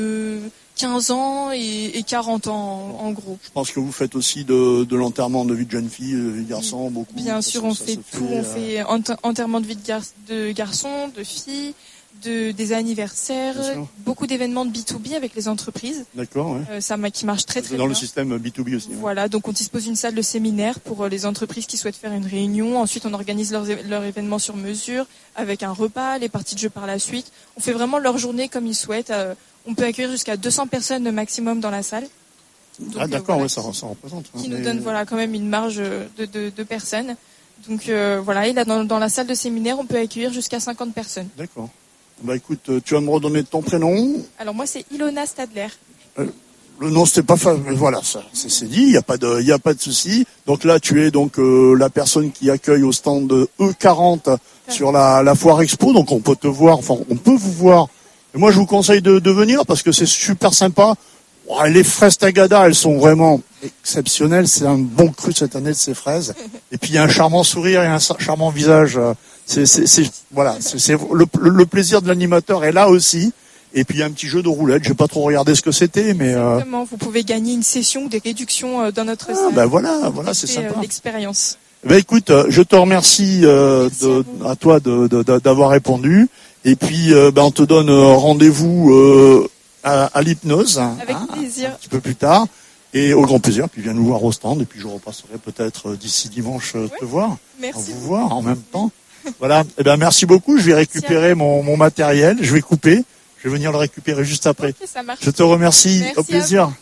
quinze ans et, et quarante ans, en, en gros. Je pense que vous faites aussi de, de l'enterrement de vie de jeune fille, de vie de garçon, beaucoup. Bien sûr, on fait tout. Fait, on euh... fait ent- enterrement de vie de, gar- de garçon, de fille. De, des anniversaires, beaucoup d'événements de B deux B avec les entreprises. D'accord, ouais. Euh, ça qui marche très très dans bien. Dans le système B deux B aussi. Voilà, ouais. Donc on dispose d'une salle de séminaire pour les entreprises qui souhaitent faire une réunion. Ensuite, on organise leurs, leurs événements sur mesure avec un repas, les parties de jeu par la suite. On fait vraiment leur journée comme ils souhaitent. Euh, on peut accueillir jusqu'à deux cents personnes maximum dans la salle. Donc, ah d'accord, euh, voilà, ouais, ça, ça représente. Qui hein, nous donne voilà quand même une marge de, de, de personnes. Donc euh, voilà, et là dans, dans la salle de séminaire, on peut accueillir jusqu'à cinquante personnes. D'accord. Bah écoute, tu vas me redonner ton prénom. Alors moi c'est Ilona Stadler. Euh, le nom c'était pas fa... voilà, ça c'est, c'est dit, il y a pas de il y a pas de souci. Donc là tu es donc euh, la personne qui accueille au stand E quarante ah. sur la, la foire expo, donc on peut te voir, enfin on peut vous voir. Et moi je vous conseille de, de venir parce que c'est super sympa. Oh, les fraises Tagada, elles sont vraiment exceptionnelles, c'est un bon cru cette année de ces fraises. Et puis il y a un charmant sourire et un charmant visage. C'est, c'est, c'est voilà, c'est, c'est le, le plaisir de l'animateur est là aussi. Et puis il y a un petit jeu de roulette. J'ai pas trop regardé ce que c'était, mais euh... exactement. Vous pouvez gagner une session ou des réductions dans notre ah, salle. Ben voilà, voilà, c'est sympa. Euh, l'expérience. Ben écoute, je te remercie euh, de, à, à toi de, de, de, d'avoir répondu. Et puis euh, ben on te donne rendez-vous euh, à, à l'hypnose. Avec hein, plaisir. Un petit peu plus tard. Et au grand plaisir. Puis viens nous voir au stand. Et puis je repasserai peut-être d'ici dimanche ouais. te voir. Merci. Vous voir en même temps. Voilà. Eh ben merci beaucoup. Je vais récupérer mon, mon matériel. Je vais couper. Je vais venir le récupérer juste après. Okay, ça marche. Je te remercie. Merci au plaisir.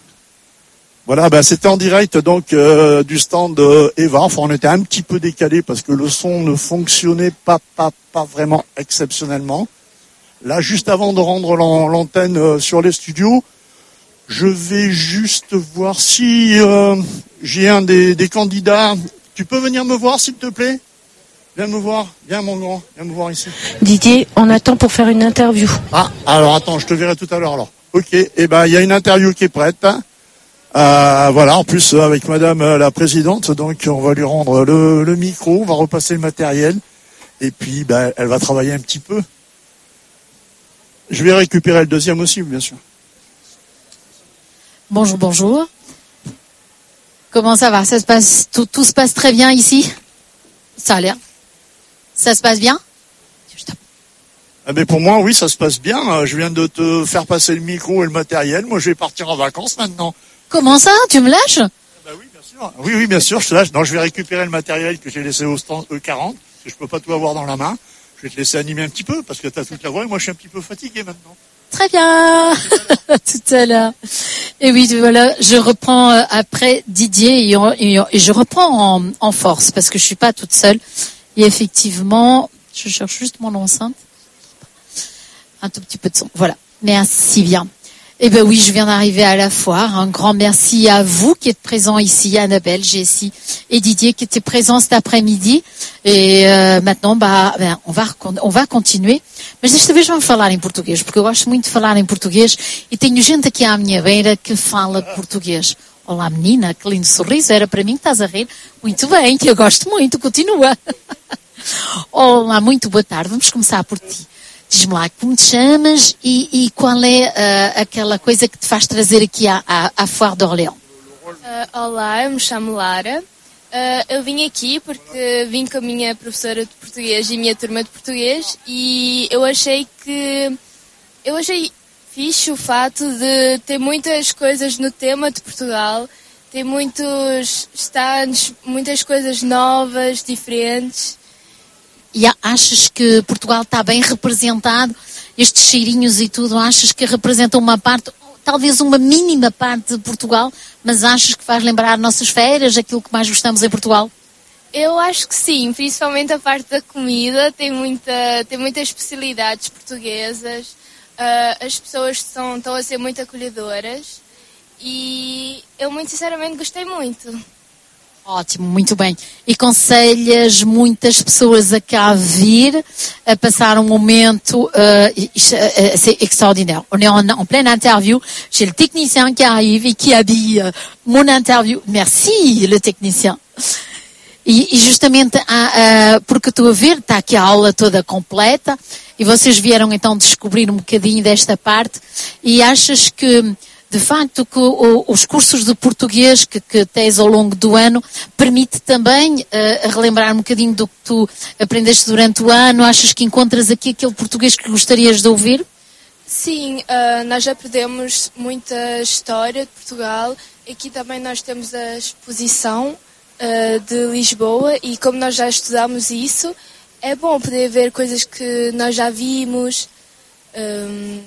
Voilà. Ben c'était en direct donc euh, du stand de Eva. Enfin, on était un petit peu décalé parce que le son ne fonctionnait pas, pas, pas vraiment exceptionnellement. Là, juste avant de rendre l'antenne euh, sur les studios, je vais juste voir si euh, j'ai un des, des candidats. Tu peux venir me voir, s'il te plaît? Viens me voir, viens mon grand, viens me voir ici. Didier, on attend pour faire une interview. Ah, alors attends, je te verrai tout à l'heure alors. Ok, eh ben il y a une interview qui est prête. Euh, voilà, en plus avec Madame la Présidente, donc on va lui rendre le, le micro, on va repasser le matériel, et puis ben elle va travailler un petit peu. Je vais récupérer le deuxième aussi, bien sûr. Bonjour, bonjour. Comment ça va? Ça se passe, tout, tout se passe très bien ici? Ça a l'air. Ça se passe bien? Ah ben pour moi, oui, ça se passe bien. Euh, Je viens de te faire passer le micro et le matériel. Moi, je vais partir en vacances maintenant. Comment ça? Tu me lâches? Ah oui, bien sûr. Oui, oui, bien sûr, je te lâche. Non, je vais récupérer le matériel que j'ai laissé au stand E quarante, parce que je peux pas tout avoir dans la main. Je vais te laisser animer un petit peu, parce que tu as toute la voix et moi, je suis un petit peu fatigué maintenant. Très bien. Tout à l'heure. Et oui, voilà, je reprends euh, après Didier et, on- et on- et je reprends en, en force parce que je suis pas toute seule. Et effectivement, je cherche juste mon enceinte. Un tout petit peu de son. Voilà. Merci bien. Eh ben oui, je viens d'arriver à la foire. Un grand merci à vous qui êtes présents ici, Annabelle, Jessie et Didier qui étaient présents cet après-midi. Et euh, maintenant, bah, ben, on va recon- on va continuer. Mas desta vez vamos falar em português, porque eu gosto muito de falar em português e tenho gente aqui à minha beira que fala português. Olá, menina, que lindo sorriso. Era para mim que estás a rir. Muito bem, que eu gosto muito. Continua. Olá, muito boa tarde. Vamos começar por ti. Diz-me lá como te chamas e, e qual é uh, aquela coisa que te faz trazer aqui à, à, à Foire d'Orléans. Uh, olá, eu me chamo Lara. Uh, eu vim aqui porque vim com a minha professora de português e a minha turma de português e eu achei que eu achei fixe o fato de ter muitas coisas no tema de Portugal, ter muitos stands, muitas coisas novas, diferentes. E a- achas que Portugal está bem representado? Estes cheirinhos e tudo, achas que representam uma parte, talvez uma mínima parte de Portugal, mas achas que faz lembrar nossas férias, aquilo que mais gostamos em Portugal? Eu acho que sim, principalmente a parte da comida, tem, muita, tem muitas especialidades portuguesas, uh, as pessoas são, estão a ser muito acolhedoras e eu muito sinceramente gostei muito. Ótimo, muito bem. E aconselhas muitas pessoas a cá vir, a passar un momento euh, euh, c'est extraordinaire. On est en, en pleine interview. J'ai le technicien qui arrive et qui habille euh, mon interview. Merci, le technicien. E, e justamente, ah, ah, porque estou a ver, está aqui a aula toda completa e vocês vieram então descobrir um bocadinho desta parte e achas que de facto que o, os cursos de português que, que tens ao longo do ano permite também uh, relembrar um bocadinho do que tu aprendeste durante o ano? Achas que encontras aqui aquele português que gostarias de ouvir? Sim, uh, nós aprendemos muita história de Portugal. Aqui também nós temos a exposição uh, de Lisboa e como nós já estudamos isso, é bom poder ver coisas que nós já vimos. Um...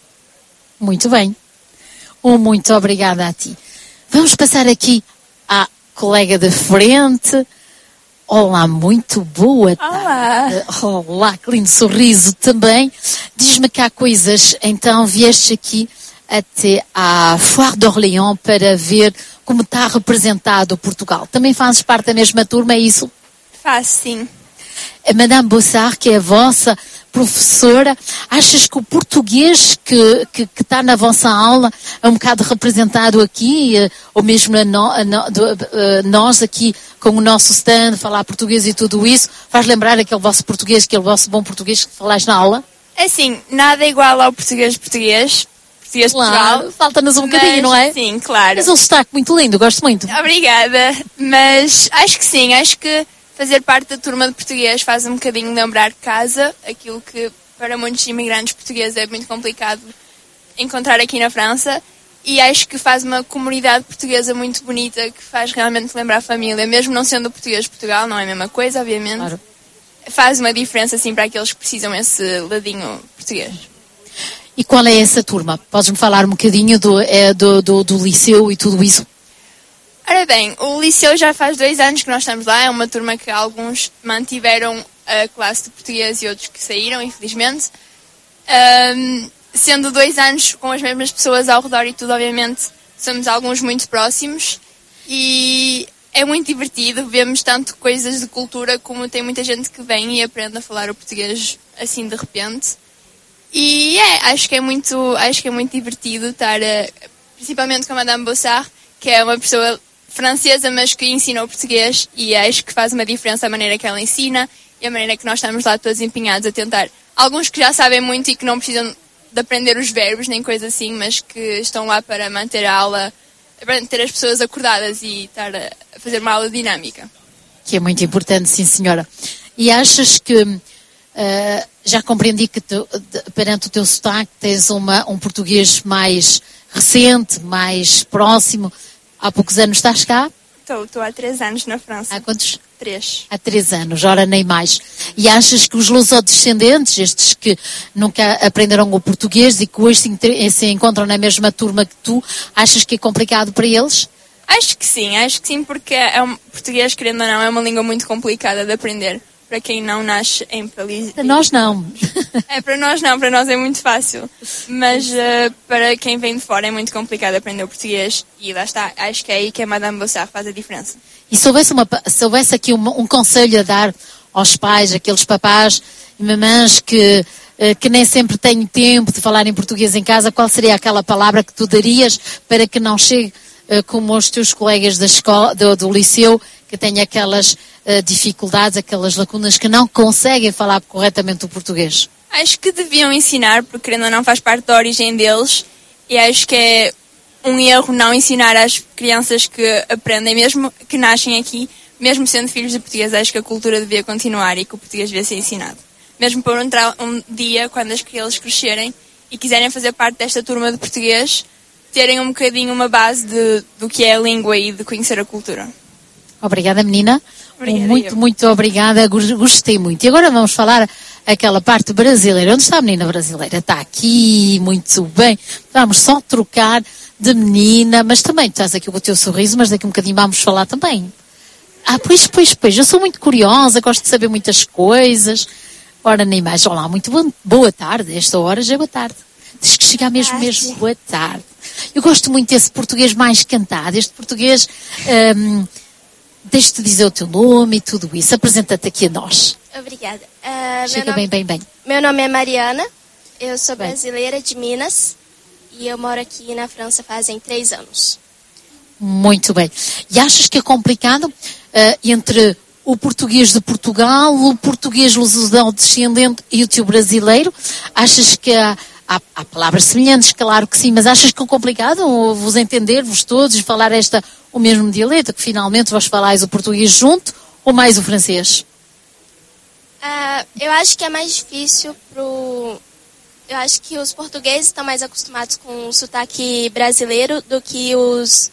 Muito bem. Um muito obrigada a ti. Vamos passar aqui à colega da frente. Olá, muito boa tarde. Olá. Olá, que lindo sorriso também. Diz-me que há coisas, então vieste aqui até à Foire d'Orléans para ver como está representado Portugal. Também fazes parte da mesma turma, é isso? Faço, sim. A Madame Bossard, que é a vossa professora, achas que o português que, que, que está na vossa aula é um bocado representado aqui, eh, ou mesmo a no, a no, do, eh, nós aqui com o nosso stand, falar português e tudo isso, faz lembrar aquele vosso português, aquele vosso bom português que falaste na aula? É assim, nada igual ao português português. Português Claro, Portugal. falta-nos um bocadinho, mas, não é? Sim, claro. Mas um sotaque muito lindo, gosto muito. Obrigada. Mas acho que sim, acho que fazer parte da turma de português faz um bocadinho lembrar casa, aquilo que para muitos imigrantes portugueses é muito complicado encontrar aqui na França. E acho que faz uma comunidade portuguesa muito bonita, que faz realmente lembrar a família, mesmo não sendo português de Portugal, não é a mesma coisa, obviamente. Claro. Faz uma diferença, assim, para aqueles que precisam esse ladinho português. E qual é essa turma? Podes-me falar um bocadinho do, é, do, do, do liceu e tudo isso? Ora bem, o liceu já faz dois anos que nós estamos lá, é uma turma que alguns mantiveram a classe de português e outros que saíram, infelizmente. Um, sendo dois anos com as mesmas pessoas ao redor e tudo, obviamente, somos alguns muito próximos e é muito divertido, vemos tanto coisas de cultura como tem muita gente que vem e aprende a falar o português assim de repente. E é, acho que é muito, acho que é muito divertido estar, a, principalmente com a Madame Bossard, que é uma pessoa francesa, mas que ensina o português, e acho que faz uma diferença a maneira que ela ensina e a maneira que nós estamos lá todos empenhados a tentar. Alguns que já sabem muito e que não precisam de aprender os verbos nem coisa assim, mas que estão lá para manter a aula, para manter as pessoas acordadas e estar a fazer uma aula dinâmica. Que é muito importante, sim senhora. E achas que, uh, já compreendi que tu, de, perante o teu sotaque tens uma, um português mais recente, mais próximo. Há poucos anos estás cá? Estou há três anos na França. Há quantos? Três. Há três anos, ora nem mais. E achas que os lusodescendentes, estes que nunca aprenderam o português e que hoje se, se encontram na mesma turma que tu, achas que é complicado para eles? Acho que sim, acho que sim, porque é um, português, querendo ou não, é uma língua muito complicada de aprender. Para quem não nasce em país. Para nós não. É, para nós não, para nós é muito fácil. Mas uh, para quem vem de fora é muito complicado aprender o português. E lá está, acho que é aí que a Madame Bossard faz a diferença. E se houvesse, uma, se houvesse aqui um, um conselho a dar aos pais, aqueles papás e mamãs que, uh, que nem sempre têm tempo de falar em português em casa, qual seria aquela palavra que tu darias para que não chegue uh, como os teus colegas da escola, do, do liceu, que têm aquelas uh, dificuldades, aquelas lacunas que não conseguem falar corretamente o português? Acho que deviam ensinar, porque querendo ou não faz parte da origem deles, e acho que é um erro não ensinar às crianças que aprendem, mesmo que nascem aqui, mesmo sendo filhos de português, acho que a cultura devia continuar e que o português devia ser ensinado. Mesmo para um, um dia, quando as crianças crescerem e quiserem fazer parte desta turma de português, terem um bocadinho uma base de, do que é a língua e de conhecer a cultura. Obrigada, menina. Obrigada, muito, eu. muito obrigada. Gostei muito. E agora vamos falar aquela parte brasileira. Onde está a menina brasileira? Está aqui, muito bem. Vamos só trocar de menina, mas também tu estás aqui com o teu sorriso, mas daqui a um bocadinho vamos falar também. Ah, pois, pois, pois. Eu sou muito curiosa, gosto de saber muitas coisas. Ora, nem mais. Olá, muito boa, boa tarde. Esta hora já é boa tarde. Tens que chegar mesmo, mesmo. Boa tarde. Eu gosto muito desse português mais cantado, este português... Um, Deixa-te dizer o teu nome e tudo isso. Apresenta-te aqui a nós. Obrigada. Uh, Chega nome, bem, bem, bem. Meu nome é Mariana, eu sou bem. brasileira de Minas e eu moro aqui na França fazem três anos. Muito bem. E achas que é complicado uh, entre o português de Portugal, o português lusodescendente e o teu brasileiro? Achas que há, há, há palavras semelhantes? Claro que sim, mas achas que é complicado vos entender, vos todos, e falar esta... o mesmo dialeto, que finalmente vós falais o português junto ou mais o francês? Uh, eu acho que é mais difícil pro... Eu acho que os portugueses estão mais acostumados com o sotaque brasileiro do que os...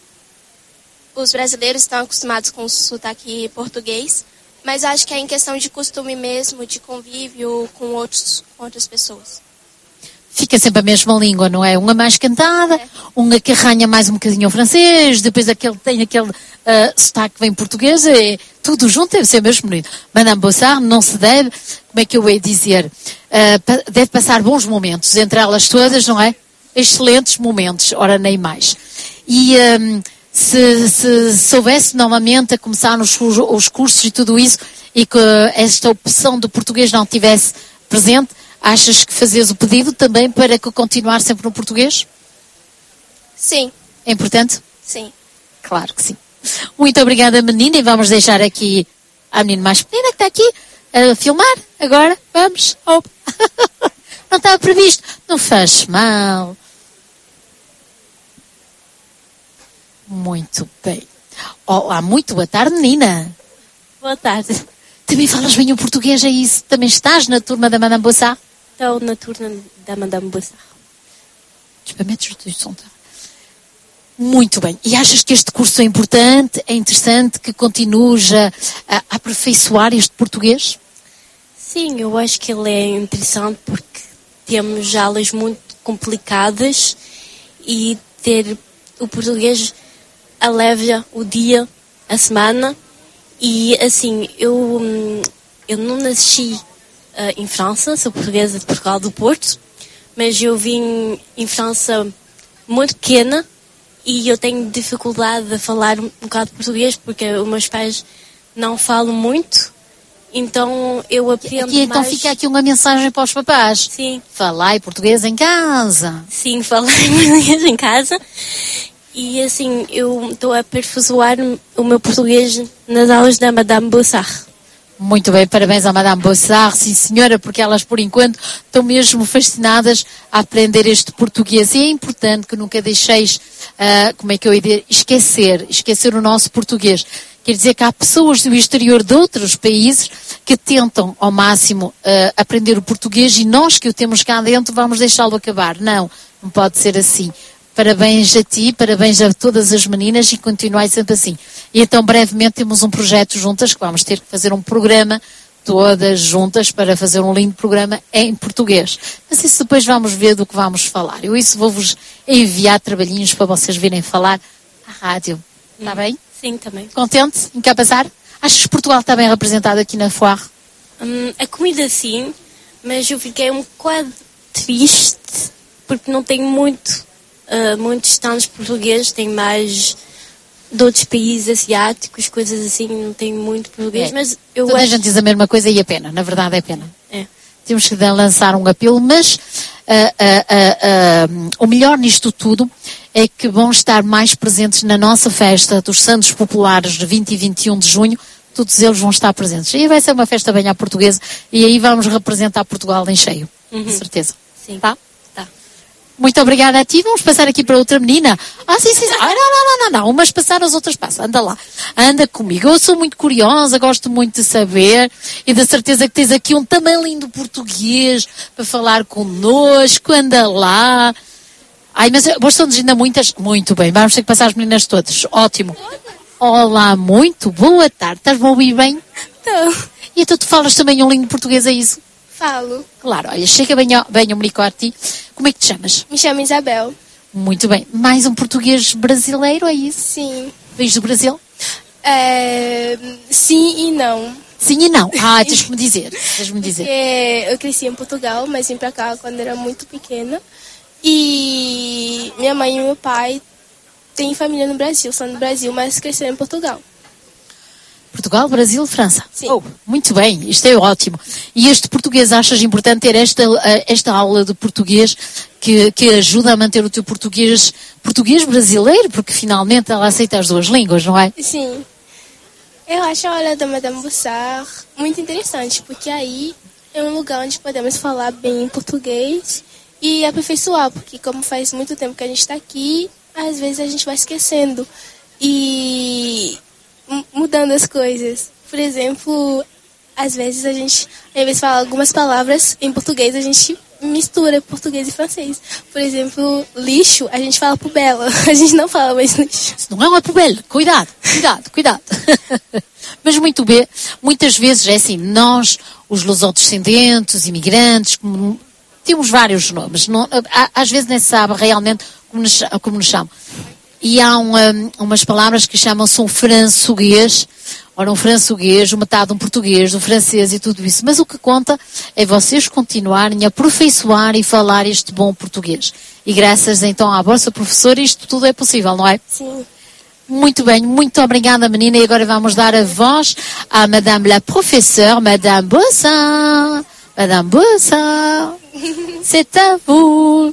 Os brasileiros estão acostumados com o sotaque português. Mas eu acho que é em questão de costume mesmo, de convívio com, outros, com outras pessoas. Fica sempre a mesma língua, não é? Uma mais cantada, é. Uma que arranha mais um bocadinho o francês, depois aquele tem aquele uh, sotaque que vem português, é tudo junto, deve ser mesmo bonito. Madame Bossard não se deve, como é que eu ia dizer, uh, deve passar bons momentos entre elas todas, não é? Excelentes momentos, ora nem mais. E um, se, se soubesse novamente a começar nos, os cursos e tudo isso, e que esta opção do português não tivesse presente, achas que fazias o pedido também para que continuar sempre no português? Sim. É importante? Sim. Claro que sim. Muito obrigada, menina, e vamos deixar aqui a menina mais pequena que está aqui a filmar. Agora, vamos. Oh. Não estava previsto. Não faz mal. Muito bem. Olá, muito boa tarde, menina. Boa tarde. Também falas bem o português, é isso? Também estás na turma da Madame Bossard? Estou na turma da Madame Bossard. Muito bem. E achas que este curso é importante, é interessante, que continues a, a aperfeiçoar este português? Sim, eu acho que ele é interessante porque temos aulas muito complicadas e ter o português alivia o dia, a semana. E assim, eu, eu não nasci uh, em França, sou portuguesa de Portugal do Porto, mas eu vim em França muito pequena e eu tenho dificuldade de falar um bocado de português porque os meus pais não falam muito, então eu aprendo aqui, então mais... fica aqui uma mensagem para os papás. Sim. Falai português em casa. Sim, falai português em casa. E assim, eu estou a aperfeiçoar o meu português nas aulas da Madame Bossard. Muito bem, parabéns à Madame Bossard, sim senhora, porque elas por enquanto estão mesmo fascinadas a aprender este português. E é importante que nunca deixeis, uh, como é que eu ia dizer, esquecer, esquecer o nosso português. Quer dizer que há pessoas do exterior de outros países que tentam ao máximo uh, aprender o português e nós que o temos cá dentro vamos deixá-lo acabar. Não, não pode ser assim. Parabéns a ti, parabéns a todas as meninas e continuai sempre assim. E então brevemente temos um projeto juntas que vamos ter que fazer um programa todas juntas para fazer um lindo programa em português. Mas isso depois vamos ver do que vamos falar. Eu isso vou-vos enviar trabalhinhos para vocês virem falar à rádio. Está hum, bem? Sim, também. Contente? Em cá passar? Achas que Portugal está bem representado aqui na Foire? Hum, a comida sim, mas eu fiquei um bocado triste porque não tenho muito, uh, muitos stands portugueses, tenho mais de outros países asiáticos, coisas assim, não tenho muito português, é. mas eu Toda acho... a gente diz a mesma coisa e é pena, na verdade é pena. É. Temos que lançar um apelo, mas uh, uh, uh, uh, o melhor nisto tudo é que vão estar mais presentes na nossa festa dos Santos Populares de vinte e vinte e um de junho, todos eles vão estar presentes. E vai ser uma festa bem à portuguesa e aí vamos representar Portugal em cheio, uhum. com certeza. Sim. Tá? Tá. Muito obrigada a ti. Vamos passar aqui para outra menina. Ah, sim, sim. Ah, não, não, não, não, não. Umas passaram, as outras passam. Anda lá. Anda comigo. Eu sou muito curiosa, gosto muito de saber e da certeza que tens aqui um também lindo português para falar connosco. Anda lá. Ai, mas gostam-nos ainda muitas? Muito bem. Vamos ter que passar as meninas todas. Ótimo. Olá, muito boa tarde. Estás-me a ouvir bem? Então. E tu, tu falas também um lindo português, é isso? Falo. Claro, olha, chega bem ao, bem ao Mericote. Como é que te chamas? Me chamo Isabel. Muito bem. Mais um português brasileiro, é isso? Sim. Vens do Brasil? É, sim e não. Sim e não. Ah, tens que me dizer. Tens-me dizer. Porque eu cresci em Portugal, mas vim pra cá quando era muito pequena. E minha mãe e meu pai têm família no Brasil, são do Brasil, mas cresceram em Portugal. Portugal, Brasil, França. Sim. Oh, muito bem, isto é ótimo. E este português, achas importante ter esta, esta aula de português que, que ajuda a manter o teu português, português brasileiro, porque finalmente ela aceita as duas línguas, não é? Sim. Eu acho a aula da Madame Bussard muito interessante, porque aí é um lugar onde podemos falar bem português e aperfeiçoar, porque como faz muito tempo que a gente está aqui, às vezes a gente vai esquecendo e mudando as coisas. Por exemplo, às vezes a gente, ao invés de falar algumas palavras em português, a gente mistura português e francês. Por exemplo, lixo, a gente fala pubela. A gente não fala mais lixo. Isso não é uma pubela. Cuidado, cuidado, cuidado. Mas muito bem, muitas vezes é assim, nós, os lusodescendentes, imigrantes, temos vários nomes. Não, às vezes nem se sabe realmente como nos, como nos chamam. E há um, um, umas palavras que chamam-se um françoguês, ora um françoguês, metade um português, um francês e tudo isso. Mas o que conta é vocês continuarem a aperfeiçoar e falar este bom português. E graças então à vossa professora isto tudo é possível, não é? Sim. Muito bem, muito obrigada menina. E agora vamos dar a voz à Madame la Professeure, Madame Bossin. Madame Bossin, c'est à vous.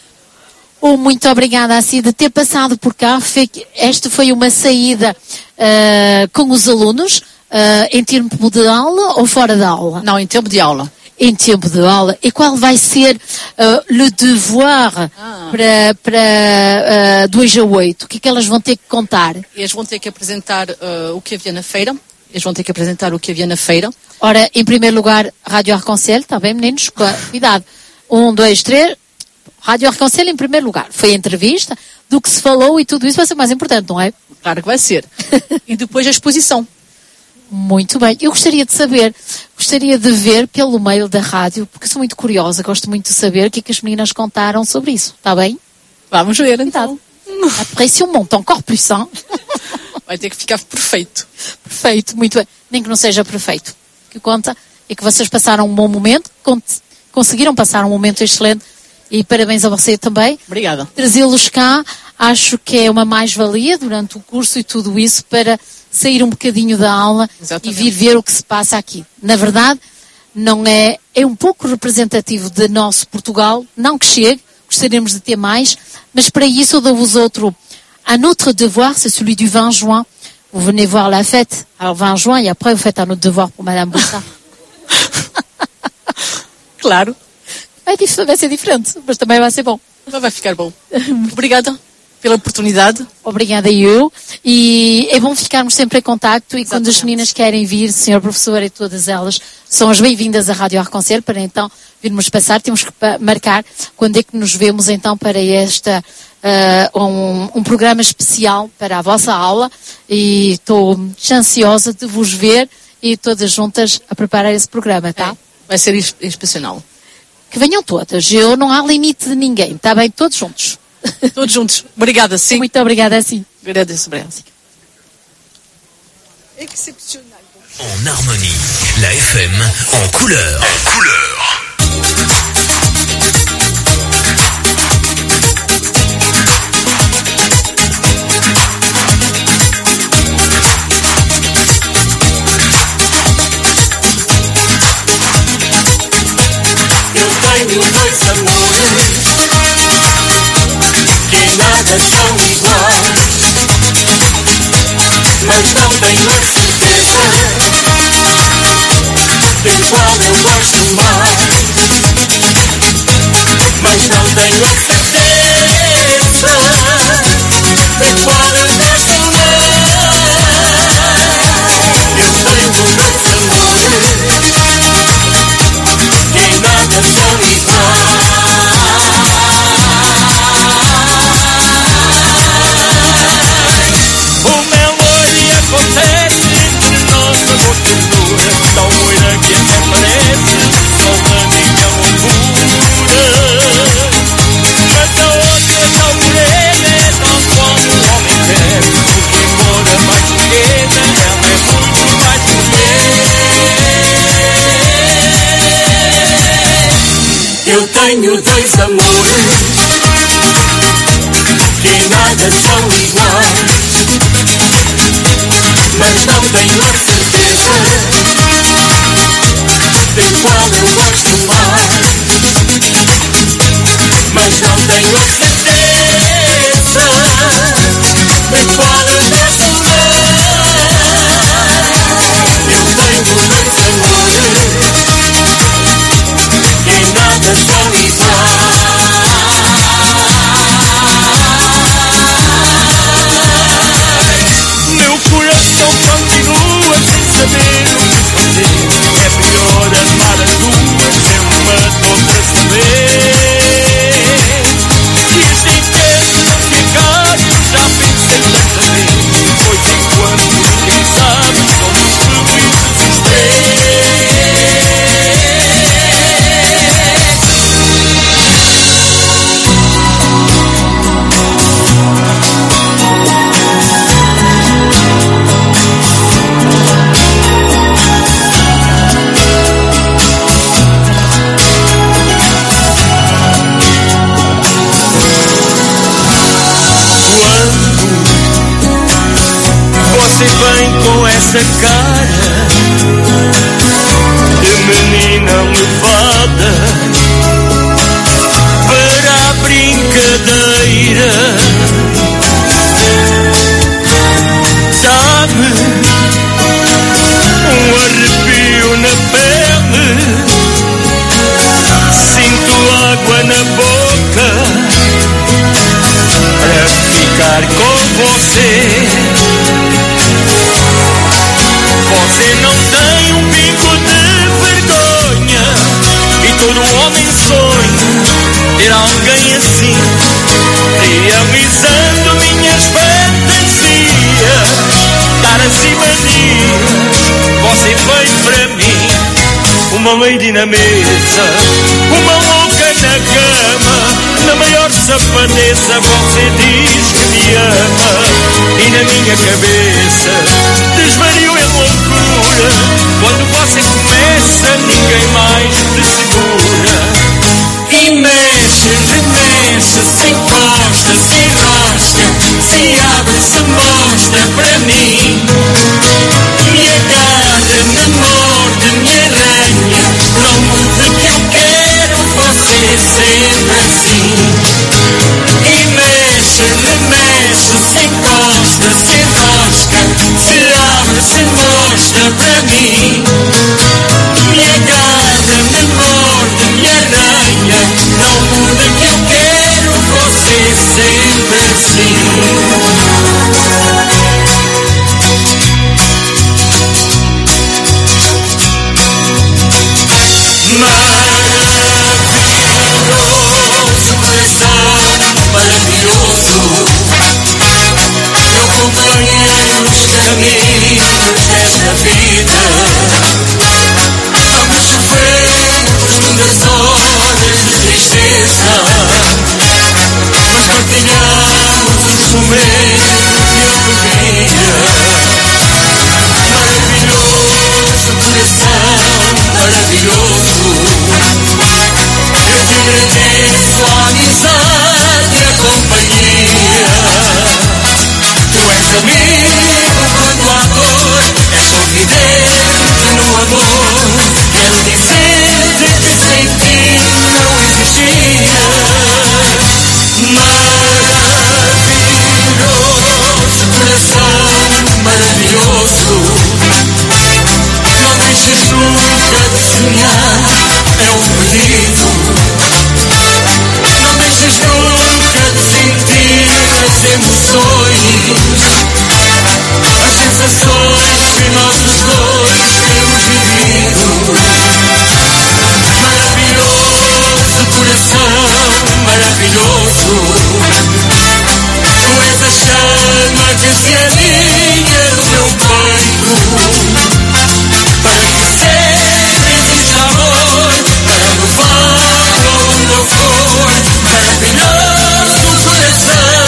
Oh, muito obrigada, assim, de ter passado por cá. Esta foi uma saída uh, com os alunos, uh, em tempo de aula ou fora da aula? Não, em tempo de aula. Em tempo de aula. E qual vai ser uh, le devoir ah. para, para uh, dois a oito? O que é que elas vão ter que contar? Eles vão ter que apresentar uh, o que havia na feira. Eles vão ter que apresentar o que havia na feira. Ora, em primeiro lugar, Rádio Arconcel, está bem, meninos? Cuidado. Um, dois, três... Rádio Arconcel em primeiro lugar. Foi a entrevista, do que se falou e tudo isso vai ser mais importante, não é? Claro que vai ser. E depois a exposição. Muito bem. Eu gostaria de saber, gostaria de ver pelo mail da rádio, porque sou muito curiosa, gosto muito de saber o que é que as meninas contaram sobre isso. Está bem? Vamos ver então. Après, si on monte encore plus, hein? Vai ter que ficar perfeito. Perfeito, muito bem. Nem que não seja perfeito. O que conta é que vocês passaram um bom momento, conseguiram passar um momento excelente. E parabéns a você também. Obrigada. Trazê-los cá, acho que é uma mais-valia durante o curso e tudo isso para sair um bocadinho da aula. Exatamente. E vir ver o que se passa aqui. Na verdade, não é, é um pouco representativo de nosso Portugal, não que chegue, gostaríamos de ter mais, mas para isso eu dou-vos outro. Un autre devoir, c'est celui du vingt juin. Vous venez voir la fête, alors vingt juin, et après vous faites un autre devoir pour Madame Boussard. Claro. Vai, vai ser diferente, mas também vai ser bom. Vai ficar bom. Obrigada. pela oportunidade. Obrigada eu. E é bom ficarmos sempre em contacto e quando as meninas querem vir, senhor professor e todas elas, são as bem-vindas à Rádio Arconcel para então virmos passar. Temos que marcar quando é que nos vemos então para esta uh, um, um programa especial para a vossa aula e estou ansiosa de vos ver e todas juntas a preparar esse programa, tá? É, vai ser excepcional. Que venham todas. Eu não há limite de ninguém. Está bem? Todos juntos. Todos juntos. Obrigada, sim. Muito obrigada, sim. Agradeço, obrigada. Exceptionnel. En harmonie, la F M en couleur. En couleur. Eu tenho dois amores que nada são iguais, mas não tenho a certeza de qual eu gosto mais. Mas não tenho a certeza de qual eu gosto mais. Eu tenho dois amores que nada são iguais. O melódia acontece entre nós, amor, ternura, tão loira que até parece só uma amiga loucura. Mas a outra tão morena é tal como o homem quer, porque embora mais pequena, ela é muito mais mulher. Eu tenho dois amores que nada são iguais, mas não tenho a certeza de qual eu gosto mais. Mas não tenho a certeza de qual eu gosto mais. Eu tenho dois amores que nada são iguais. Meu coração continua sem saber o que fazer. É melhor amar as duas sem uma outra saber. Se este inferno não ficar, eu já pensei tanta vez. Pois enquanto ninguém sabe, somos felizes os três. Você vem com essa cara de menina levada para a brincadeira. Dá-me um arrepio na pele, sinto água na boca para ficar com você. Você não tem um pingo de vergonha, e todo homem sonha ter alguém assim, realizando minhas fantasias, dar acima dias. Você fez para mim uma lady na mesa, uma louca na cama. Na maior safadeza você diz que me ama, e na minha cabeça desvario em loucura. Quando você começa, ninguém mais te segura. E mexe, remexe, se encosta, se enrosca, se abre, se mostra para mim. Me agarra, me morde, me arranha, no mundo que eu quero você sempre assim. E mexe, remexe, se encosta, se enrosca, se abre, se mostra para mim. Me agarra, me morde, me arranha, comer minha fogueira. Maravilhoso, coração maravilhoso. Eu te agradeço a amizade e a companhia. Tu és amigo quando há dor, és confidente no amor. Quero dizer que sem ti não existia. Maravilhoso, coração maravilhoso. Não deixes nunca de sonhar, é um pedido. Não deixes nunca de sentir as emoções, as sensações que nós os dois temos vivido. Maravilhoso, coração maravilhoso. Tu és a chama que se alinha no meu peito, para que sempre exista amor, para levar onde eu for. Maravilhoso, coração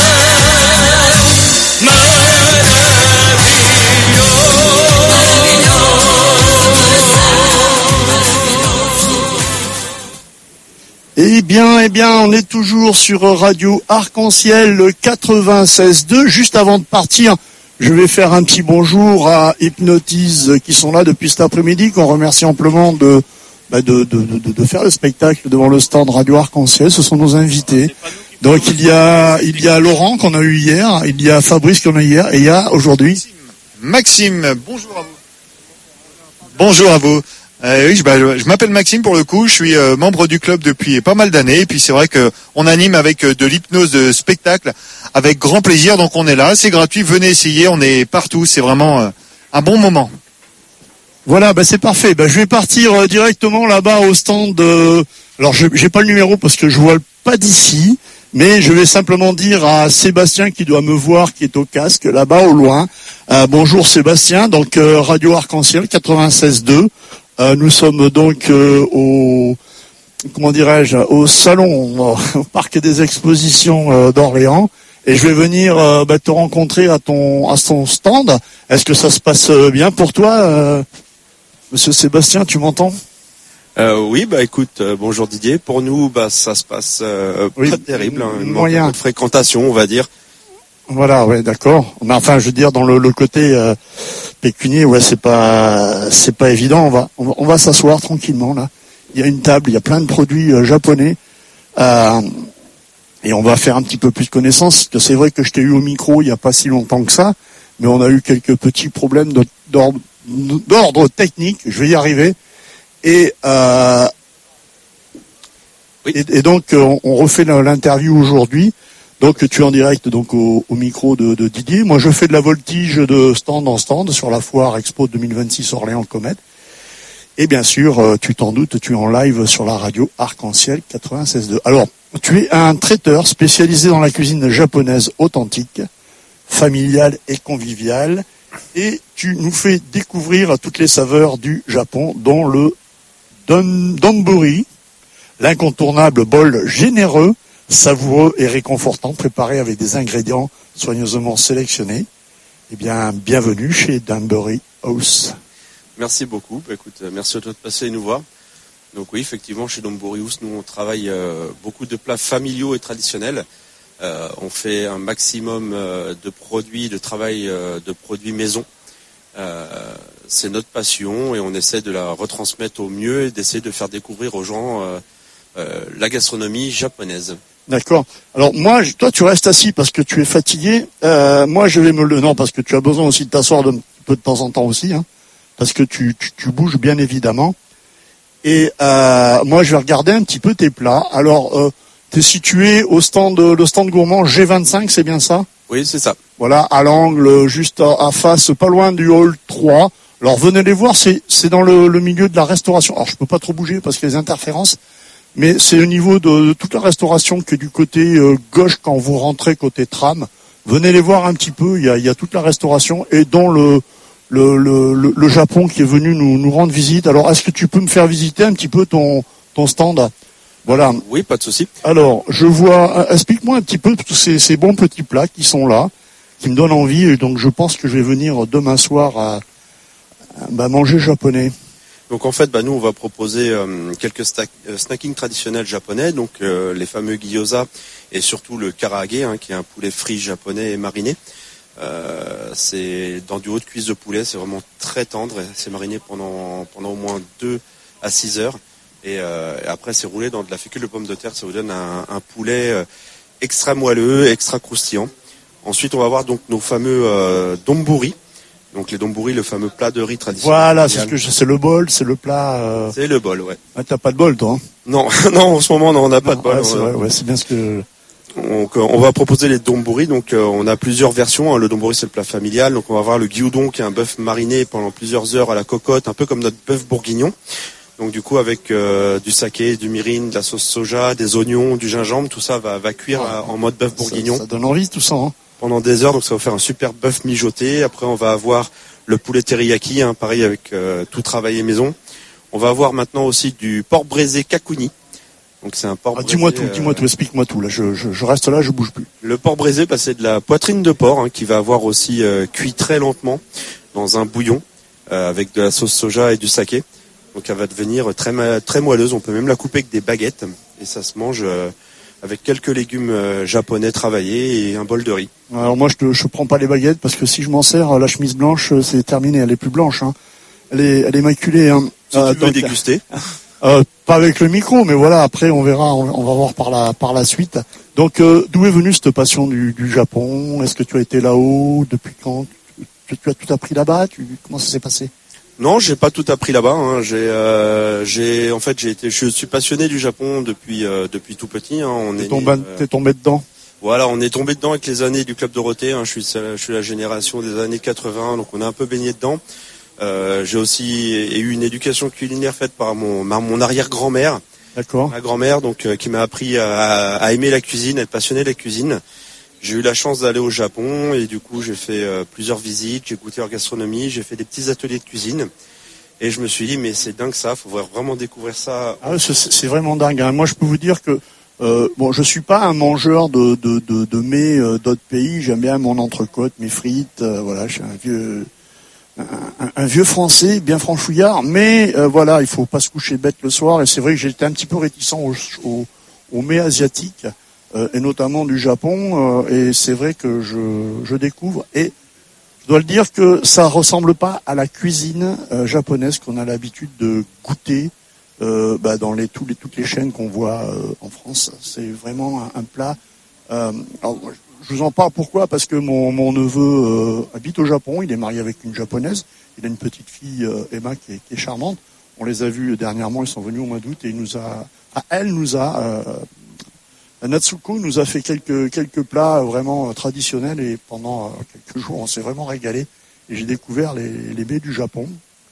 Eh bien, eh bien, on est toujours sur Radio Arc-en-Ciel quatre-vingt-seize deux. Juste avant de partir, je vais faire un petit bonjour à Hypnotise qui sont là depuis cet après-midi, qu'on remercie amplement de, bah de, de, de, de faire le spectacle devant le stand Radio Arc-en-Ciel. Ce sont nos invités. Donc il y a, il y a Laurent qu'on a eu hier, il y a Fabrice qu'on a eu hier, et il y a aujourd'hui Maxime. Bonjour à vous. Bonjour à vous. Euh, oui, je, bah, je, je m'appelle Maxime pour le coup, je suis euh, membre du club depuis pas mal d'années et puis c'est vrai que on anime avec euh, de l'hypnose de spectacle avec grand plaisir, donc on est là, c'est gratuit, venez essayer, on est partout, c'est vraiment euh, un bon moment. Voilà, bah c'est parfait. Bah je vais partir euh, directement là-bas au stand. Euh... Alors je j'ai pas le numéro parce que je vois pas d'ici, mais je vais simplement dire à Sébastien qui doit me voir, qui est au casque là-bas au loin. Euh, bonjour Sébastien, donc euh, Radio Arc-en-Ciel quatre-vingt-seize deux. Euh, nous sommes donc euh, au, comment dirais-je, au salon, au parc des expositions euh, d'Orléans, et je vais venir euh, bah, te rencontrer à ton à ton stand. Est-ce que ça se passe bien pour toi, euh, Monsieur Sébastien, tu m'entends? Euh, oui, bah écoute, euh, bonjour Didier. Pour nous, bah ça se passe euh, oui, pas terrible, hein, une moyen de fréquentation, on va dire. Voilà, ouais, d'accord. Mais enfin, je veux dire, dans le, le côté euh, pécunier, ouais, c'est pas, c'est pas évident. On va, on va, on va s'asseoir tranquillement là. Il y a une table, il y a plein de produits euh, japonais, euh, et on va faire un petit peu plus de connaissances. Parce que c'est vrai que je t'ai eu au micro il y a pas si longtemps que ça, mais on a eu quelques petits problèmes de, d'ordre, d'ordre technique. Je vais y arriver. Et euh, oui. et, et donc on, on refait l'interview aujourd'hui. Donc tu es en direct donc au, au micro de, de Didier. Moi je fais de la voltige de stand en stand sur la foire Expo deux mille vingt-six Orléans Comète. Et bien sûr, tu t'en doutes, tu es en live sur la radio Arc-en-Ciel quatre-vingt-seize deux. Alors, tu es un traiteur spécialisé dans la cuisine japonaise authentique, familiale et conviviale. Et tu nous fais découvrir toutes les saveurs du Japon, dont le don, donburi, l'incontournable bol généreux, savoureux et réconfortant, préparé avec des ingrédients soigneusement sélectionnés. Eh bien, bienvenue chez Donburi House. Merci beaucoup. Bah, écoute, merci à toi de passer et nous voir. Donc oui, effectivement, chez Donburi House, nous on travaille euh, beaucoup de plats familiaux et traditionnels. Euh, on fait un maximum euh, de produits, de travail euh, de produits maison. Euh, c'est notre passion et on essaie de la retransmettre au mieux et d'essayer de faire découvrir aux gens euh, euh, la gastronomie japonaise. D'accord. Alors moi, toi, tu restes assis parce que tu es fatigué. Euh, moi, je vais me le non parce que tu as besoin aussi de t'asseoir un peu de temps en temps aussi, hein, parce que tu, tu, tu bouges bien évidemment. Et euh, moi, je vais regarder un petit peu tes plats. Alors, euh, tu es situé au stand, le stand gourmand G vingt-cinq, c'est bien ça? Oui, c'est ça. Voilà, à l'angle, juste à, à face, pas loin du hall trois. Alors, venez les voir, c'est, c'est dans le, le milieu de la restauration. Alors, je peux pas trop bouger parce qu'il y a des interférences. Mais c'est au niveau de, de toute la restauration qui est du côté euh, gauche quand vous rentrez côté tram. Venez les voir un petit peu, il y a, il y a toute la restauration et dont le, le, le, le, le Japon qui est venu nous, nous rendre visite. Alors est-ce que tu peux me faire visiter un petit peu ton, ton stand? Voilà. Oui, pas de souci. Alors, je vois, explique-moi un petit peu tous ces, ces bons petits plats qui sont là, qui me donnent envie, et donc je pense que je vais venir demain soir à, à bah, manger japonais. Donc en fait, bah, nous on va proposer euh, quelques sta- euh, snackings traditionnels japonais, donc euh, les fameux gyoza et surtout le karaage, hein, qui est un poulet frit japonais et mariné. Euh, c'est dans du haut de cuisse de poulet, c'est vraiment très tendre, c'est mariné pendant pendant au moins deux à six heures. Et, euh, et après, c'est roulé dans de la fécule de pomme de terre. Ça vous donne un, un poulet euh, extra moelleux, extra croustillant. Ensuite, on va avoir donc nos fameux euh, donburi. Donc les donburi, le fameux plat de riz traditionnel. Voilà, c'est ce que je, c'est le bol, c'est le plat. Euh... C'est le bol, ouais. Ah, t'as pas de bol, toi hein? Non, non, en ce moment, non, on n'a pas de bol. Ouais, c'est vrai, ouais, c'est bien ce que. Donc, on va proposer les donburi. Donc, euh, on a plusieurs versions. Hein. Le donburi, c'est le plat familial. Donc, on va avoir le gyudon, qui est un bœuf mariné pendant plusieurs heures à la cocotte, un peu comme notre bœuf bourguignon. Donc du coup avec euh, du saké, du mirin, de la sauce soja, des oignons, du gingembre, tout ça va, va cuire Ah, euh, en mode bœuf bourguignon. Ça, ça donne envie tout ça. Hein. Pendant des heures, donc ça va faire un super bœuf mijoté. Après on va avoir le poulet teriyaki, hein, pareil avec euh, tout travaillé maison. On va avoir maintenant aussi du porc braisé kakuni. Donc c'est un porc Ah, braisé. dis-moi tout, euh, dis-moi tout, explique-moi tout. Là, je, je, je reste là, je bouge plus. Le porc braisé, bah, c'est de la poitrine de porc hein, qui va avoir aussi euh, cuit très lentement dans un bouillon euh, avec de la sauce soja et du saké. Donc elle va devenir très très moelleuse. On peut même la couper avec des baguettes et ça se mange euh, avec quelques légumes euh, japonais travaillés et un bol de riz. Alors moi, je te, je prends pas les baguettes parce que si je m'en sers, la chemise blanche, c'est terminé. Elle est plus blanche. Hein. Elle est, elle est maculée. Hein. Si euh, tu veux donc, déguster. Euh, pas avec le micro, mais voilà. Après, on verra. On, on va voir par la par la suite. Donc, euh, d'où est venue cette passion du, du Japon? Est-ce que tu as été là-haut? Depuis quand? Tu, tu as tout appris là-bas? Tu, comment ça s'est passé? Non, j'ai pas tout appris là-bas. Hein. J'ai, euh, j'ai, en fait, j'ai été, je suis passionné du Japon depuis euh, depuis tout petit. Hein. On t'es, est tombé, né, euh, t'es tombé dedans. Voilà, on est tombé dedans avec les années du club Dorothée. Hein. Je suis, je suis la génération des années quatre-vingts, donc on a un peu baigné dedans. Euh, j'ai aussi eu une éducation culinaire faite par mon, par mon arrière-grand-mère. D'accord. Ma grand-mère, donc, euh, qui m'a appris à, à aimer la cuisine, à être passionné de la cuisine. J'ai eu la chance d'aller au Japon et du coup j'ai fait euh, plusieurs visites, j'ai goûté leur gastronomie, j'ai fait des petits ateliers de cuisine et je me suis dit mais c'est dingue ça, faut vraiment découvrir ça. Ah, c'est, c'est vraiment dingue. Hein. Moi je peux vous dire que euh, bon je suis pas un mangeur de de de, de mets euh, d'autres pays. J'aime bien mon entrecôte, mes frites. Euh, voilà, je suis un vieux un, un, un vieux français bien franchouillard, mais euh, voilà il faut pas se coucher bête le soir et c'est vrai que j'étais un petit peu réticent aux au, au mets asiatiques. Euh, et notamment du Japon, euh, et c'est vrai que je, je découvre, et je dois le dire que ça ressemble pas à la cuisine euh, japonaise qu'on a l'habitude de goûter euh, bah, dans les, tous les, toutes les chaînes qu'on voit euh, en France. C'est vraiment un, un plat. Euh, alors, je vous en parle pourquoi? Parce que mon, mon neveu euh, habite au Japon, il est marié avec une japonaise, il a une petite fille, euh, Emma, qui est, qui est charmante. On les a vus dernièrement, ils sont venus au mois d'août, et il nous a, à elle nous a... Euh, Natsuko nous a fait quelques quelques plats vraiment traditionnels et pendant quelques jours on s'est vraiment régalé et j'ai découvert les les mets du Japon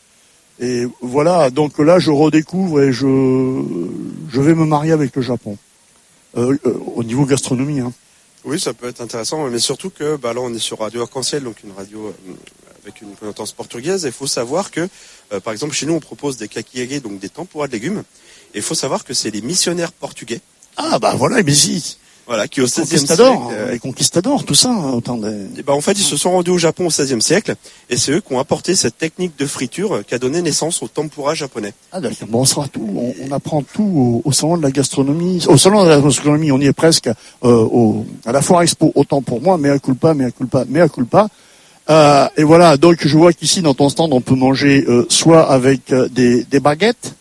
et voilà donc là je redécouvre et je je vais me marier avec le Japon euh, euh, au niveau gastronomie hein. Oui, ça peut être intéressant, mais surtout que bah là on est sur Radio Arc-en-Ciel, donc une radio euh, avec une connotation portugaise. Il faut savoir que euh, par exemple chez nous on propose des kakiyage, donc des tempura de légumes, et il faut savoir que c'est les missionnaires portugais. Ah bah voilà, mais si. Voilà, qui au seizième siècle. Euh, les conquistadors, tout ça, hein, autant de... Et bah en fait, ils se sont rendus au Japon au seizième siècle, et c'est eux qui ont apporté cette technique de friture qui a donné naissance au tempura japonais. Ah d'accord. Bon, on sera tout, on, on apprend tout au, au salon de la gastronomie. Au salon de la gastronomie, on y est presque euh, au, à la foire expo. Autant pour moi, mea culpa, mea culpa, mea culpa. Euh, et voilà. Donc je vois qu'ici dans ton stand, on peut manger euh, soit avec euh, des, des baguettes.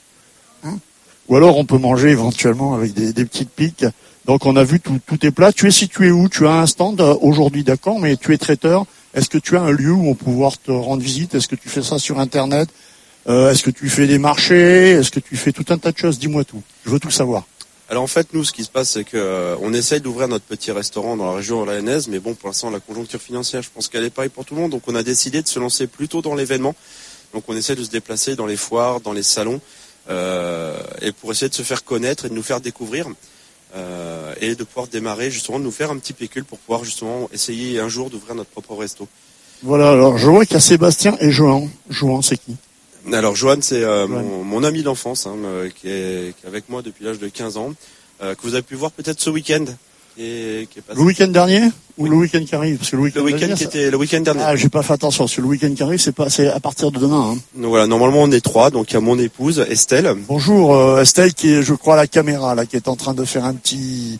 Ou alors on peut manger éventuellement avec des, des petites piques. Donc on a vu tous tes plats. Tu es situé où? Tu as un stand aujourd'hui, d'accord, mais tu es traiteur. Est-ce que tu as un lieu où on peut pouvoir te rendre visite? Est-ce que tu fais ça sur Internet? euh, Est-ce que tu fais des marchés? Est-ce que tu fais tout un tas de choses? Dis-moi tout. Je veux tout savoir. Alors en fait, nous, ce qui se passe, c'est que euh, on essaye d'ouvrir notre petit restaurant dans la région orléanaise, mais bon, pour l'instant, la conjoncture financière, je pense qu'elle est pareille pour tout le monde. Donc on a décidé de se lancer plutôt dans l'événement. Donc on essaie de se déplacer dans les foires, dans les salons. Euh, et pour essayer de se faire connaître et de nous faire découvrir euh, et de pouvoir démarrer justement, de nous faire un petit pécule pour pouvoir justement essayer un jour d'ouvrir notre propre resto. Voilà, alors je vois qu'il y a Sébastien et Johan. Johan, c'est qui? Alors Johan, c'est euh, mon, mon ami d'enfance, hein, qui, est, qui est avec moi depuis l'âge de quinze ans, euh, que vous avez pu voir peut-être ce week-end. Qui est, qui est passé. Le week-end dernier ou oui. le week-end qui arrive? Parce que le week-end, le week-end dernier, qui ça... était le week-end dernier. Ah, j'ai pas fait attention. Parce que le week-end qui arrive, c'est pas, c'est à partir de demain. Hein. Donc voilà, normalement on est trois. Donc il y a mon épouse Estelle. Bonjour euh, Estelle, qui est, je crois, à la caméra là, qui est en train de faire un petit,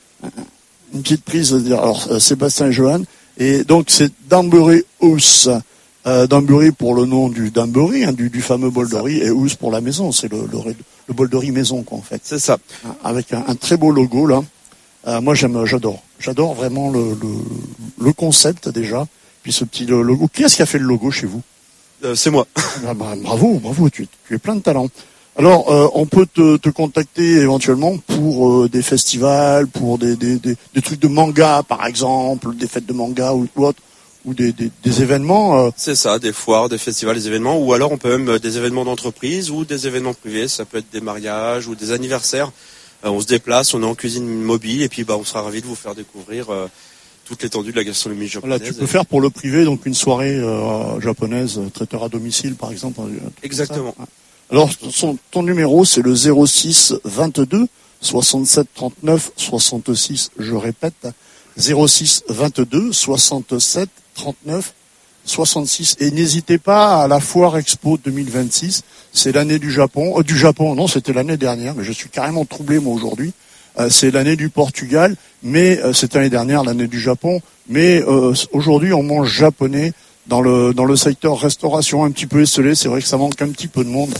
une petite prise. Alors euh, Sébastien et Johan. Et donc c'est Danbury House. Euh, Danbury pour le nom du Danbury, hein, du, du fameux bol de riz, et House pour la maison. C'est le, le, le bol de riz maison, quoi, en fait. C'est ça. Avec un, un très beau logo là. Euh, moi j'aime, j'adore, j'adore vraiment le, le, le concept déjà, puis ce petit logo. Qui est-ce qui a fait le logo chez vous? euh, C'est moi. Ah, bah, bravo, bravo, tu, tu es plein de talent. Alors euh, on peut te, te contacter éventuellement pour euh, des festivals, pour des, des, des, des trucs de manga par exemple, des fêtes de manga ou, ou autre, ou des, des, des événements. Euh... C'est ça, des foires, des festivals, des événements, ou alors on peut même euh, des événements d'entreprise ou des événements privés. Ça peut être des mariages ou des anniversaires. On se déplace, on est en cuisine mobile et puis bah, on sera ravis de vous faire découvrir euh, toute l'étendue de la gastronomie japonaise. Voilà, tu peux faire pour le privé donc une soirée euh, japonaise, traiteur à domicile par exemple. Exactement. Alors son, ton numéro c'est le zéro six vingt-deux soixante-sept trente-neuf soixante-six, je répète, zéro six vingt-deux soixante-sept trente-neuf soixante-six, et n'hésitez pas à la foire Expo deux mille vingt-six, c'est l'année du Japon, euh, du Japon, non c'était l'année dernière, mais je suis carrément troublé moi aujourd'hui, euh, c'est l'année du Portugal, mais euh, c'était l'année dernière l'année du Japon, mais euh, aujourd'hui on mange japonais dans le dans le secteur restauration, un petit peu esselé, c'est vrai que ça manque un petit peu de monde,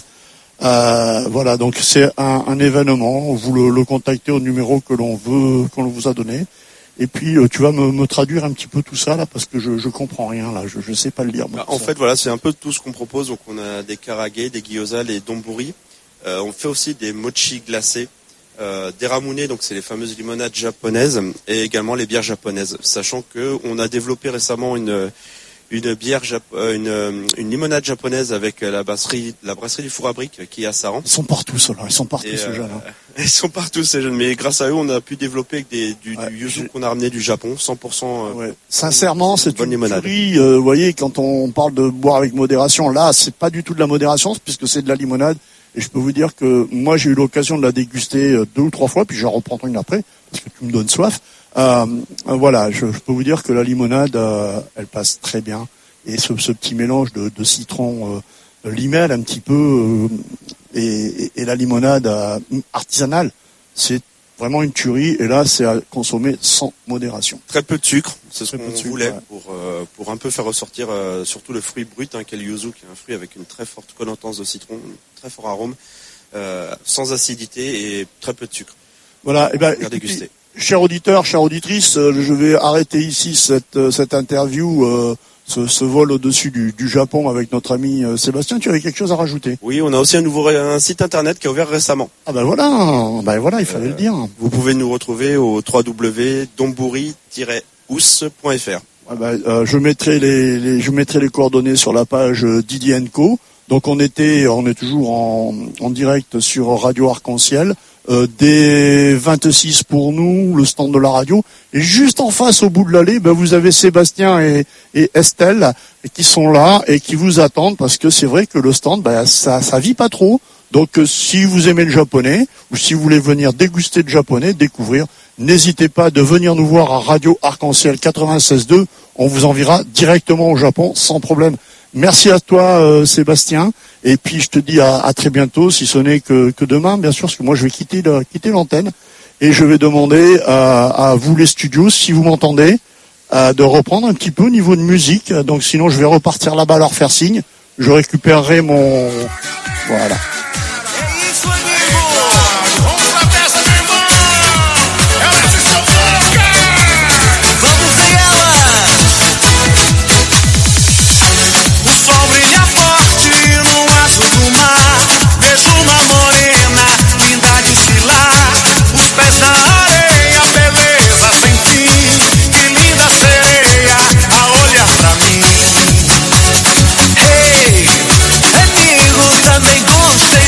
euh, voilà, donc c'est un, un événement, vous le, le contactez au numéro que l'on veut, qu'on vous a donné. Et puis euh, tu vas me, me traduire un petit peu tout ça là parce que je je comprends rien là, je je sais pas le lire. Moi, bah, en fait voilà, c'est un peu tout ce qu'on propose. Donc on a des karage, des gyoza, les donburi. Euh, on fait aussi des mochi glacés, euh, des ramune, donc c'est les fameuses limonades japonaises, et également les bières japonaises. Sachant que on a développé récemment une une bière Jap- une une limonade japonaise avec la brasserie la brasserie du Four à Briques qui est à Saran. Ils sont partout ceux-là, ils sont partout et, ces euh, jeunes. Hein. Ils sont partout ces jeunes, mais grâce à eux on a pu développer avec des, du, ouais, du yuzu qu'on a ramené du Japon, cent pour cent. Euh, ouais. Sincèrement, c'est une limonade. Tuerie, euh, vous voyez, quand on parle de boire avec modération, là c'est pas du tout de la modération puisque c'est de la limonade. Et je peux vous dire que moi j'ai eu l'occasion de la déguster deux ou trois fois, puis j'en reprendrai une après parce que tu me donnes soif. Euh, voilà, je, je peux vous dire que la limonade, euh, elle passe très bien. Et ce, ce petit mélange de, de citron, euh, de limel un petit peu, euh, et, et, et la limonade euh, artisanale, c'est vraiment une tuerie. Et là, c'est à consommer sans modération. Très peu de sucre, c'est ce qu'on sucre, voulait ouais. pour euh, pour un peu faire ressortir euh, surtout le fruit brut, hein, qui est le yuzu, qui est un fruit avec une très forte connotance de citron, un très fort arôme, euh, sans acidité et très peu de sucre. Voilà. Et ben, déguster. Chers auditeurs, chères auditrices, euh, je vais arrêter ici cette euh, cette interview. Euh, Ce, ce vol au-dessus du, du Japon avec notre ami euh, Sébastien, tu avais quelque chose à rajouter? Oui, on a aussi un nouveau un site internet qui a ouvert récemment. Ah ben voilà, ben voilà, il fallait euh, le dire. Vous pouvez nous retrouver au w w w point donburi tiret house point f r. Ah ben, euh, je mettrai les, les je mettrai les coordonnées sur la page Didier and Co. Donc on était, on est toujours en, en direct sur Radio Arc-en-Ciel. Euh, des vingt-six pour nous, le stand de la radio, et juste en face au bout de l'allée, ben vous avez Sébastien et, et Estelle qui sont là et qui vous attendent parce que c'est vrai que le stand, ben ça ça vit pas trop. Donc euh, si vous aimez le japonais ou si vous voulez venir déguster le japonais, découvrir, n'hésitez pas de venir nous voir à Radio Arc-en-Ciel quatre-vingt-seize deux. On vous enverra directement au Japon sans problème. Merci à toi euh, Sébastien, et puis je te dis à, à très bientôt, si ce n'est que, que demain bien sûr, parce que moi je vais quitter, le, quitter l'antenne et je vais demander à, à vous les studios, si vous m'entendez, à, de reprendre un petit peu au niveau de musique. Donc sinon je vais repartir là-bas leur faire signe, je récupérerai mon... Voilà. Vejo uma morena, linda de desfilar, os pés na areia, beleza sem fim. Que linda sereia a olhar pra mim. Ei, amigo, também gostei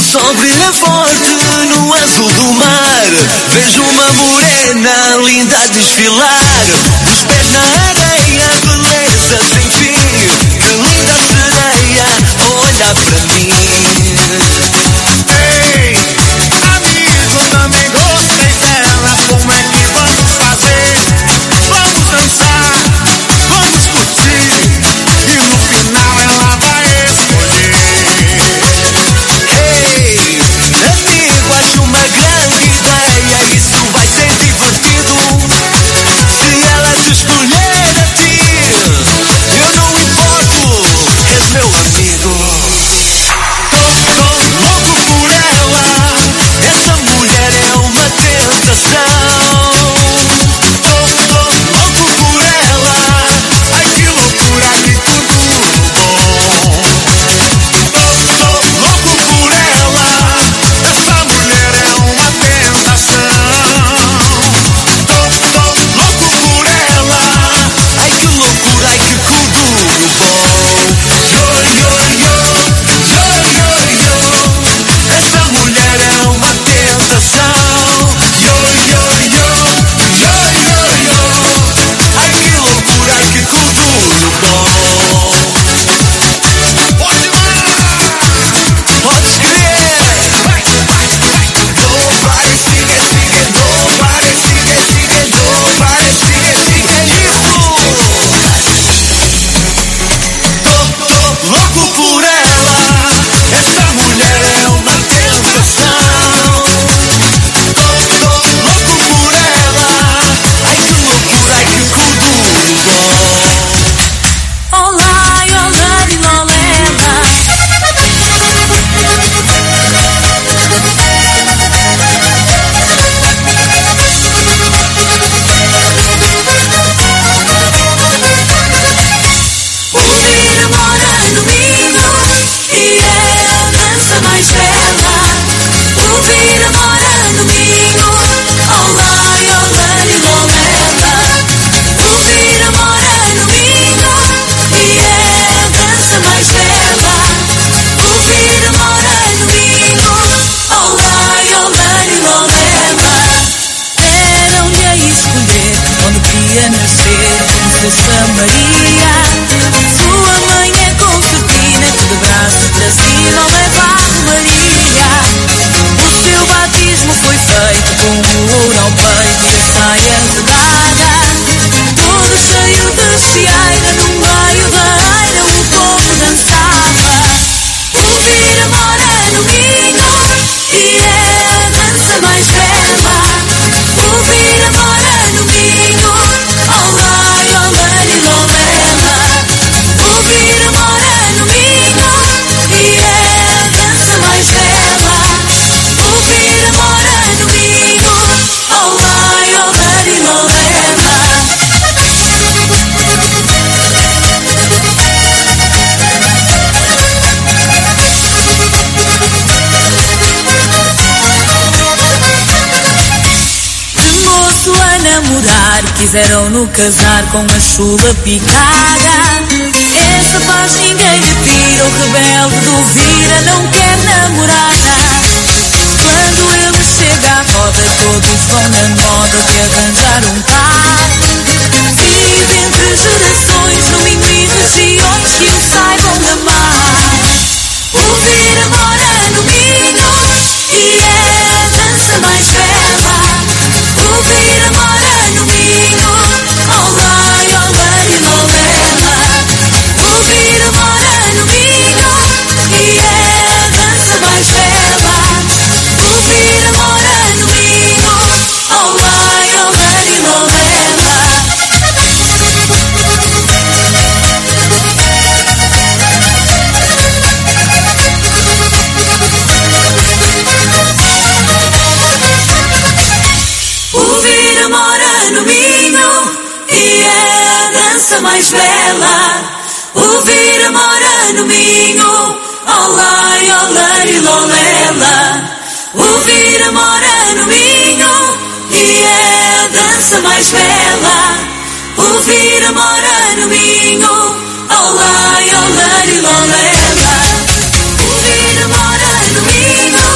sol brilha forte no azul do mar. Vejo uma morena linda a desfilar. Dos pés na areia, beleza sem fim. Que linda sereia, olha para mim. Ei, amigo, também gostei dela. Como é que vamos fazer? Vamos dançar, vamos curtir. E no final ela vai escolher. Ei, amigo, acho uma grande ideia. Isso vai ser divertido. Se ela te escolher a ti, eu não importo, és meu amigo. Tô, tô louco por ela. Essa mulher é uma tentação. Tô, tô louco por ela. Ai que loucura, que tudo bom. Tô, tô louco por ela. Essa mulher é uma tentação. Tô, tô louco por ela. Ai que loucura, ai que tudo bom. Yo, yo, yo, yo, yo, yo. Essa mulher é uma tentação. Yo, yo, yo, yo, yo, yo. Ai que loucura, ai que tudo bom. Podes crer. Nobody sigue, sigue, nobody sigue, sigue, nobody sigue, sigue isso. Tô, tô louco por ela. Essa mulher é uma tentação. Tô, tô louco por ela. Ai que loucura, ai que tudo bom. Olá, olá, lolela. Ouvir mora no Minho e é a dança mais bela. Ouvir mora no Minho. Olá, olá, lolela. Ouvir mora no Minho e é a dança mais bela. Ouvir mora no Minho. Olá, olá, lolela. Deram-lhe a escolher onde queria nascer, Princesa Maria. Sua mãe é concertina, de braço para cima leva a Maria. O seu batismo foi feito com o ouro ao peito e a saia rodada. Todo cheio de chiaina, no meio da eira o povo dançava. Ouvir mora no Minho e é a dança mais bela. Ouvir mora no Minho. Olá, olá, lolela. Ouvir mora no Minho e é a dança mais bela. Ouvir mora no Minho. Olá, olá, lolela. De moço a namorar, quiseram-no casar com a chula picada. Essa paz ninguém lhe tira, o rebelde do Vira não quer namorada. Quando ele chega à roda, todos vão na moda de arranjar um par. Vive entre gerações, no Minho e regiões que o saibam amar. Ouvir mora no Minho e é a dança mais bela. Ouvir mora no Minho. Olá, olá, lolela. Ouvir mora no Minho e é a dança mais bela. Ouvir mora no Minho. Olá, olá, lolela. Ouvir mora no Minho e é a dança mais bela. Ouvir mora no Minho. Olá, olá, lolela. Ouvir mora no Minho e é a dança mais bela. Ouvir mora no Minho. Olá, olá, lolela. Ouvir mora no Minho.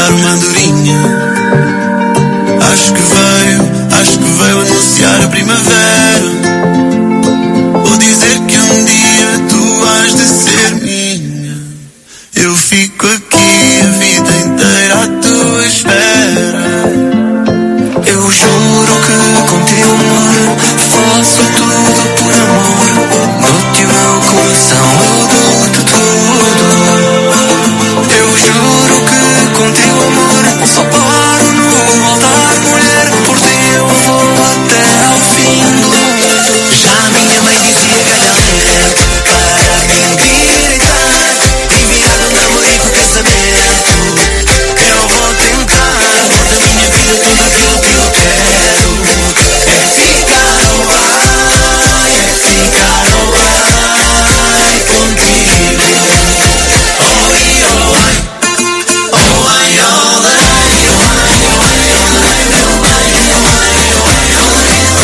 dar uma durinha. Acho que veio, acho que veio anunciar a primavera, ou dizer que um dia tu has de ser minha. Eu fico aqui a vida inteira à tua espera. Eu juro que contigo, amor, faço tudo por amor. No-te o meu coração, eu dou-te tudo. Eu juro que contigo, amor, só paro no altar, mulher. Por ti eu vou até ao fim do mundo. Já a minha mãe dizia galera, para me endireitar, enviar um namorico casamento. Eu vou tentar, da minha vida tudo aquilo que eu quero é ficar ou vai, é ficar ou vai contigo. Oh, e oh, ai, oh, ai, oh, ai, oh, ai, oh, ai, oh, ai, oh, ai, oh, ai, oh, ai, oh,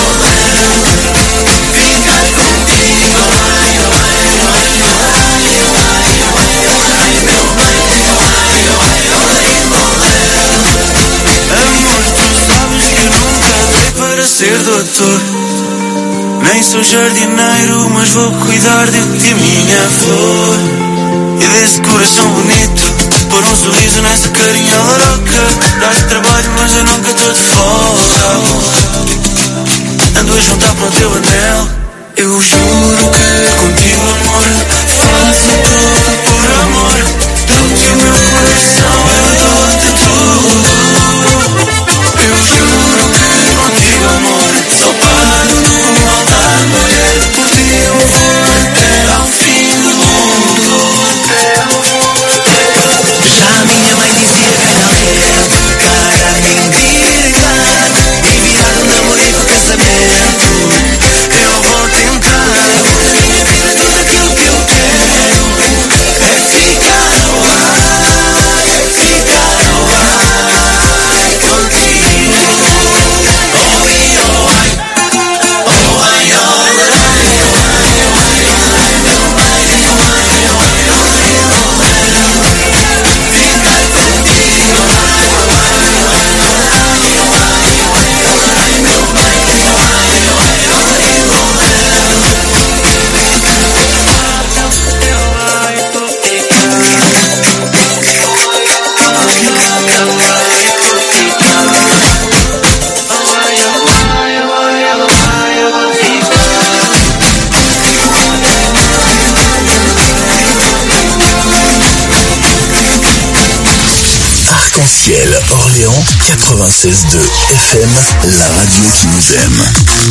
ai, ficar contigo. Oh, ai, oh, ai, oh, ai, oh, ai, oh, ai, oh, ai, oh, ai, meu bem, oh, ai, oh, ai, oh, ai, amor, tu sabes que eu nunca dei para ser doutor, nem sou jardineiro, mas vou cuidar de ti, minha flor. E desse coração bonito, pôr um sorriso nessa carinha louca. Dás trabalho, mas eu nunca estou de folga, amor. Ando a juntar para o teu anel. Eu juro que contigo, amor, faço tudo por amor. Dou-te o meu coração, eu dou-te tudo. Eu juro que contigo, amor, só paro no altar, mulher. Por ti eu vou até ao fim do mundo. Já a minha mãe dizia galera, para me endireitar, enviar um namorico casamento. Eu vou tentar, da minha vida tudo aquilo que eu quero é ficar ao ar, é ficar ao ar contigo. Oh, e oh, ai, oh, ai, oh, ai, oh, ai, oh, ai, oh, ai, meu pai, oh, ai, oh, ai, oh, ai, oh, ai, ficar contigo. Oh, ai, oh, ai, oh, ai, oh, ai, oh, ai, oh, ai, meu pai, oh, ai, oh, ai, oh, ai, oh, ai. Arc-en-ciel Orléans quatre-vingt-seize virgule deux F M, la radio qui nous aime.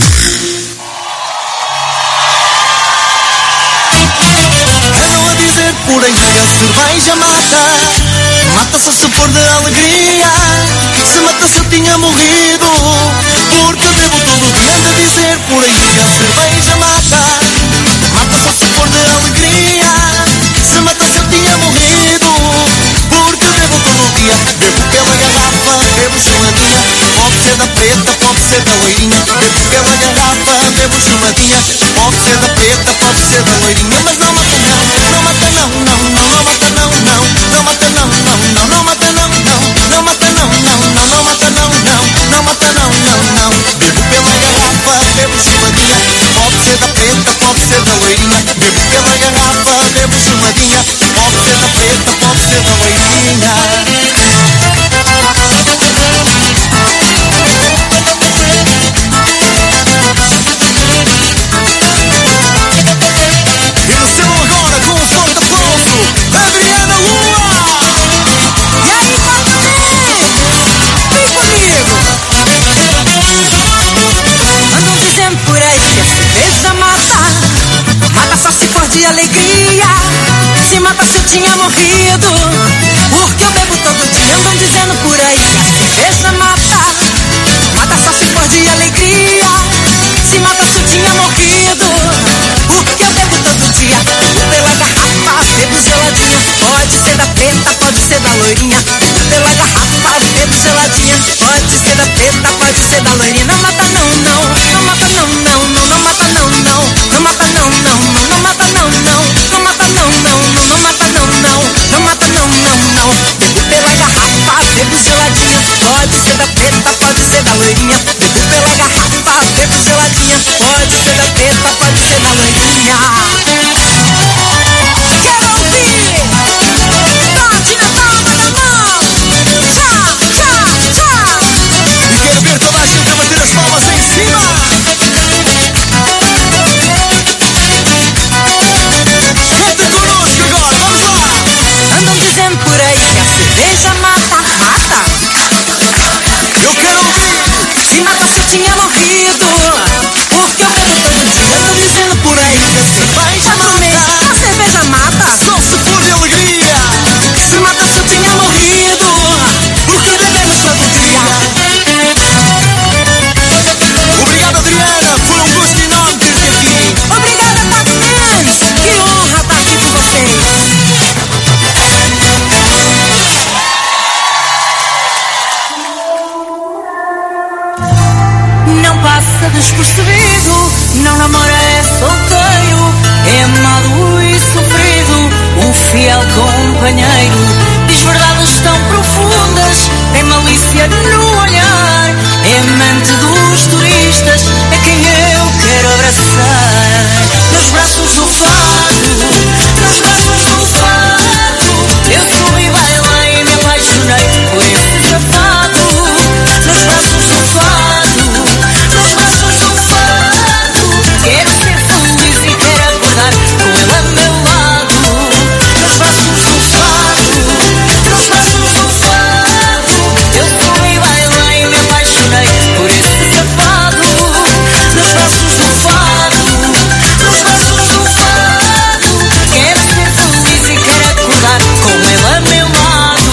Andam a dizer por aí que a cerveja mata, mata só se for de alegria. Se mata se eu tinha morrido, porque eu bebo todo dia. Anda a dizer por aí que a cerveja mata, mata só se for de alegria. Se mata se eu tinha morrido, porque eu bebo todo dia. Bebo pela garrafa, bebo geladinha, pode ser da preta, pode ser da loirinha. Bebo pela garrafa, bebo geladinha, pode ser da preta, pode ser da loirinha. Mas não mata não, não mata não, não, não, não mata não, não, não mata não, não, não, não mata não, não, não mata não, não, não, não mata não, não, não mata não, não, não. Bebo pela garrafa, bebo geladinha, pode ser da preta, pode ser da loirinha. Bebo pela garrafa, bebo geladinha, pode ser da preta, pode ser da loirinha. E recebam agora com um forte aplauso Adriana Lua! E aí, papai? Vem comigo! Andam dizendo por aí que a cerveja mata, mata só se for de alegria. Se mata se eu tinha morrido, porque eu bebo todo dia. Andam dizendo por aí que a cerveja mata, mata só se for de alegria. Se mata se eu tinha morrido, porque eu bebo todo dia. Bebo pela garrafa, bebo geladinha, pode ser da preta, pode ser da loirinha. Bebo pela garrafa, bebo geladinha, pode ser da preta, pode ser da loirinha. Não mata não, não, não mata não, não, não, não mata não, não, não mata não, não, não, não mata não, não, não mata não, não, não, não mata não, não, não despercebido. Não namora, é solteiro, é amado e sofrido, um fiel companheiro. Diz verdades tão profundas, tem malícia no olhar, é amante dos turistas, é quem eu quero abraçar. Nos braços do fado, nos braços do fado, eu subi e bailei e me apaixonei por esse safado. Nos braços do fado, nos braços do fado, quero ser feliz e quero acordar com ele a meu lado. Nos braços do fado, nos braços do fado, eu subi e bailei e me apaixonei por esse safado. Nos braços do fado, nos braços do fado, quero ser feliz e quero acordar com ele a meu lado.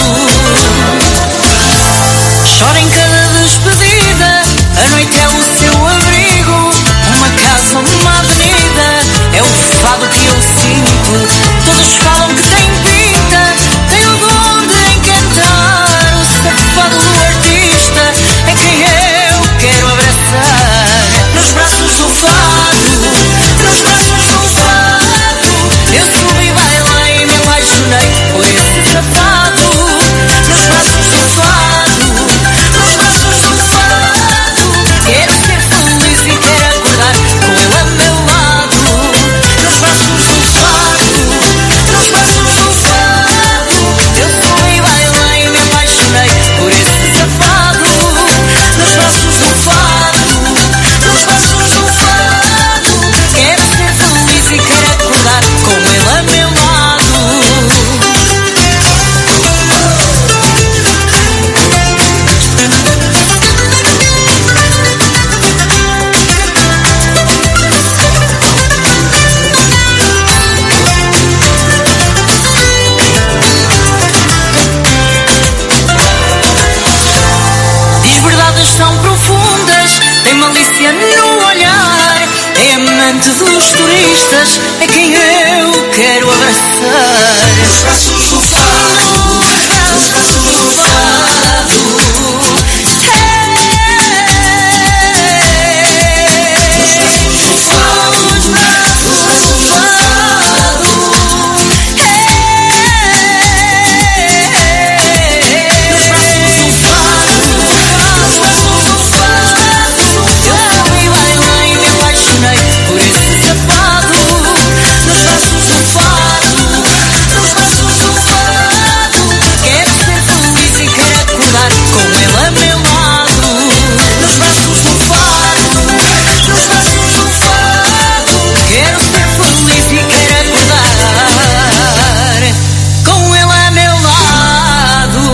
Chora em cada despedida, a noite é o seu abrigo, uma casa, uma avenida, é o fado que eu sinto. Todos falam que tem pinta, tem o dom de encantar, o safado do artista é quem eu quero abraçar. Nos braços do fado, nos braços do fado, eu subi e bailei e me apaixonei por esse safado. Nos braços do fado, nos braços do fado, quero ser feliz e quero acordar com ele a meu lado. Nos braços do fado, nos braços do fado, eu subi e bailei e me apaixonei por esse safado. Nos braços do fado, nos braços do fado, quero ser feliz e quero acordar com ele a meu lado. Diz verdades tão profundas, tem malícia no olhar, é amante dos turistas, é quem eu quero abraçar. Nos braços do fado, nos braços do fado, nos braços do fado, nos braços do fado, nos braços do fado, nos braços do fado, eu subi e bailei e me apaixonei por esse safado. Nos braços do fado, nos braços do fado, quero ser feliz e quero acordar com ele a meu lado. Nos braços do fado, nos braços do fado, quero ser feliz e quero acordar com ele a meu lado.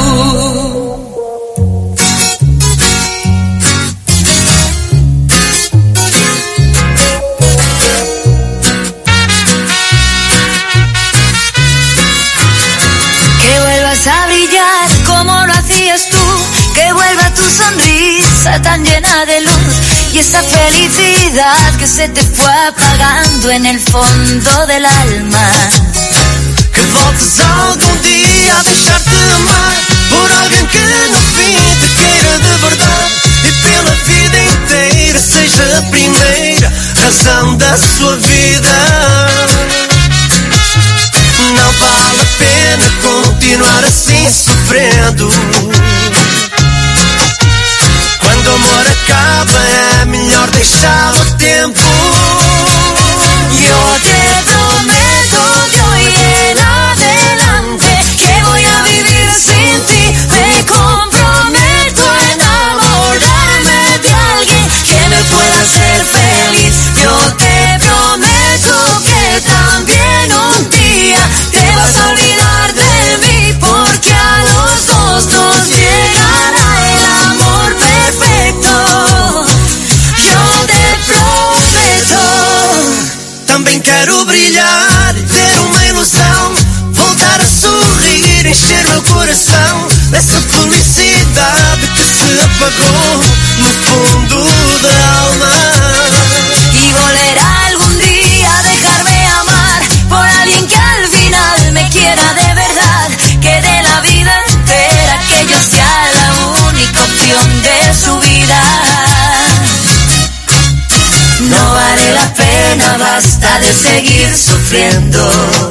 Que vuelvas a brillar como lo hacías tú, que vuelva tu sonrisa tan llena de luz y esa felicidad que se te fue apagando en el fondo del alma. Que voltes algum dia a deixar-te amar por alguém que no fim te queira de verdade e pela vida inteira seja a primeira razão da sua vida. Não vale a pena continuar assim sofrendo. Quando o amor acaba é melhor deixá-lo a tempo. Yo te prometo de hoy en adelante que voy a vivir sin ti. Me comprometo a enamorarme de alguien que me pueda hacer feliz. Yo te prometo que también un día te vas a olvidar de mí, porque a los dos nos llegará el amor perfecto. Yo te prometo. Também quero brilhar e ter uma ilusão, voltar a sorrir, encher meu coração dessa felicidade que se apagou no fundo da alma. Y volver algún día a dejarme amar por alguien que al final me quiera de verdad, que de la vida entera que yo sea la única opción de su vida. deja de seguir sufriendo.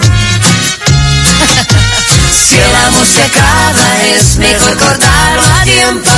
Si el amor se acaba es mejor cortarlo a tiempo.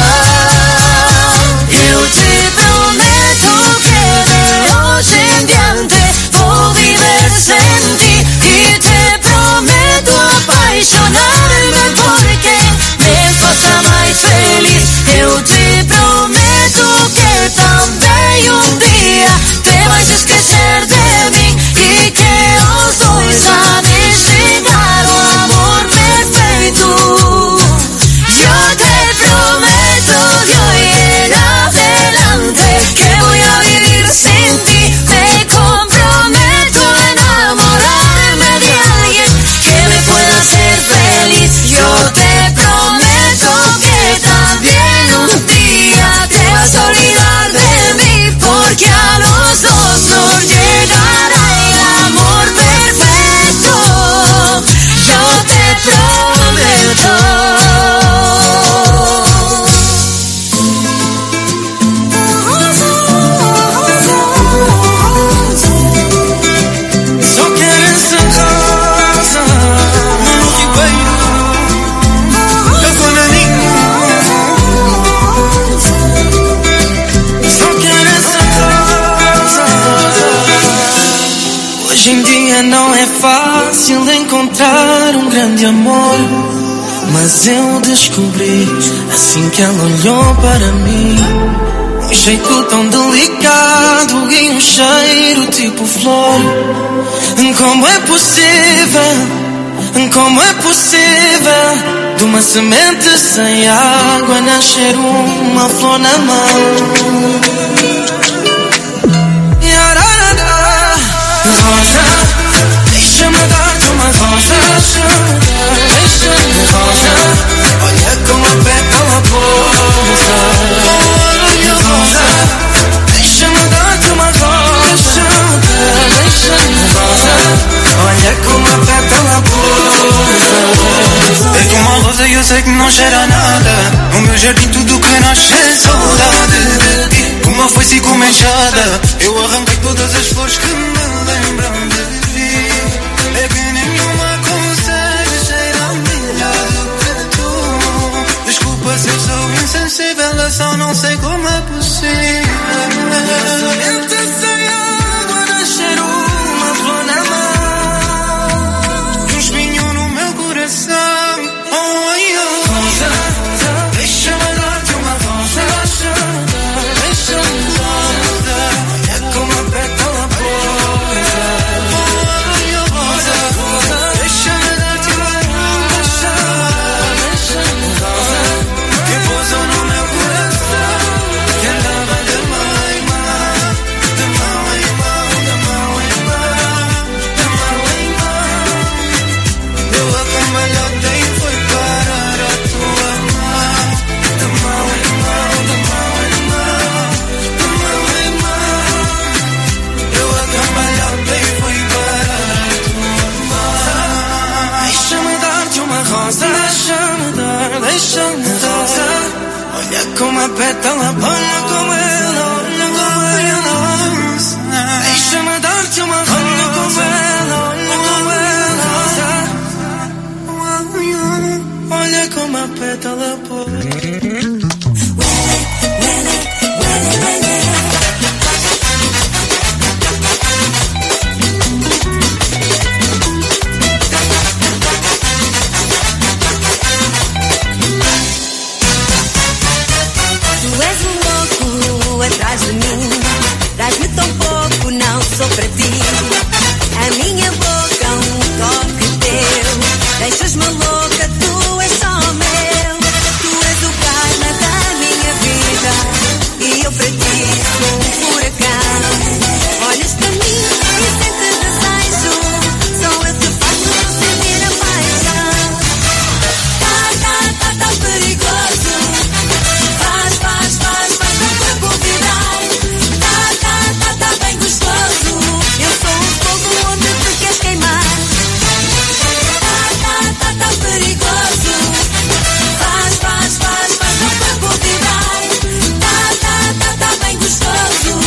Eu te prometo que de hoje em diante vou viver sem ti. E te prometo apaixonar-me porque me faça mais feliz. Eu te prometo que também um dia te vais esquecer de mim e que os dois há de chegar ao amor perfeito. Eu te prometo de hoy en adelante que voy a vivir sin ti. Te comprometo a enamorarme de alguien que me pueda hacer feliz. Yo te prometo que también un día te vas a olvidar de mí porque a los dos nos llegará el amor perfecto. Yo te prometo. Só quero essa rosa no ribeiro da Dona Ninho. Só quero essa rosa. Hoje em dia não é fácil encontrar um grande amor, mas eu descobri assim que ela olhou para mim. Um jeito tão delicado e um cheiro tipo flor. Como é possível, como é possível de uma semente sem água nascer uma flor na mão? Yararara, rosa, deixa-me dar-te uma rosa. Deixa-me rosa, olha como a pétala pousa. Rosa, deixa-me dar-te uma rosa. Deixa-me rosa, olha como a pétala pousa. É como a rosa e eu sei que não cheira a nada. No meu jardim tudo que nasce é saudade. Como a foice e como a enxada, eu arranquei todas as flores que me lembram de ti. É que nenhuma consegue cheirar melhor do que tu. Desculpa se eu sou insensível, eu só não sei como é possível. Somente sem água nascer uma flor na mão. Um espinho no meu coração. Oh, ai, oh. Rosa, deixa-me dar-te uma rosa. Deixa-me rosa, olha como a pétala pousa. Oh, ai, oh, rosa, deixa-me dar-te uma rosa. Deixa-me rosa, que pousa no meu coração. Que andava de mão em mão, de mão em mão, de mão em mão, de mão em mão. Eu a cambalhota e fui parar a tua mão. De mão em mão, de mão em mão, de mão em mão. Eu a cambalhota e fui parar a tua mão. Deixa-me dar-te uma rosa. Deixa-me dar, deixa-me dar. Olha como a pétala, olha como ela, olha como ela. Deixa-me dar-te uma rosa. Olha como ela, olha como ela. Olha como a pétala pousa. Tu és um louco atrás de mim. Dás-me tão pouco, não sou para ti. A minha boca é um toque teu. Deixas-me louca, tu és só meu. Tu és o karma da minha vida e eu para ti sou um furacão. Olhas para mim e sentes desejo. Só eu te faço sentir a paixão. Tá, tá, tá, tá perigoso. Faz, faz, faz, faz meu corpo vibrar. Tá, tá, tá, tá bem gostoso. Eu sou um fogo onde tu queres queimar. Tá, tá, tá, tá perigoso. Faz, faz, faz, faz meu corpo vibrar. Tá, tá, tá, tá bem gostoso.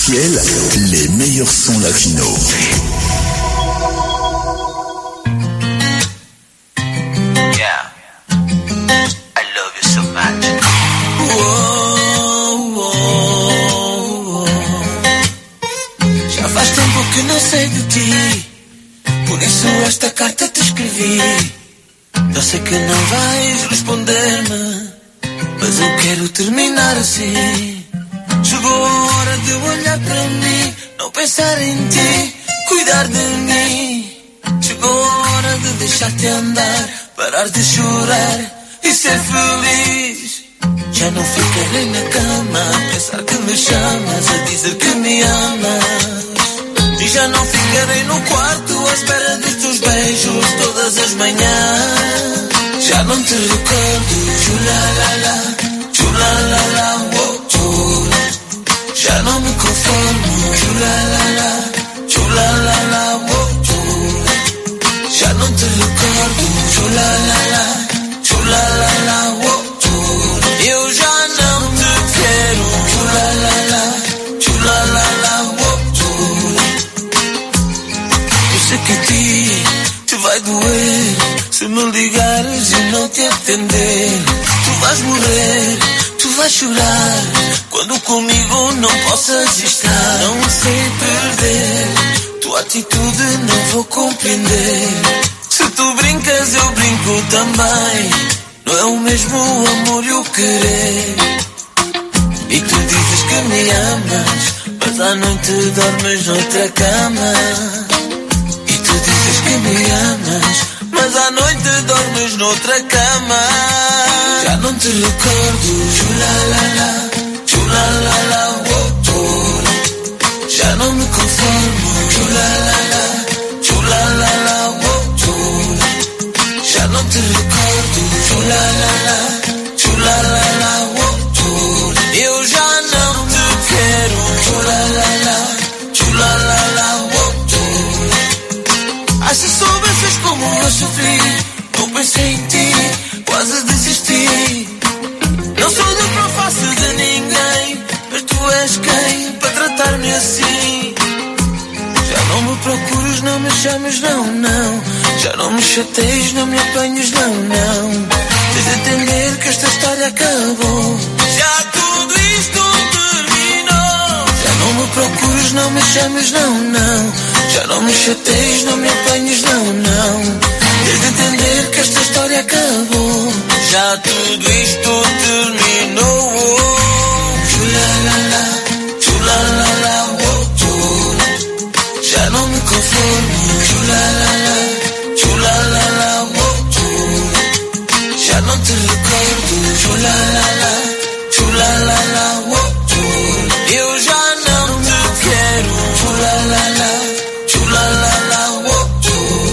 Arc-en-Ciel, les meilleurs sons latinos. Yeah, I love you so much. Uou, uou, uou. Já faz tempo que não sei de ti, por isso esta carta te escrevi. Eu sei que não vais responder-me, mas eu quero terminar assim. Chegou a hora de olhar para mim, não pensar em ti, cuidar de mim. Chegou a hora de deixar-te andar, parar de chorar e ser feliz. Já não ficarei na cama a pensar que me chamas, a dizer que me amas. E já não ficarei no quarto à espera dos teus beijos todas as manhãs. Já não te recordo, chulalala, chulalala, oh, oh. Já não me conformo, chulalala, chulalala, oh, oh. Já não te recordo, chulalala, chulalala, oh, oh. Eu já não te quero, chulalala, chulalala, oh, oh. Eu sei que a ti te vai doer se me ligares e não te atender. Tu vais morrer, tu vais chorar quando comigo não possas estar. Não sei perder, tua atitude não vou compreender. Se tu brincas eu brinco também, não é o mesmo amor e o querer. E tu dizes que me amas, mas à noite dormes noutra cama. E tu dizes que me amas, mas à noite dormes noutra cama. Já não te recordo, chulalala, chulalala, oh, oh. Já não me conformo, chulalala, chulalala, oh, oh. Já não te recordo, chulalala, chulalala, oh, oh. Eu já não te quero, chulalala, chulalala, oh, oh. Ai, se soubesses como eu sofri, não pensei em ti, quase desisti. Não sou de prefácio de ninguém, mas tu és quem para tratar-me assim. Já não me procures, não me chames, não, não. Já não me chateies, não me apanhes, não, não. Tens de entender que esta história acabou. Já tudo isto terminou. Já não me procures, não me chames, não, não. Já não me chateies, não me apanhes, não, não. Tens de entender que esta história acabou. Já tudo isto terminou. Chulalala, chulalala, oh, oh. Já não me conformo. Chulalala, chulalala, oh, oh. Já não te recordo. Chulalala, chulalala, oh, oh. Eu já não te quero. Chulalala, chulalala, oh, oh.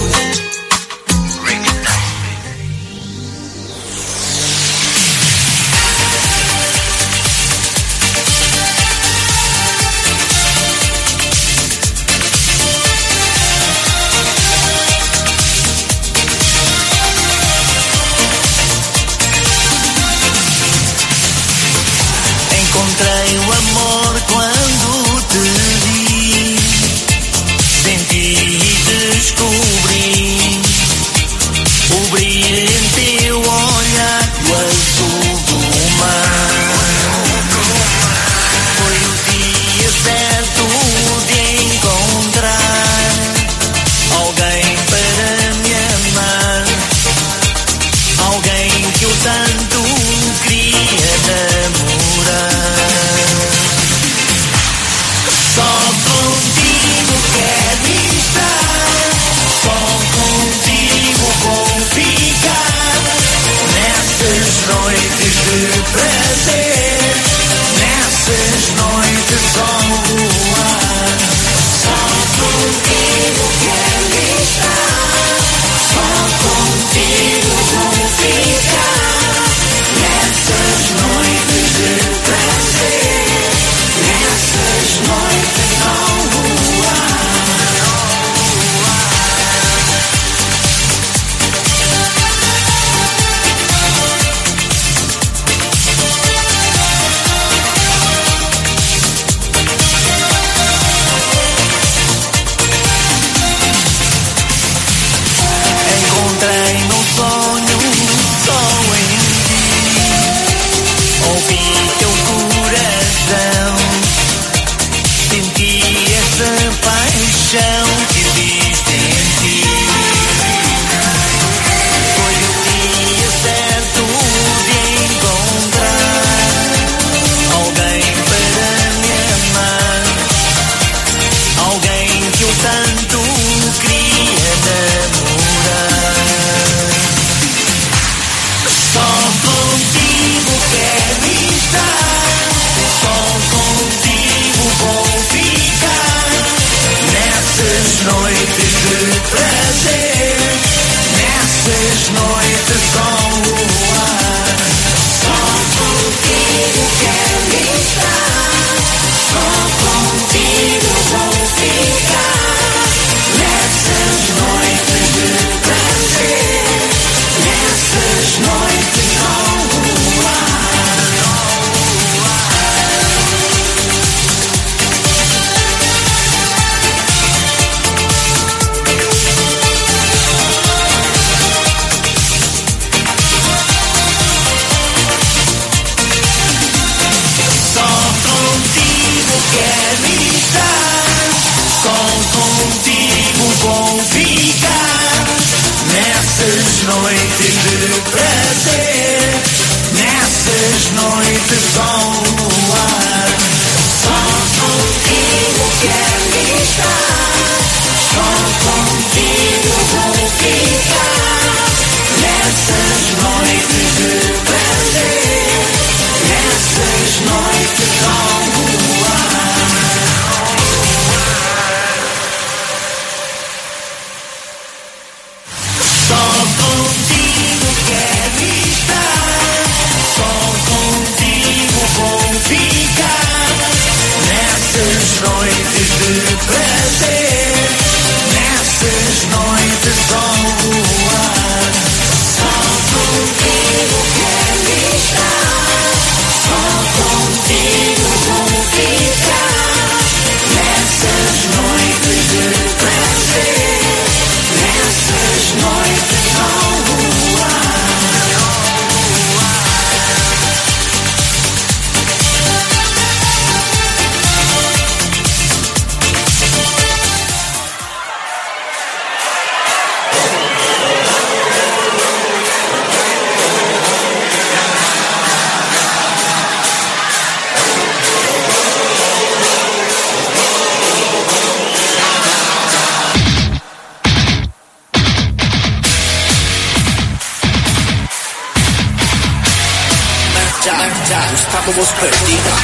noites de prazer, nessas noites ao luar. Só contigo quero estar, só contigo vou ficar. Nessas noites de prazer, nessas noites ao luar. Só contigo quero estar, só contigo vou ficar. Nessas noites de prazer, nessas noites ao luar. Só contigo quero estar, só contigo vou ficar. Nessas noites de prazer, nessas noites ao luar. Estávamos perdidos.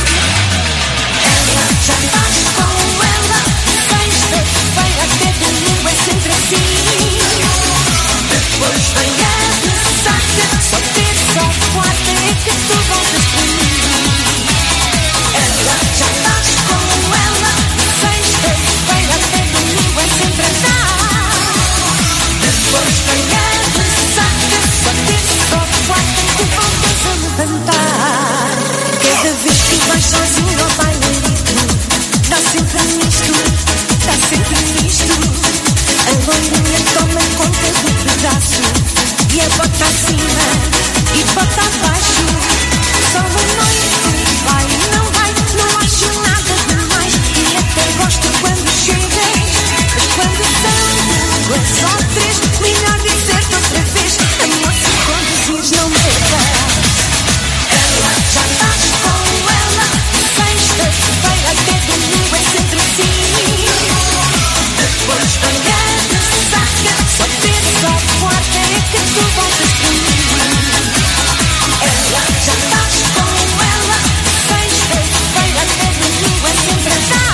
Ela já faz com ela, sexta-feira até domingo é sempre assim. Depois vem a ressaca, só terça ou quarta é que tu voltas para mim. Ela já faz com ela, sexta-feira até domingo é sempre assim. Depois vem a ressaca, só terça ou quarta é que voltas a levantar. Cada vez que vais sozinho ao bailarito, dá sempre nisto, dá sempre nisto. A loirinha toma conta do pedaço, e a bota acima e bota abaixo. Só uma noite vai e não vai, não acho nada demais. E até gosto quando chegas, mas quando são duas ou três, melhor dizer-te outra vez: amor, se conduzires não bebas. Ela já estás com ela, sexta-feira até domingo é sempre assim. Depois vem a ressaca, só terça ou quarta é que tu voltas para mim. Ela já estás com ela, sexta-feira até domingo é sempre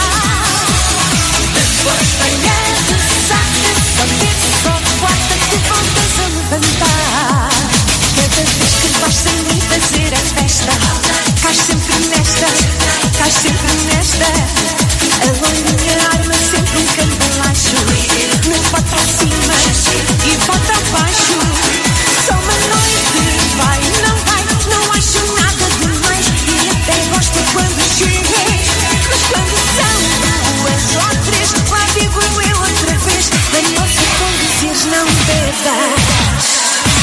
assim. Depois vem a ressaca, só terça ou quarta que voltas a levantar. Cada vez que vais sem mim fazer a festa, cais sempre nesta, cais sempre nesta. A loirinha arma sempre um cambalacho, me bota acima e bota abaixo. Só uma noite vai, não vai, não acho nada demais. E até gosto quando chegas, mas quando são duas ou três, lá digo eu outra vez: amor, se conduzires não bebas.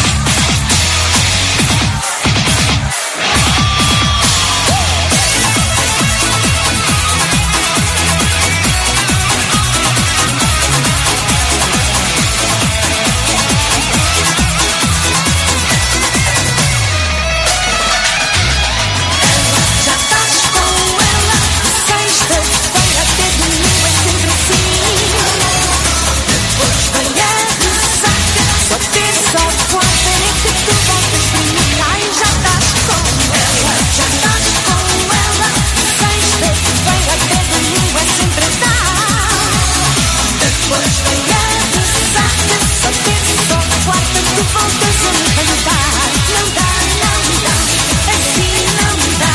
Já estás com ela, sexta-feira até domingo é sempre assim. Depois vem a ressaca, só terça ou quarta é que tu voltas para mim. Ai, já estás com ela, já estás com ela, sexta-feira até domingo é sempre assim. Depois vem a ressaca, só terça ou quarta tu voltas a levantar. Não dá, não dá, assim não dá.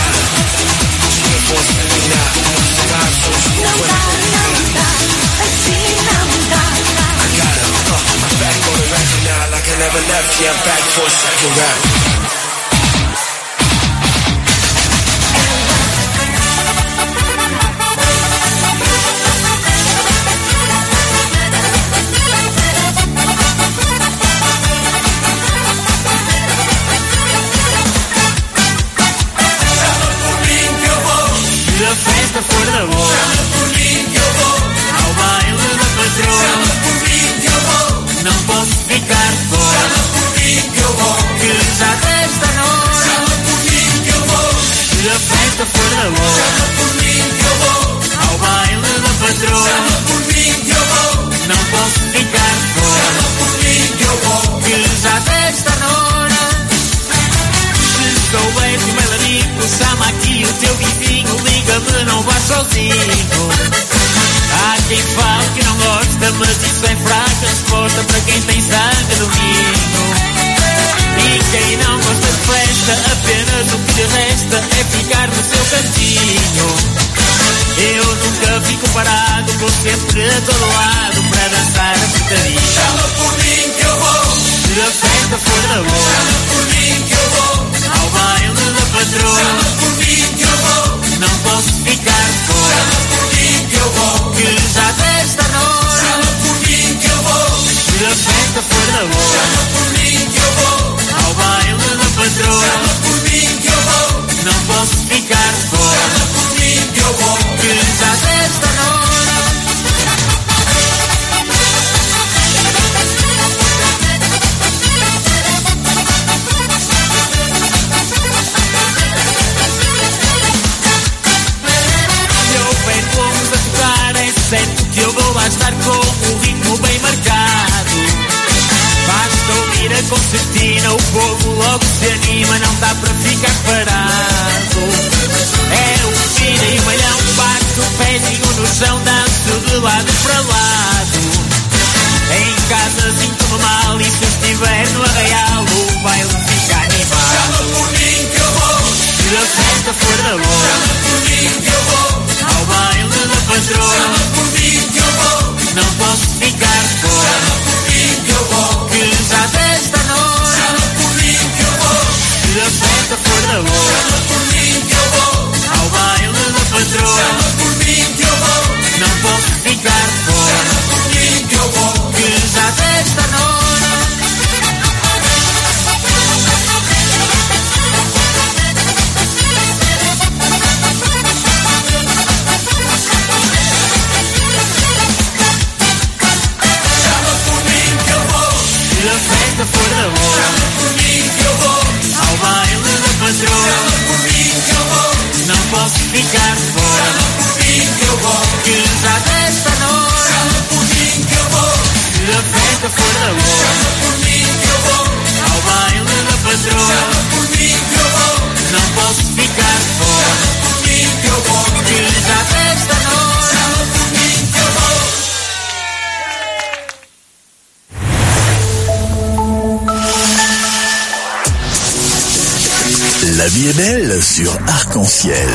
Não dá, não dá, assim não dá. I got it, uh, my back on the record now, like I never left, yeah, I'm back for a second round. Se a festa for da boa, chama por mim que eu vou ao baile da patroa. Chama por mim que eu vou, não posso ficar fora. sozinho. Há quem fale que não gosta, mas isso é fraca resposta para quem tem sangue no ninho. E quem não gosta de festa, apenas o que lhe resta é ficar no seu cantinho. Eu nunca fico parado, vou sempre a todo lado para dançar apertadinho. Chama por mim que eu vou, se a festa for da boa. Chama por mim que eu vou, ao baile da patroa. Chama por mim que eu vou, não posso ficar fora. Chama por mim que eu vou, que já desta hora. Chama por mim que eu vou, se a festa for da boa. Chama por mim que eu vou, ao baile da patroa. Chama por mim que eu vou, não posso ficar fora. Chama por mim que eu vou, que já desta hora. Certo que eu vou lá estar com o ritmo bem marcado. Basta ouvir a concertina, o povo logo se anima, não dá para ficar parado. É o gira e o malhão, bato o pezinho no chão, danço de lado para lado. Em casa sinto-me mal e se estiver no arraial o baile fica animado. Chama por mim que eu vou, se a festa for da boa. Chama por mim que eu vou, ao baile da patroa. Chama por mim que eu vou, não posso ficar fora. Chama por mim que eu vou, que já desta hora. Chama por mim que eu vou, se a festa for da boa. Chama por mim que eu vou, ao baile da patroa. Chama por mim que eu vou, não posso ficar fora. Chama por mim que eu vou, que já desta hora. Se a festa for da boa, chama por mim que eu vou, ao baile da patroa. Chama por mim que eu vou, não posso ficar fora. Chama por mim que eu vou, que já desta hora. Chama por mim que eu vou, se a festa for da boa. Chama por mim que eu vou, ao baile da patroa. Chama por mim que eu vou, não posso ficar fora. Chama por mim que eu vou, que já desta hora. Chama por mim que eu vou. La vie est belle sur Arc-en-Ciel.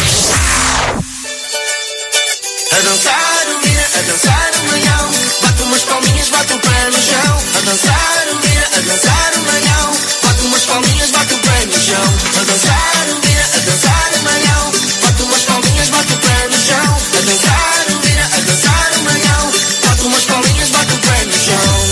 A dançar o dia, a dançar o manhão. Bate umas palminhas, bate o pé no chão. A dançar o dia, a dançar o manhão. Bate umas palminhas, bate o pé no chão. A dançar o dia, a dançar o manhão. Bate umas palminhas, bate o pé no chão. A dançar o dia, a dançar o manhão. Bate umas palminhas, bate o pé no chão.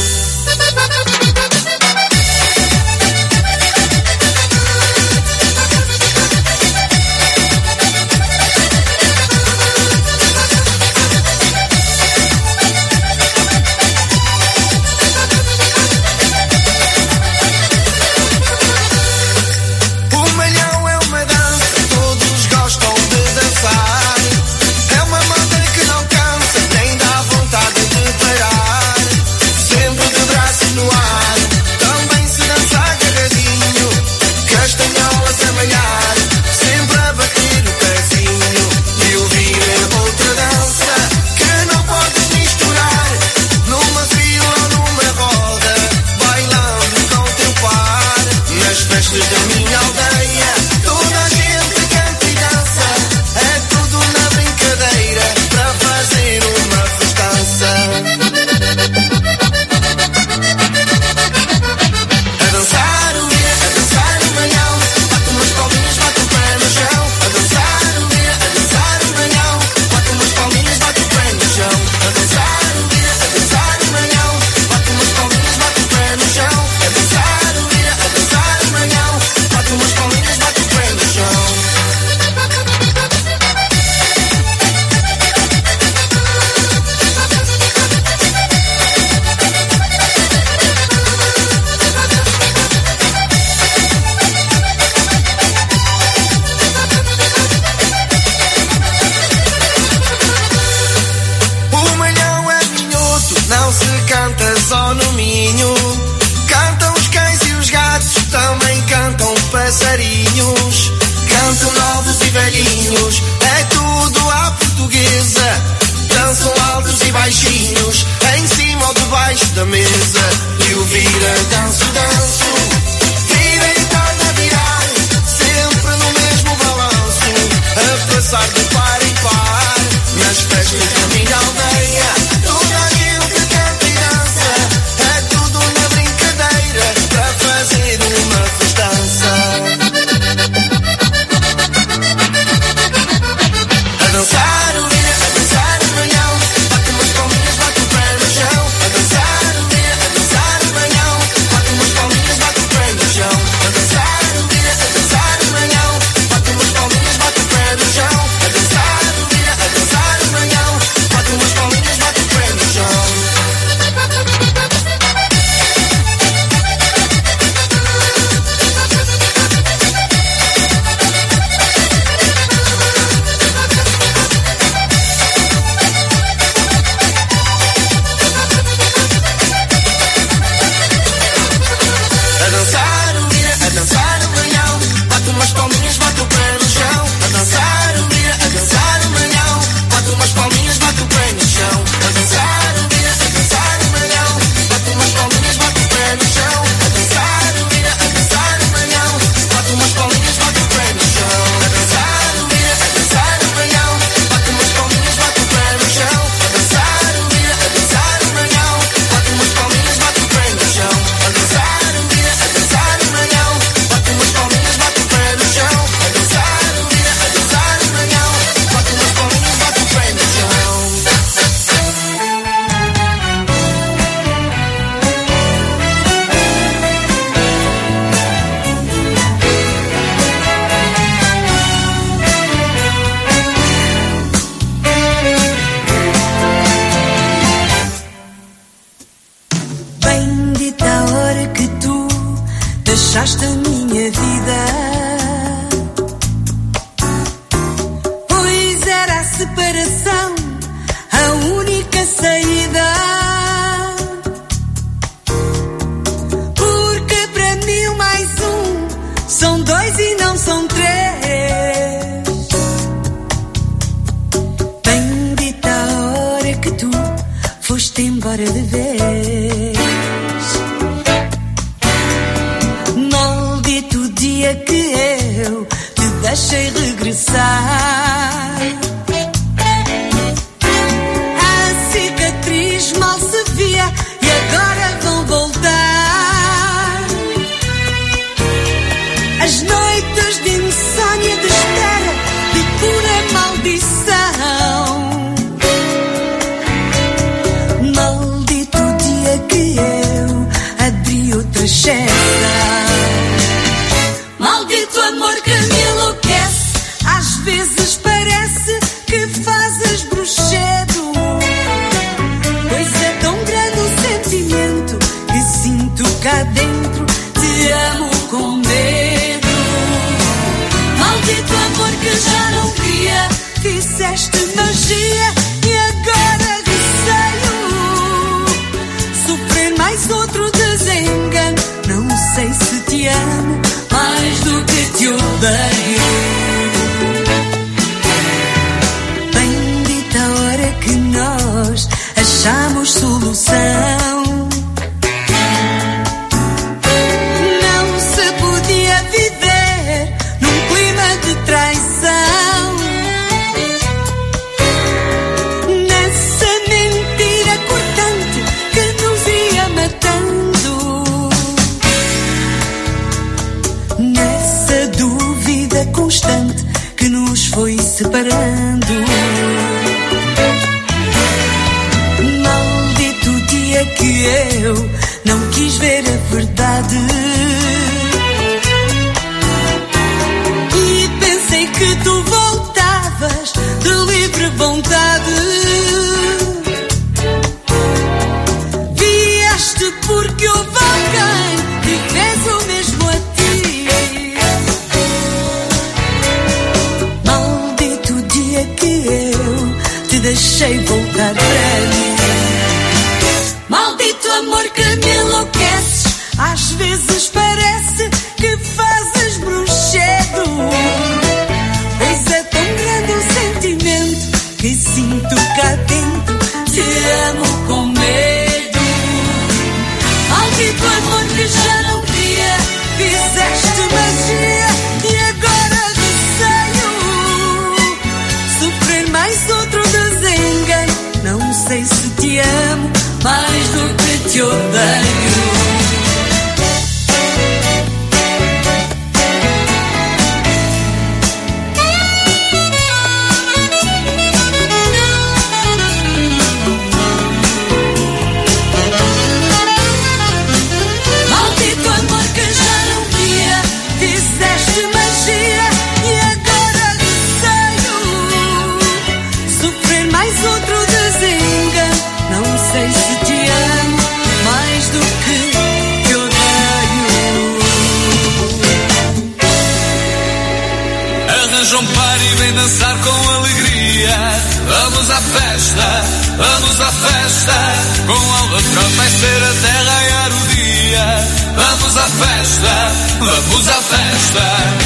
fechaste a minha vida. Pois era a separação a única saída. Porque para mim o mais um são dois e não são três. Bendita a hora que tu foste embora de vez. Maldito o dia que eu te deixei regressar. A cicatriz mal se via e agora vão voltar. As noites de insônia, de espera, de pura maldição. Maldito o dia que eu abri outra exceção. Maldito amor que me enlouquece. Às vezes parece que fazes bruxedo. Pois é tão grande o sentimento que sinto cá dentro. Te amo com medo. Maldito amor que já não via. Fizeste magia e agora receio sofrer mais outro desengano. Não sei se te amo mais do que te odeio. Bendita a hora que nós achamos solução. Não se podia viver num clima de traição. Nessa mentira cortante que nos ia matando. Nessa dúvida constante que nos foi separando. Maldito o dia que eu não quis ver a verdade. E pensei que tu voltavas de livre vontade. Vieste porque houve alguém que fez o mesmo a ti. Maldito o dia que eu te deixei voltar para mim. Maldito amor que me enlouqueces. Às vezes parece que fazes bruxedo. Pois é tão grande o sentimento que sinto cá dentro. Te amo com medo. Maldito amor que já não via. Fizeste magia e agora receio sofrer mais outro desengano. Não sei se te amo mais do que te odeio. Maldito amor que já não via. Fizeste magia e agora receio sofrer mais outro desengano. Não sei se te amo mais do que te odeio. Arranja um par e vem dançar com alegria. Vamos à festa, vamos à festa. Com albatroz vai ser até raiar o dia. Vamos à festa, vamos à festa.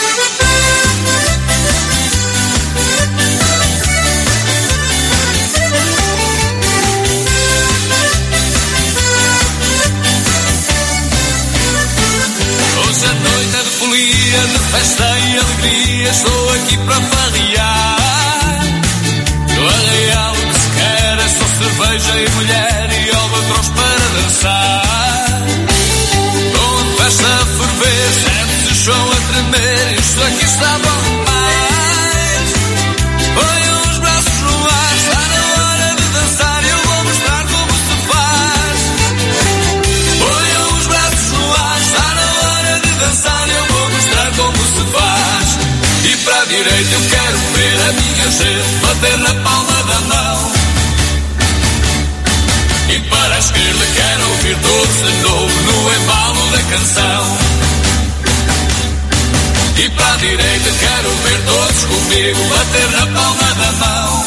Hoje a noite é de folia, de festa e alegria. Estou aqui para farrear. No arraial o que se quer é só cerveja e mulher e albatroz para dançar. Com a festa a ferver, sente-se o chão a tremer. Isto aqui está bom demais. Põe os braços no ar, está na hora de dançar e eu vou mostrar como se faz. Põe os braços no ar, está na hora de dançar e eu vou mostrar como se faz. E para a direita eu quero ver a minha gente bater na palma da mão. E para a esquerda quero ouvir todos de novo no embalo da canção. E para a direita quero ver todos comigo bater na palma da mão.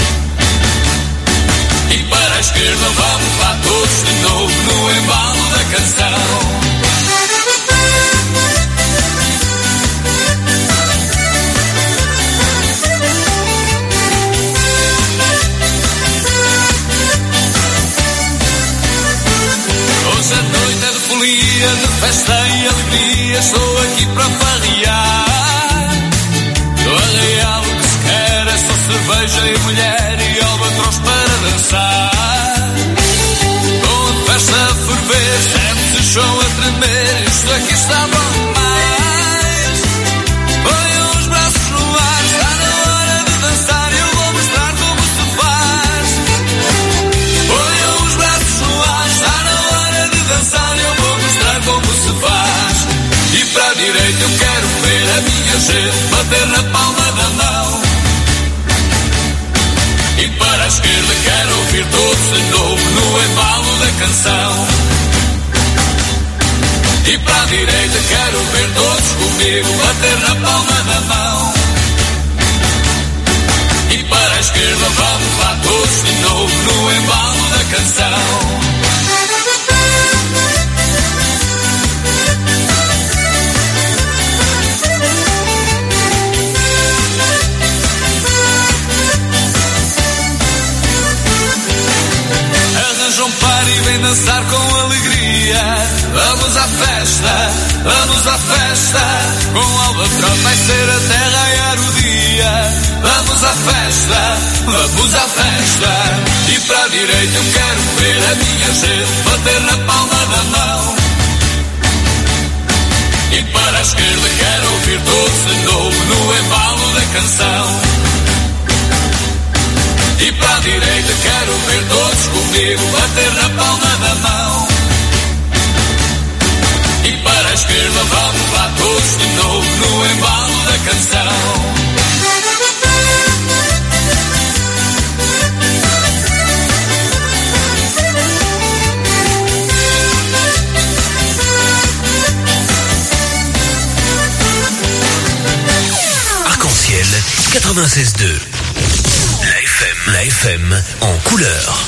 E para a esquerda vamos lá todos de novo no embalo da canção. Hoje a noite é de folia, de festa e alegria, estou aqui para farrear. No arraial o que se quer é só cerveja e mulher e albatroz para dançar. Com a festa a ferver, sente-se o chão a tremer, isto aqui está bom demais. Ponham os braços no ar, está na hora de dançar, eu vou mostrar como se faz. Ponham os braços no ar, está na hora de dançar, eu vou mostrar como se faz. E para a direita eu quero ver a minha gente bater na palma da mão. E para a esquerda quero ouvir todos de novo no embalo da canção. E para a direita quero ver todos comigo bater na palma da mão. E para a esquerda vamos lá todos de novo no embalo da canção. Arranjam par e vem dançar com alegria. Vamos à festa, vamos à festa. Com albatroz vai ser até raiar o dia. Vamos à festa, vamos à festa. E para a direita eu quero ver a minha gente bater na palma da mão. E para a esquerda quero ouvir todos de novo no embalo da canção. E para a direita quero ver todos comigo bater na palma da mão. E para a esquerda vamos lá todos de novo no embalo da canção. Arc-en-ciel quatre-vingt-seize deux. La F M, la F M en couleur.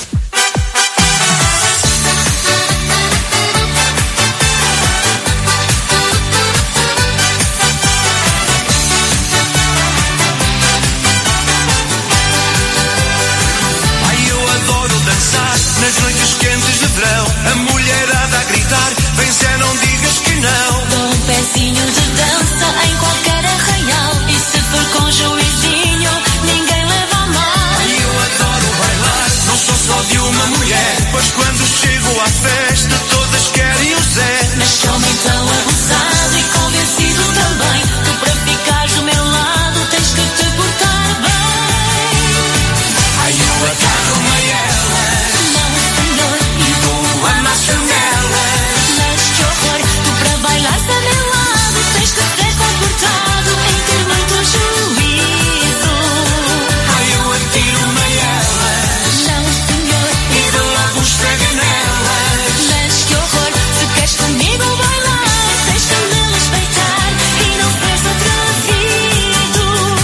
Ai, eu adoro dançar nas noites quentes de verão. A mulherada a gritar, vem Zé, não digas que não. Dou um pezinho de dança em qualquer arraial. E se for com juizinho, ninguém leva a mal. Ai, eu adoro bailar, não sou só de uma mulher. Pois quando chego à festa, todas querem o Zé. Mas homem tão abusado e convencido também. Tu para ficares do meu lado tens que te portar bem. Ai, eu agarro-me a elas, Não, senhor, e vou amasso nelas. mas que horror. Tu para bailares a meu lado tens que ser comportado e ter muito juízo. Ai, eu atiro-me a elas, Não, senhor, e dou logo um esfrega nelas. mas que horror. Se queres comigo bailar, tens que me respeitar e não seres atrevido.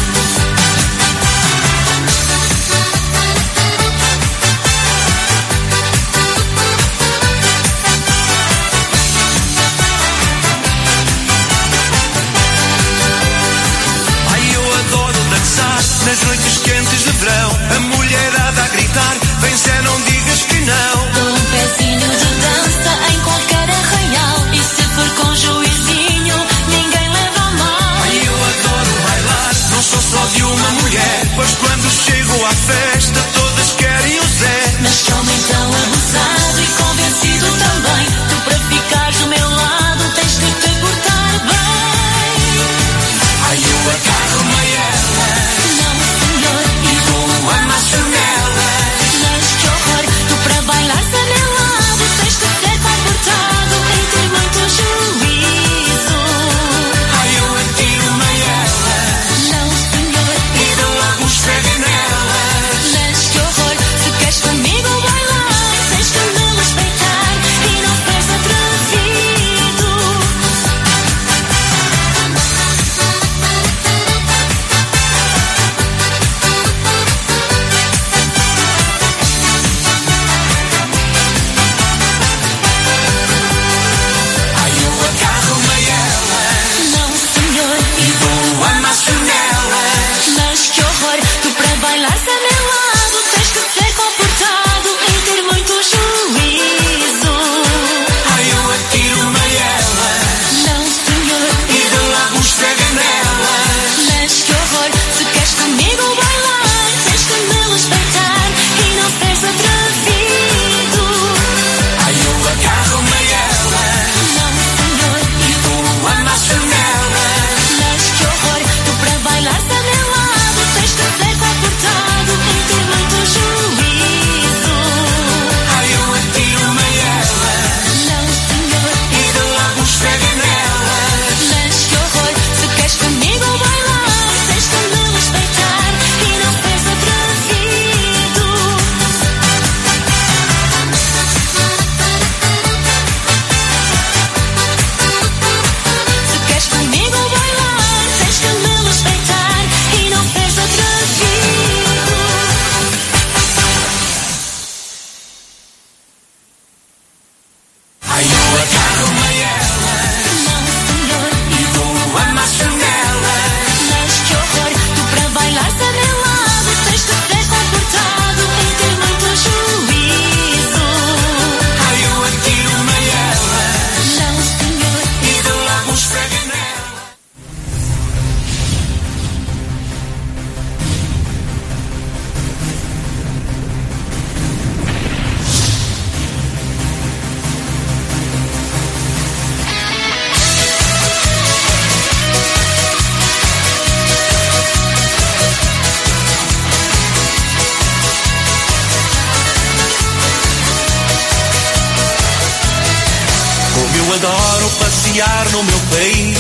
Ai, eu adoro dançar nas noites quentes de verão. A mulherada a gritar, vem Zé, não digas que não. Dou um pezinho de dança em qualquer arraial. E se for com juizinho, ninguém leva a mal. Ai, eu adoro bailar, não sou só de uma mulher. Pois quando chego à festa, todas querem o Zé. Mas homem tão abusado e convencido também. Tu para ficares do meu lado tens que te portar bem. Ai, eu agarro-me a elas, Não, senhor, e vou amasso nelas. mas que horror. Tu para bailar eu adoro passear no meu país,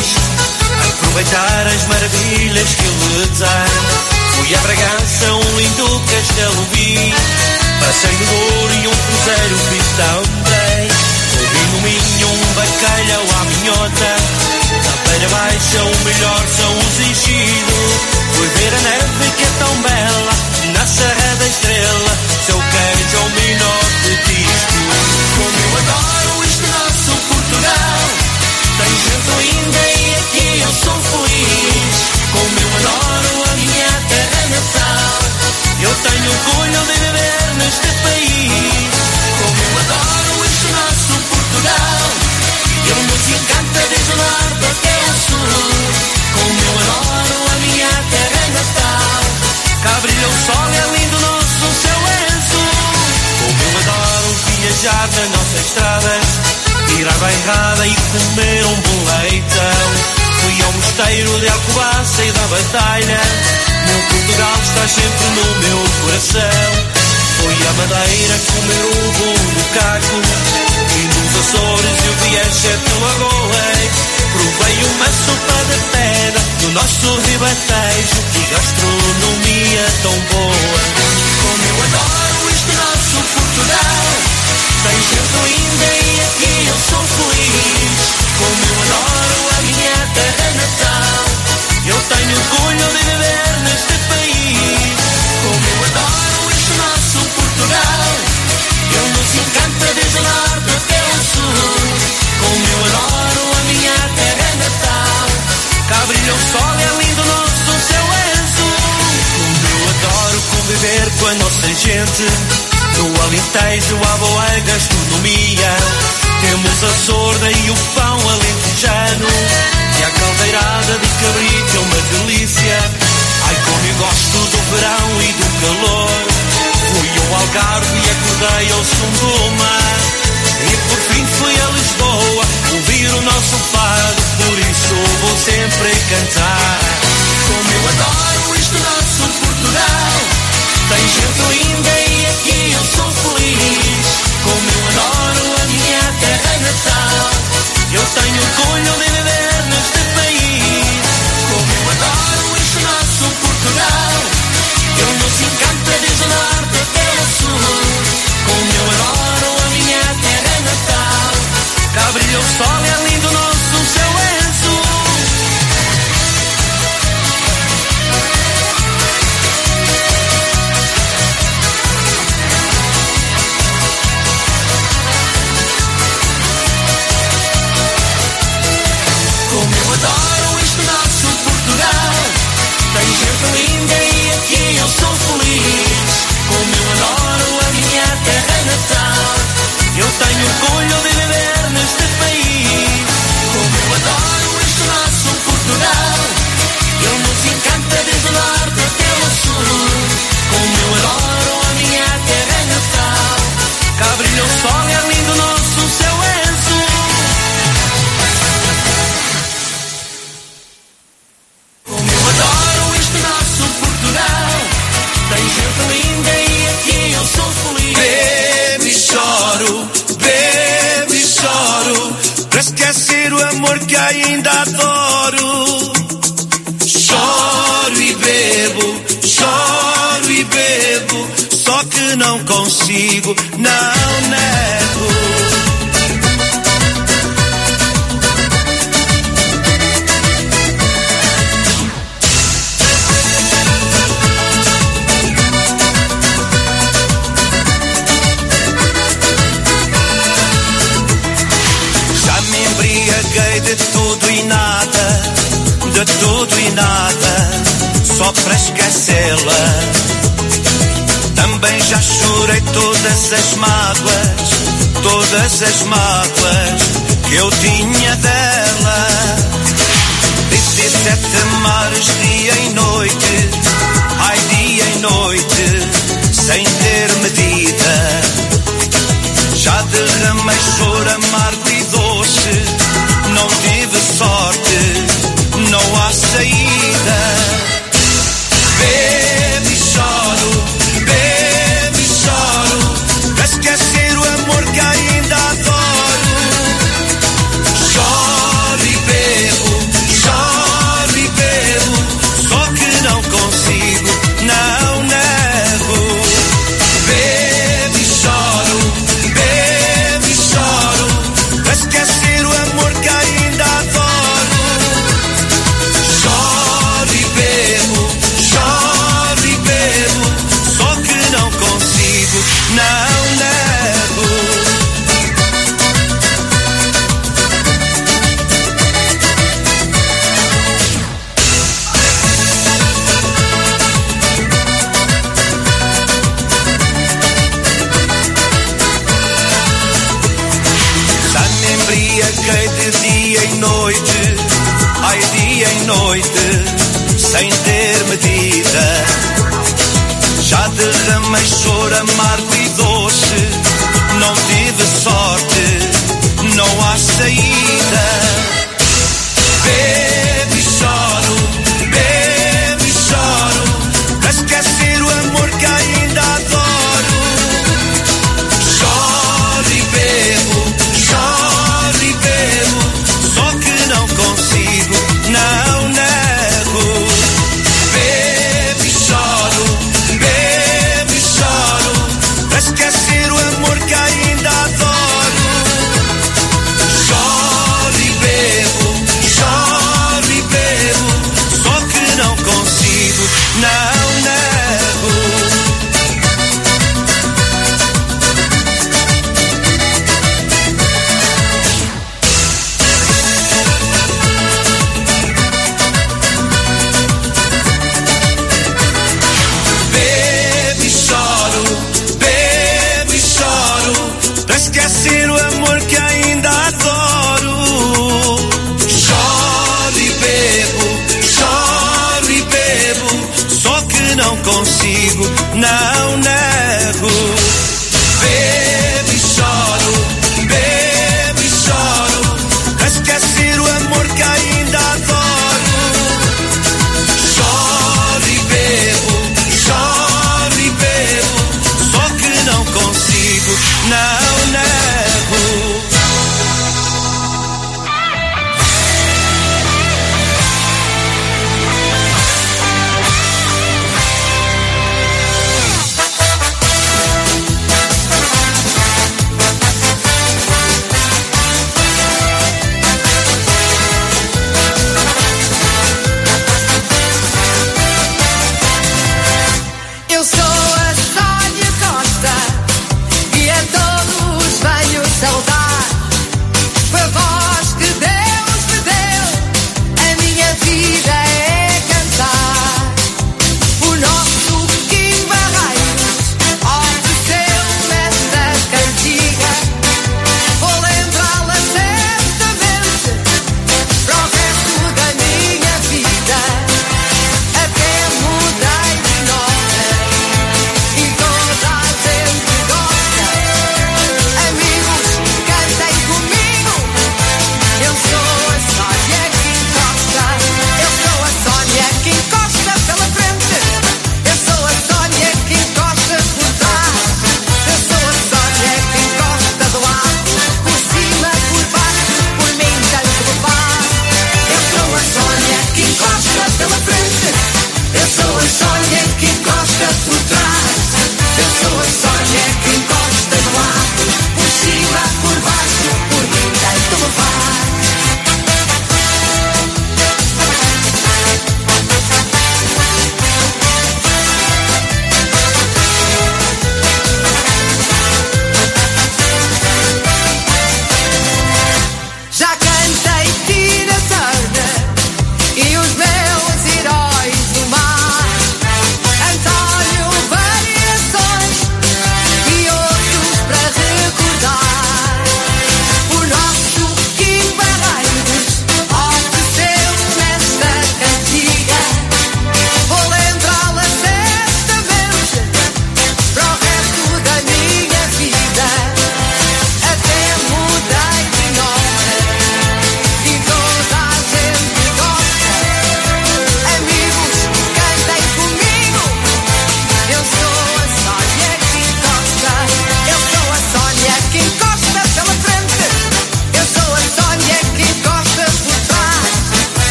aproveitar as maravilhas que ele tem. Fui a Bragança, um lindo castelo vi, passei no Douro e um cruzeiro fiz também. Comi no Minho um bacalhau à minhota, na Beira Baixa o melhor são os enchidos. Fui ver a neve que é tão bela, na Serra da Estrela, seu queijo é o melhor de disco. Como eu adoro este nosso Portugal, tem gente linda e aqui eu sou feliz. Como eu adoro a minha terra natal, eu tenho orgulho de viver neste país. Como eu adoro este nosso Portugal, ele nos encanta desde o norte até o sul. Como eu adoro a minha terra natal, cá brilha o sol e é lindo o nosso céu azul. Como eu adoro viajar nas nossas estradas, ir à bairrada e comer um bom leitão. Fui ao mosteiro de Alcobaça e da Batalha, meu Portugal está sempre no meu coração. Fui à Madeira comer o bolo do caco, e nos Açores eu vi as sete lagoas. Provei uma sopa de pedra no nosso ribatejo, que gastronomia tão boa. Como eu adoro este nosso Portugal, tem gente linda e aqui eu sou feliz. Como eu adoro a minha terra natal, eu tenho orgulho de viver neste país. Como eu adoro este nosso Portugal, ele nos encanta desde o norte até o sul. Como eu adoro a minha terra natal, cá brilha o sol e é lindo o nosso céu azul. Como eu adoro conviver com a nossa gente, no Alentejo há boa gastronomia. Temos a sorda e o pão alentejano, e a caldeirada de cabrito é uma delícia. Ai, como eu gosto do verão e do calor. Fui ao Algarve e acordei ao som do mar, e por fim fui a Lisboa ouvir o nosso fado, por isso vou sempre cantar. Como eu adoro este nosso Portugal, tem gente linda e aqui eu sou feliz. Como eu adoro a minha terra natal, eu tenho orgulho de viver neste país. Como eu adoro este nosso Portugal, ele nos encanta desde o norte até o sul. Como eu adoro a minha terra natal, cá brilha o sol e é lindo o nosso céu azul. Como eu adoro este nosso Portugal, tem gente linda e aqui eu sou feliz. Como eu adoro a minha terra natal, eu tenho orgulho de viver neste país. Como eu adoro este nosso Portugal, ele nos encanta desde o norte até o sul. Como eu adoro a minha terra natal, cá brilha o sol e é lindo o nosso céu azul. Como eu adoro este nosso Portugal, tem gente linda e aqui eu sou feliz. Bebo e choro, bebo e choro, pra esquecer o amor que ainda adoro. Choro e bebo, choro e bebo, só que não consigo, não nego. De tudo e nada, de tudo e nada, só para esquecê-la. Também já chorei todas as mágoas, todas as mágoas que eu tinha dela. Disse sete mares dia e noite, ai dia e noite, sem ter medida. Já derramei choro amargo e doce, não tive sorte, não há saída. Bebo e choro, bebo e choro, para esquecer o amor que ainda adoro. embriaguei de dia e noite, ai dia e noite, sem ter medida. Já derramei choro amargo e doce, não tive sorte, não há saída. Bebo e choro, bebo e choro, para esquecer o amor que ainda adoro. Choro e bebo, choro e bebo, só que não consigo, não nego. Bebo e choro, bebo e choro, para esquecer o amor que ainda adoro.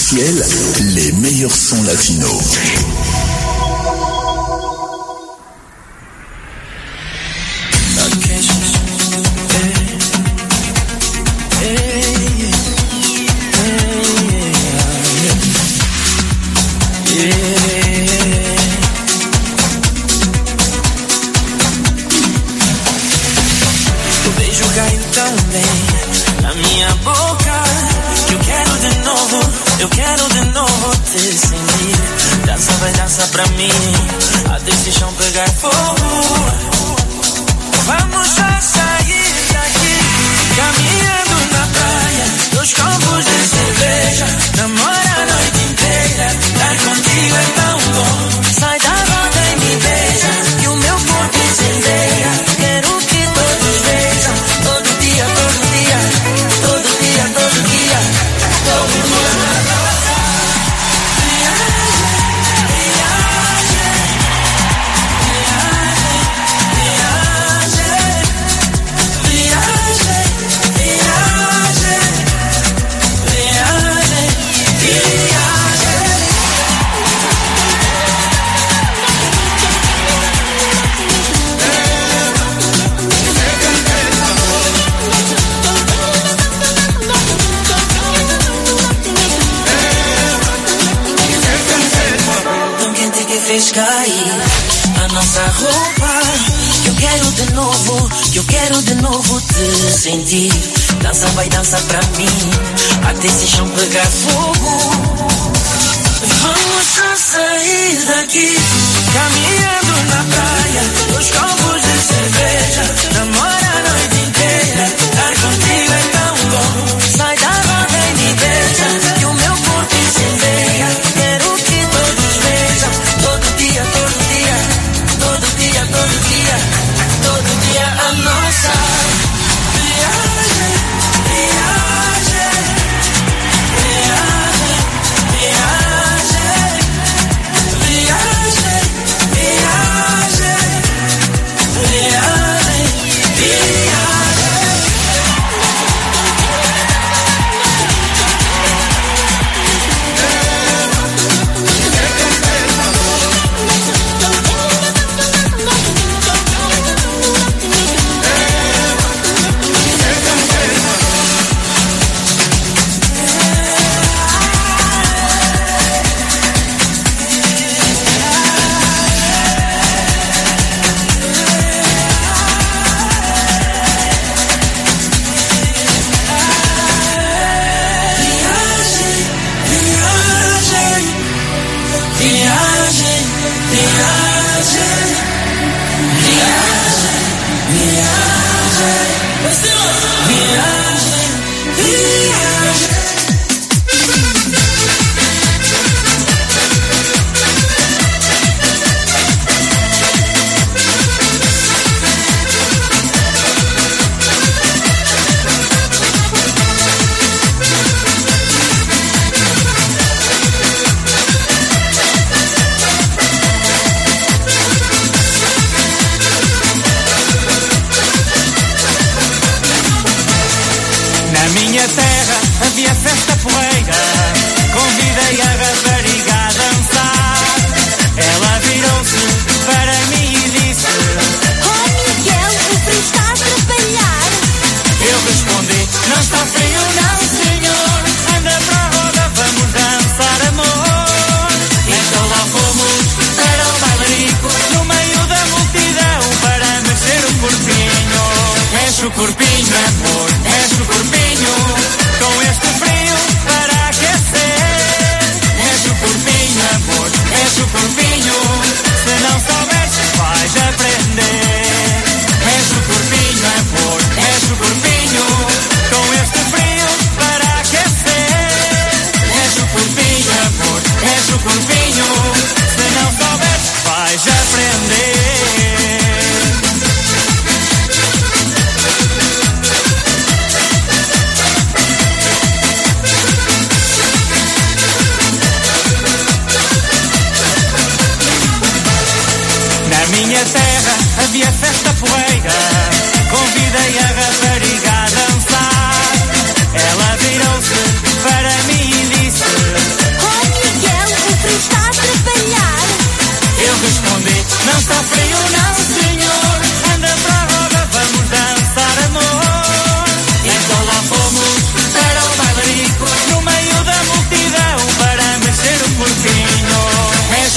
Arc-en-Ciel, les meilleurs sons latinos. Eu quero de novo te sentir. Dança, vai dança pra mim, até esse chão pegar fogo. Vamos já sair daqui, caminhando na praia, dois copos de cerveja, namora a noite inteira. Estar contigo é tão bom, sai da roda e me beija, que o meu corpo incendeia. Quero que todos vejam, todo dia, todo dia, todo dia, todo dia, todo dia. Fez cair a nossa roupa. Eu quero de novo, eu quero de novo te sentir. Dança, vai dança pra mim, até esse chão pegar fogo. Vamos só sair daqui, caminhando na praia, dois copos de cerveja, namora a noite inteira. Estar contigo é tão bom, sai da roda e me beija, que o meu corpo incendeia. Quero que todos vejam, todo dia, todo dia, todo dia, todo dia, todo dia a nossa viagem, viagem, viagem, viagem, viagem, viagem, viagem, viagem.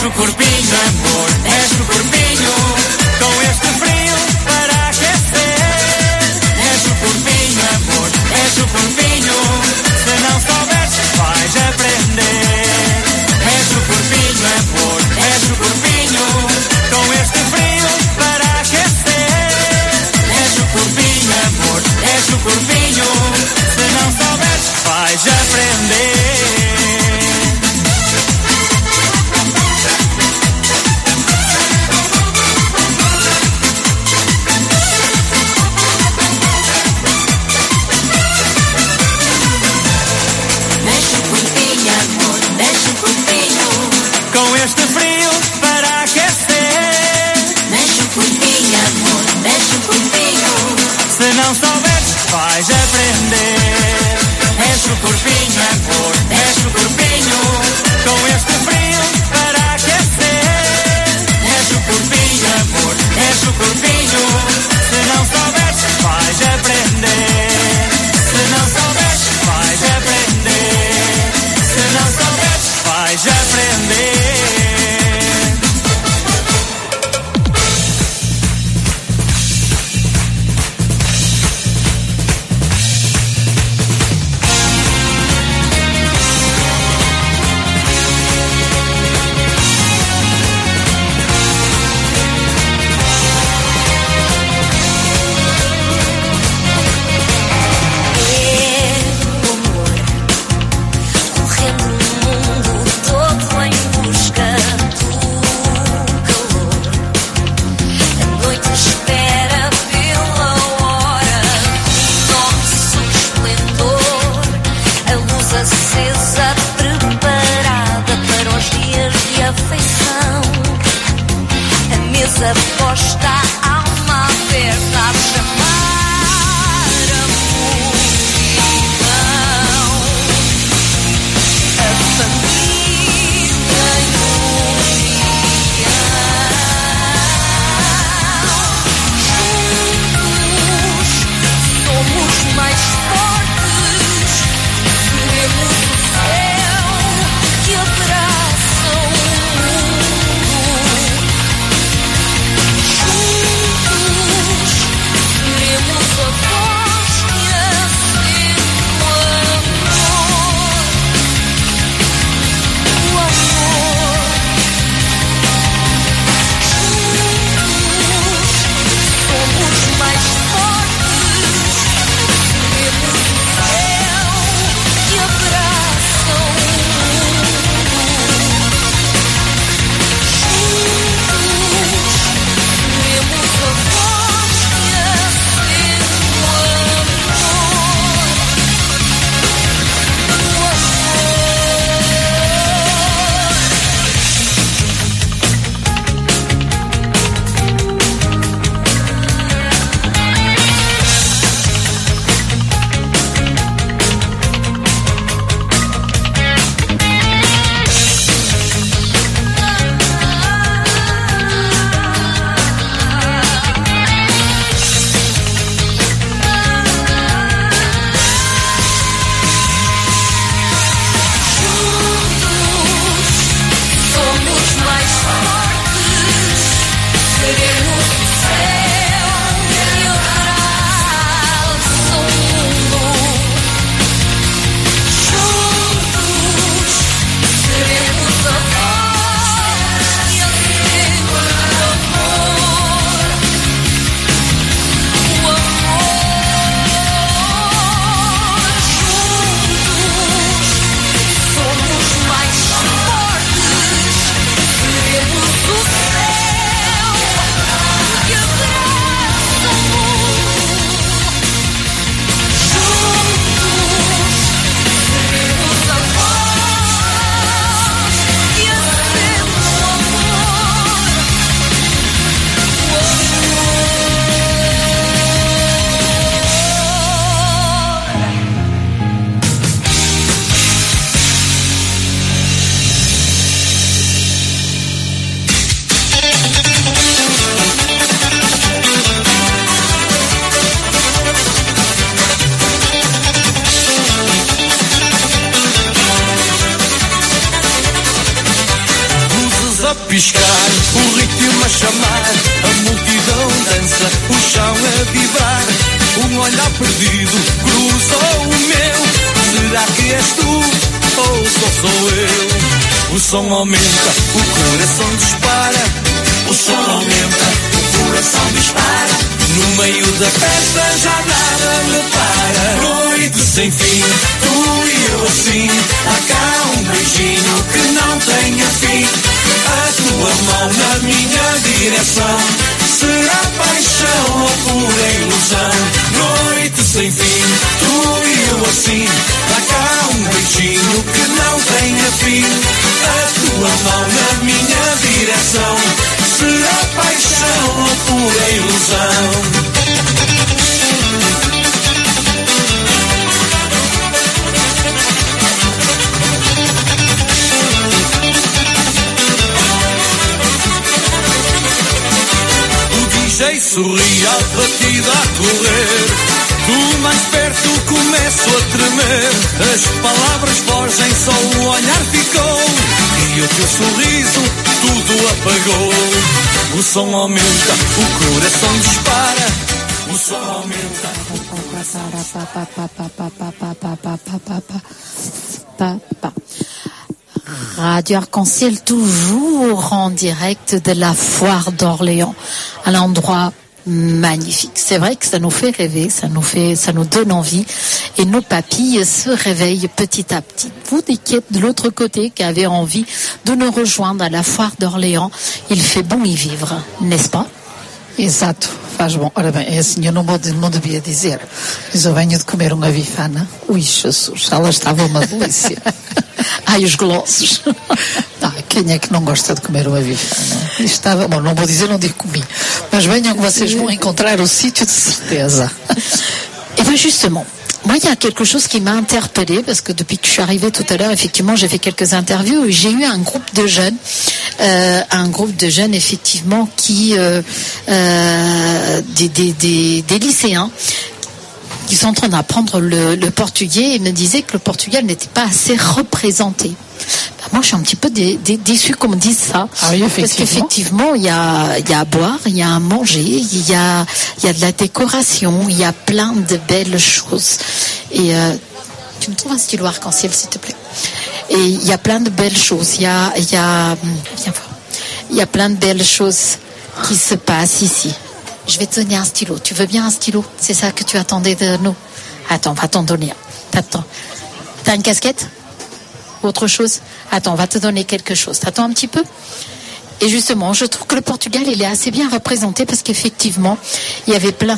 Mexe o corpinho, amor, mexe o corpinho, com este frio para aquecer. Mexe o corpinho, amor, mexe o corpinho, se não souberes vais aprender. Mexe o corpinho, amor, mexe o corpinho, com este frio para aquecer. Mexe o corpinho, amor, mexe o corpinho, se não souberes vais aprender. Com este frio para aquecer. Mexe o corpinho, amor, mexe o corpinho, se não souberes vais aprender. Mexe o corpinho, amor, mexe o corpinho, com este frio para aquecer. Mexe o corpinho, amor, mexe o corpinho, se não souberes vais aprender. Se não souberes vais aprender. Se não souberes vais aprender. Acesa, preparada para os dias de afeição. A mesa posta, a alma aberta a chamar a multidão. A família em união. Juntos somos mais fortes. Temos o céu que abraça o mundo. Juntos a piscar, o ritmo a chamar, a multidão dança, o chão a vibrar. Um olhar perdido cruzou o meu. Será que és tu ou só sou eu? O som aumenta, o coração dispara. O som aumenta, o coração dispara. No meio da festa já nada me para. Noite sem fim, tu e eu assim. Há cá um beijinho que não tenha fim. A tua mão na minha direção. Será paixão ou pura ilusão? Noite sem fim, tu e eu assim. Há cá um beijinho que não tenha fim. A tua mão na minha direção. Será paixão ou pura ilusão? Sorri a batida a correr. Tu mais perto começo a tremer. As palavras fogem, só o olhar ficou. E o teu sorriso tudo apagou. O som aumenta, o coração dispara. O som aumenta. Radio Arc-en-Ciel, toujours en direct de la foire d'Orléans, un endroit magnifique. C'est vrai que ça nous fait rêver, ça nous fait, ça nous donne envie, et nos papilles se réveillent petit à petit. Vous qui êtes de l'autre côté, qui avez envie de nous rejoindre à la foire d'Orléans, il fait bon y vivre, n'est-ce pas? Exato, faz bom. Ora bem, assim, eu não, não devia dizer, mas eu venho de comer uma bifana. Ui, Jesus, ela estava uma delícia. Ai, os golosos. Ah, quem é que não gosta de comer uma bifana? Estava, bom, não vou dizer onde comi, mas venham que vocês vão encontrar o sítio de certeza. Et bien justement, moi il y a quelque chose qui m'a interpellée parce que depuis que je suis arrivée tout à l'heure, effectivement, j'ai fait quelques interviews et j'ai eu un groupe de jeunes, euh, un groupe de jeunes effectivement qui, euh, euh, des, des, des, des lycéens qui sont en train d'apprendre le, le portugais et me disaient que le Portugal n'était pas assez représenté. Ben moi, je suis un petit peu dé, dé, déçue qu'on me dise ça. Ah oui, parce qu'effectivement, il y a, il y a à boire, il y a à manger, il y a, il y a de la décoration, il y a plein de belles choses. Et euh, tu me trouves un stylo arc-en-ciel, s'il te plaît. Et il y a plein de belles choses. Il y a, il y a, viens voir. Il y a plein de belles choses qui se passent ici. Je vais te donner un stylo. Tu veux bien un stylo? C'est ça que tu attendais de nous? Attends, on va t'en donner un. T'attends. T'as une casquette? Autre chose? Attends, on va te donner quelque chose. T'attends un petit peu? Et justement, je trouve que le Portugal, il est assez bien représenté parce qu'effectivement, il y avait plein.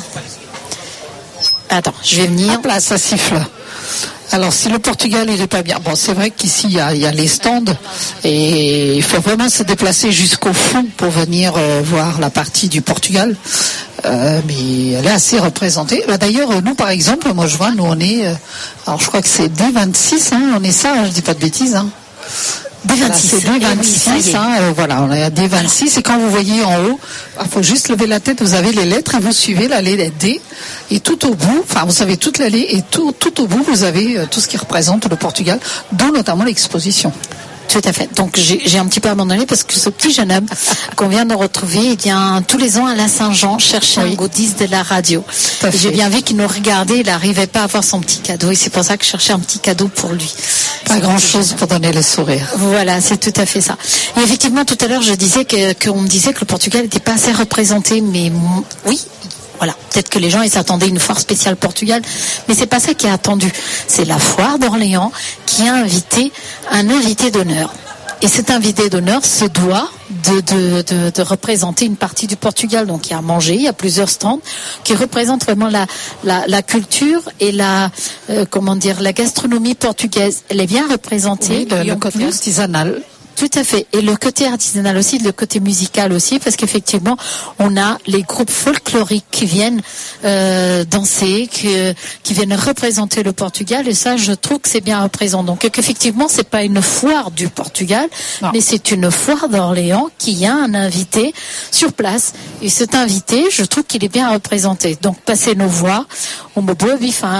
Attends, je vais venir. Hop là, ça siffle. Alors, si le Portugal, il n'est pas bien... Bon, c'est vrai qu'ici, il y a, il y a les stands et il faut vraiment se déplacer jusqu'au fond pour venir euh, voir la partie du Portugal. Euh, mais elle est assez représentée. Bah, d'ailleurs, nous, par exemple, moi, je vois, nous, on est... Euh, alors, je crois que c'est D vingt-six, hein, on est ça, hein, je dis pas de bêtises, hein. D vingt-six. Voilà, c'est D vingt-six, hein, euh, voilà, on est à D vingt-six, et quand vous voyez en haut, il faut juste lever la tête, vous avez les lettres, et vous suivez l'allée D, et tout au bout, enfin, vous savez toute l'allée, et tout, tout au bout, vous avez euh, tout ce qui représente le Portugal, dont notamment l'exposition. Tout à fait. Donc j'ai, j'ai un petit peu abandonné parce que ce petit jeune homme qu'on vient de retrouver, il vient tous les ans à la Saint-Jean chercher oui. un goodies de la radio. Et j'ai bien vu qu'il nous regardait, il n'arrivait pas à avoir son petit cadeau. Et c'est pour ça que je cherchais un petit cadeau pour lui. Pas grand-chose pour donner le sourire. Voilà, c'est tout à fait ça. Et effectivement, tout à l'heure, je disais que, qu'on me disait que le Portugal n'était pas assez représenté, mais oui. Voilà, peut-être que les gens ils s'attendaient à une foire spéciale Portugal, mais c'est pas ça qui est attendu. C'est la foire d'Orléans qui a invité un invité d'honneur. Et cet invité d'honneur se doit de, de, de, de représenter une partie du Portugal. Donc il y a à manger, il y a plusieurs stands qui représentent vraiment la, la, la culture et la euh, comment dire la gastronomie portugaise. Elle est bien représentée. Oui, le, le côté artisanal. Tout à fait. Et le côté artisanal aussi, le côté musical aussi, parce qu'effectivement, on a les groupes folkloriques qui viennent euh, danser, qui, qui viennent représenter le Portugal. Et ça, je trouve que c'est bien représenté. Donc, effectivement, c'est pas une foire du Portugal, non. mais c'est une foire d'Orléans qui a un invité sur place. Et cet invité, je trouve qu'il est bien représenté. Donc, passez nous voir. Uma boa bifana,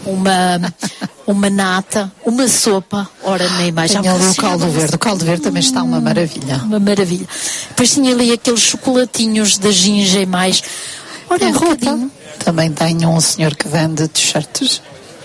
uma, uma nata, uma sopa, ora nem mais. Tinha ali o caldo verde, o caldo verde também está uma maravilha. Uma maravilha. Depois tinha ali aqueles chocolatinhos da Ginja e mais. Ora, um bocadinho. Também tenho um senhor que vende t-shirts.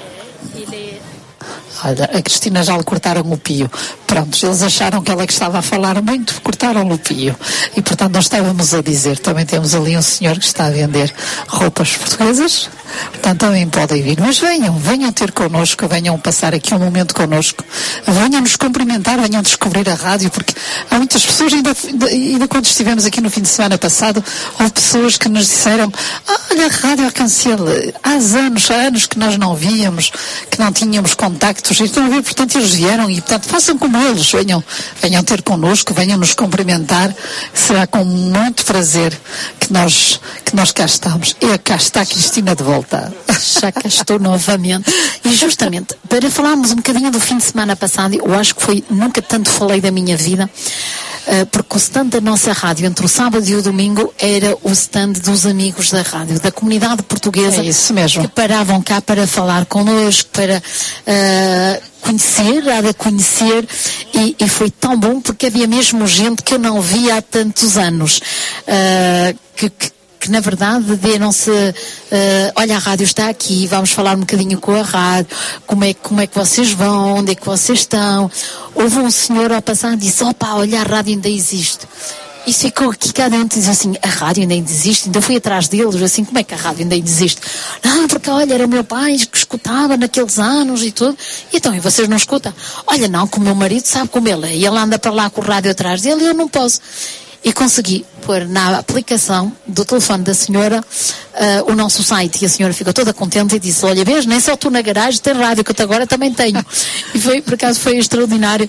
Olha, a Cristina já lhe cortaram o pio. Pronto, eles acharam que ela que estava a falar muito, cortaram o pio. E, portanto, nós estávamos a dizer, também temos ali um senhor que está a vender roupas portuguesas, portanto, também podem vir. Mas venham, venham ter connosco, venham passar aqui um momento connosco, venham nos cumprimentar, venham descobrir a rádio, porque há muitas pessoas, ainda, ainda quando estivemos aqui no fim de semana passado, houve pessoas que nos disseram, ah, olha, a Rádio Arcanciel, há anos, há anos que nós não víamos, que não tínhamos contactos, e estão a ver, portanto, eles vieram, e, portanto, façam como eles, venham, venham ter connosco, venham nos cumprimentar, será com muito prazer que nós, que nós cá estamos. E cá está a Cristina de volta. Já cá estou novamente. E justamente, para falarmos um bocadinho do fim de semana passado, eu acho que foi, nunca tanto falei da minha vida, porque o stand da nossa rádio, entre o sábado e o domingo, era o stand dos amigos da rádio, da comunidade portuguesa, é isso mesmo, que paravam cá para falar connosco, para uh, conhecer, dar a conhecer, e, e foi tão bom porque havia mesmo gente que eu não via há tantos anos, uh, que, que que na verdade deram-se, uh, olha, a rádio está aqui, vamos falar um bocadinho com a rádio, como é, como é que vocês vão, onde é que vocês estão. Houve um senhor ao passar e disse, opa, olha, a rádio ainda existe. Isso ficou aqui, cada um diz assim, a rádio ainda existe? Ainda fui atrás deles, assim, como é que a rádio ainda existe? Não, porque olha, era o meu pai que escutava naqueles anos e tudo. E então, e vocês não escutam? Olha, não, que o meu marido sabe como ele é, e ele anda para lá com o rádio atrás dele e eu não posso. E consegui pôr na aplicação do telefone da senhora uh, o nosso site, e a senhora ficou toda contente e disse, olha, vês, nem só tu na garagem tens rádio, que eu agora também tenho. E foi, por acaso foi extraordinário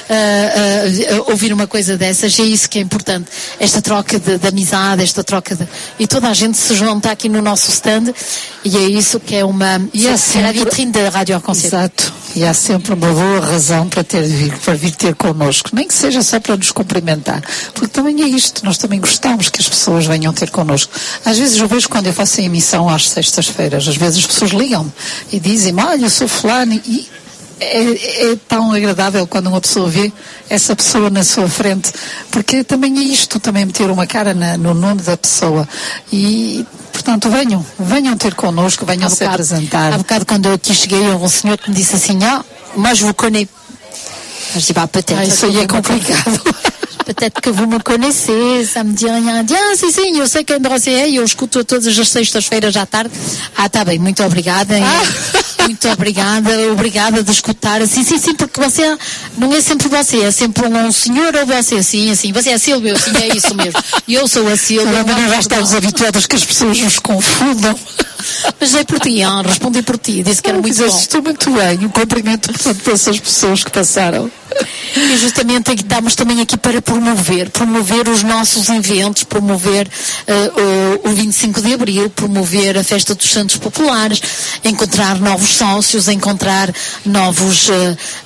uh, uh, ouvir uma coisa dessas, e é isso que é importante, esta troca de, de amizade, esta troca de... E toda a gente se junta aqui no nosso stand, e é isso que é uma... E é sempre... a vitrine da Rádio Arcanciel. Exato. E há sempre uma boa razão para, ter, para vir ter connosco, nem que seja só para nos cumprimentar, porque também é isto, nós também gostamos que as pessoas venham ter connosco. Às vezes eu vejo quando eu faço a emissão às sextas-feiras, às vezes as pessoas ligam-me e dizem-me, olha, eu sou fulano, e é, é tão agradável quando uma pessoa vê essa pessoa na sua frente, porque também é isto, também meter uma cara na, no nome da pessoa. E portanto, venham, venham ter connosco, venham se apresentar. Há bocado, quando eu aqui cheguei, houve um senhor que me disse assim, ah, mas je vous connais. Mas digo, ah, peut-être. Ah, isso aí é complicado. Peut-être que vous me connaissez, ça me dit rien. Diz, ah, sim, sim, eu sei que André é, eu escuto todas as sextas-feiras à tarde. Ah, tá bem, muito obrigada. Ah. Muito obrigada, obrigada de escutar. Sim, sim, sim, porque você não é sempre você, é sempre um senhor ou você, sim, assim. Você é a Silvia, sim, é isso mesmo. E eu sou a Silvia. Mas nós já estamos habituadas que as pessoas nos confundam. Mas é por ti, ah, respondi por ti, disse que era muito bom. Estou muito bem, um cumprimento, portanto, para essas pessoas que passaram. E justamente estamos também aqui para promover, promover os nossos eventos, promover uh, o, o vinte e cinco de Abril, promover a Festa dos Santos Populares, encontrar novos sócios, encontrar novos, uh,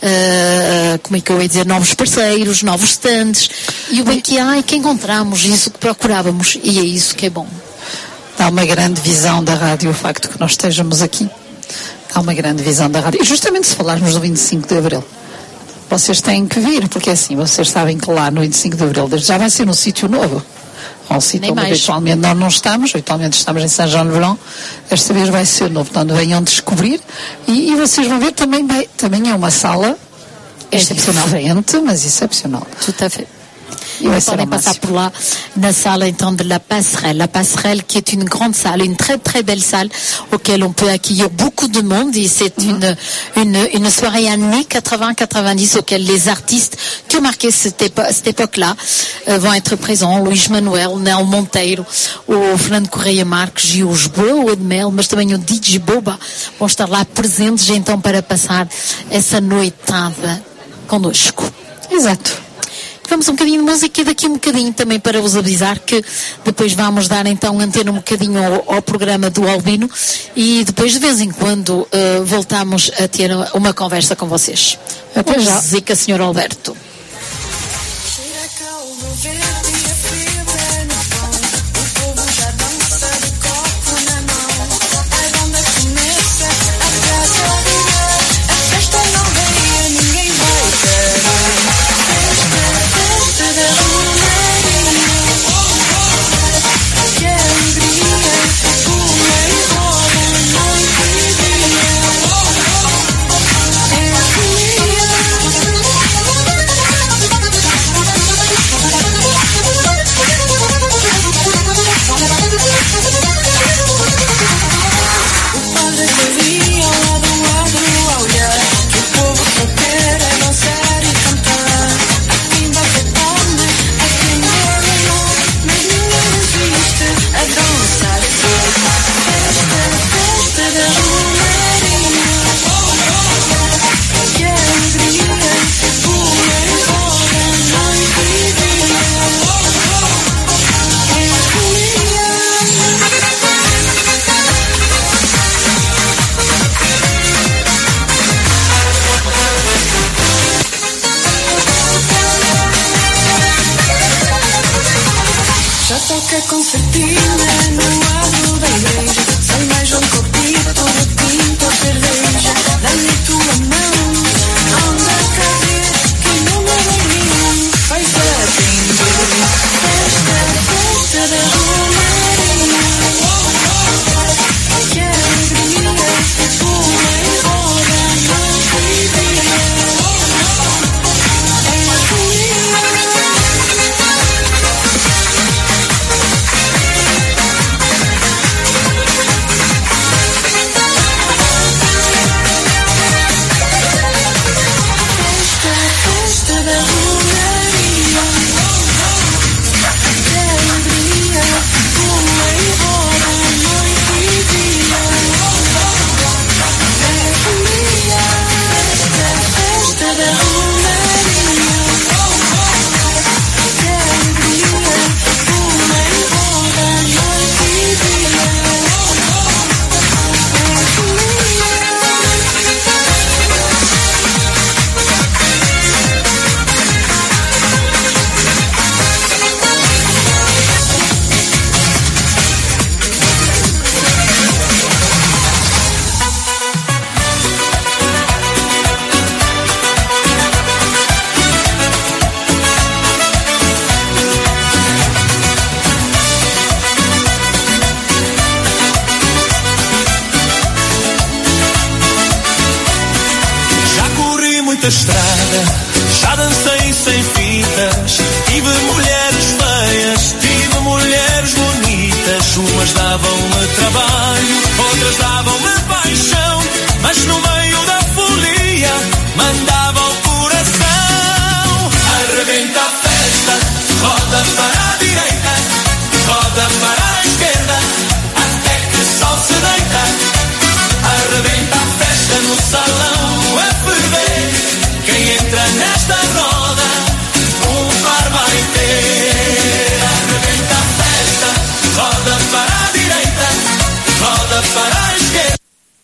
uh, como é que eu ia dizer, novos parceiros, novos stands. E o bem que há é que encontramos isso que procurávamos, e é isso que é bom. Dá uma grande visão da rádio o facto que nós estejamos aqui. Dá uma grande visão da rádio. E justamente se falarmos do vinte e cinco de Abril, vocês têm que vir, porque assim, vocês sabem que lá no vinte e cinco de Abril, desde já vai ser num sítio novo. Um sítio onde habitualmente nós não estamos, habitualmente estamos em Saint-Jean-de-Velin, desta vez vai ser novo. Portanto, venham descobrir e, e vocês vão ver, também, vai, também é uma sala é diferente, mas excepcional. Tout à fait. Ils vont passer pour là, la salle étant de la passerelle. La passerelle qui est une grande salle, une très très belle salle auquel on peut accueillir beaucoup de monde, et c'est mm-hmm. une, une, une soirée années quatre-vingts quatre-vingt-dix auquel les artistes qui ont marqué cette, épo cette époque-là euh, vont être présents. Luís Manuel, Nel Monteiro, o Fernando Correia Marques e o Lisboa, o Edmel, mas também o D J Boba vão estar lá presentes então para passar essa noitada conosco. Exato. Vamos um bocadinho de música e daqui um bocadinho também para vos avisar que depois vamos dar então antena um bocadinho ao, ao programa do Albino e depois de vez em quando uh, voltamos a ter uma conversa com vocês. Até já. Zica, senhor Alberto. Começa a Toca concertina no lado da igreja. Sai mais um copito de tinto ou cerveja. Dá-lhe tua mão, anda cá ver que não me vem. Faz atender, festa, festa da Romaria. Que alegria, pula e roda, noite e dia. É folia. Estrada, já dancei sem fitas, tive mulheres feias, tive mulheres bonitas, umas davam-me trabalho, outras davam-me paixão, mas no meio da folia mandavam o coração. Arrebenta a festa, roda para a direita, roda para a esquerda, até que o sol se deita. Arrebenta a festa no salão a ferver. Quem entra nesta roda, um par vai ter. Arrebenta a festa, roda para a direita, roda para a esquerda.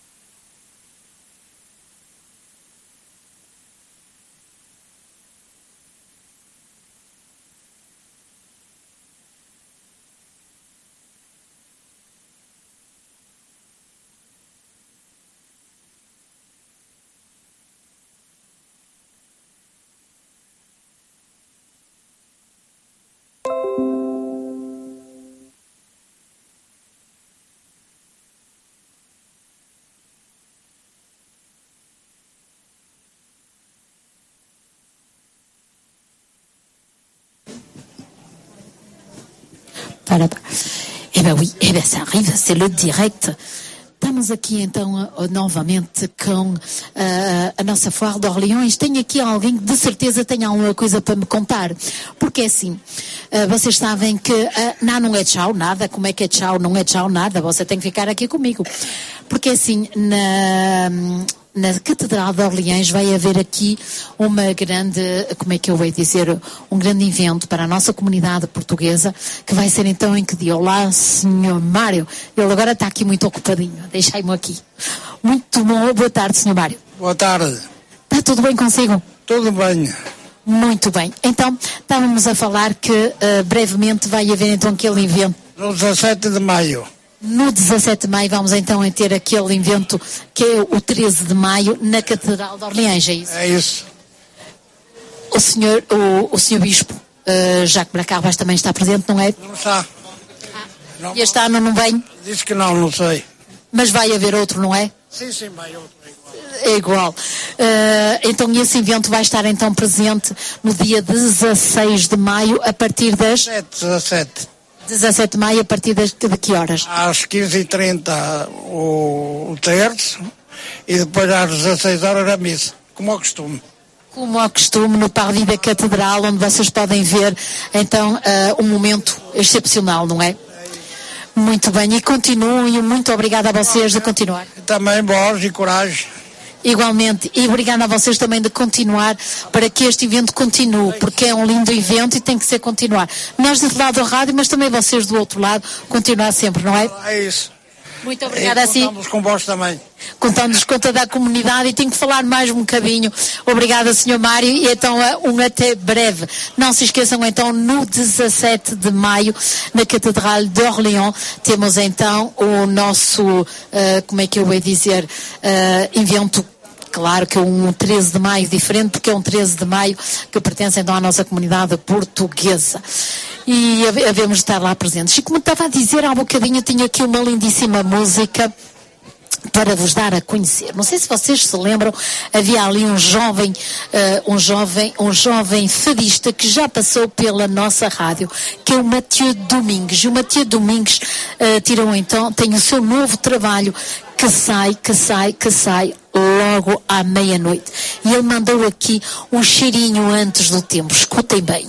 Voilà. Eh ben oui, eh ben ça arrive, c'est le direct. Estamos aqui então novamente com uh, a nossa Foire de Orleans. Tenho aqui alguém que de certeza tem alguma coisa para me contar. Porque é assim, uh, vocês sabem que uh, não, não é tchau, nada. Como é que é tchau? Não é tchau, nada. Você tem que ficar aqui comigo. Porque assim, na... na Catedral de Orleans vai haver aqui uma grande, como é que eu vou dizer, um grande evento para a nossa comunidade portuguesa, que vai ser então em que dia? Olá, senhor Mário. Ele agora está aqui muito ocupadinho. Deixai-me aqui. Muito bom. Boa tarde, senhor Mário. Boa tarde. Está tudo bem consigo? Tudo bem. Muito bem. Então, estávamos a falar que uh, brevemente vai haver então aquele evento. No dezassete de maio. No dezassete de maio vamos então ter aquele evento que é o treze de maio na Catedral de Orleans, é isso? É isso. O senhor, o, o senhor Bispo uh, Jacques Bracarbas também está presente, não é? Não está. Ah, não. E este ano não vem? Diz que não, não sei. Mas vai haver outro, não é? Sim, sim, vai outro. É igual. Uh, então esse evento vai estar então presente no dia dezasseis de maio a partir das... dezassete. dezassete de maio a partir das, de que horas? Às quinze e trinta o, o terço e depois às dezasseis horas a missa, como ao costume. Como ao costume, no Parvis da Catedral, onde vocês podem ver então uh, um momento excepcional, não é? Muito bem, e continuem, e muito obrigada a vocês de continuar. Também voz e coragem. Igualmente, e obrigada a vocês também de continuar para que este evento continue, porque é um lindo evento e tem que ser continuar. Nós desse lado da rádio, mas também vocês do outro lado, continuar sempre, não é? É isso. Muito obrigada, e sim. contamos com vós também. Contando-nos com toda a comunidade e tenho que falar mais um bocadinho. Obrigada, senhor Mário, e então um até breve. Não se esqueçam então, no dezassete de maio, na Catedral de Orléans, temos então o nosso, uh, como é que eu vou dizer, uh, evento. Claro que é um treze de maio diferente, porque é um treze de maio que pertence então à nossa comunidade portuguesa. E havemos de estar lá presentes. E como estava a dizer há um bocadinho, eu tinha aqui uma lindíssima música para vos dar a conhecer. Não sei se vocês se lembram, havia ali um jovem, uh, um jovem, um jovem fadista que já passou pela nossa rádio, que é o Mathieu Domingues. E o Mathieu Domingues uh, tirou então, tem o seu novo trabalho que sai, que sai, que sai logo à meia-noite. E ele mandou aqui um cheirinho antes do tempo. Escutem bem.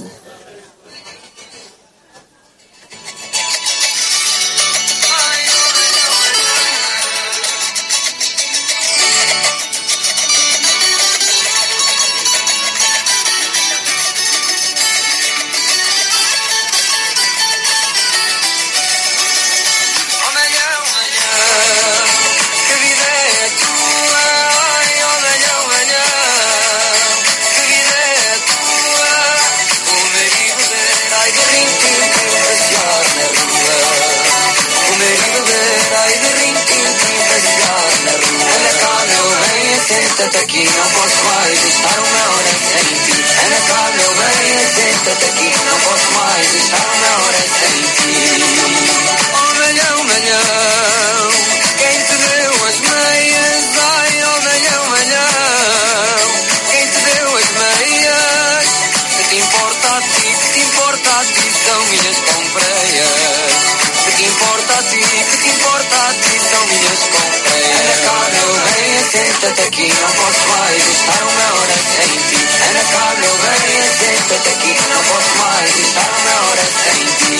Senta-te aqui, não posso mais estar uma hora sem ti. Ana cá, meu bem, senta-te aqui, não posso mais estar uma hora sem ti. Oh, manhão, manhão, quem te deu as meias? Ai, oh, manhão, manhão, quem te deu as meias? Que te importa a ti, que te importa a ti, são minhas compreias. Que te importa a ti, que te importa a ti, são minhas compreias. Ana cá, meu bem, senta-te aqui, não posso mais estar uma hora sem ti. Ana cá, meu bem, senta-te aqui, não posso mais estar uma hora sem ti.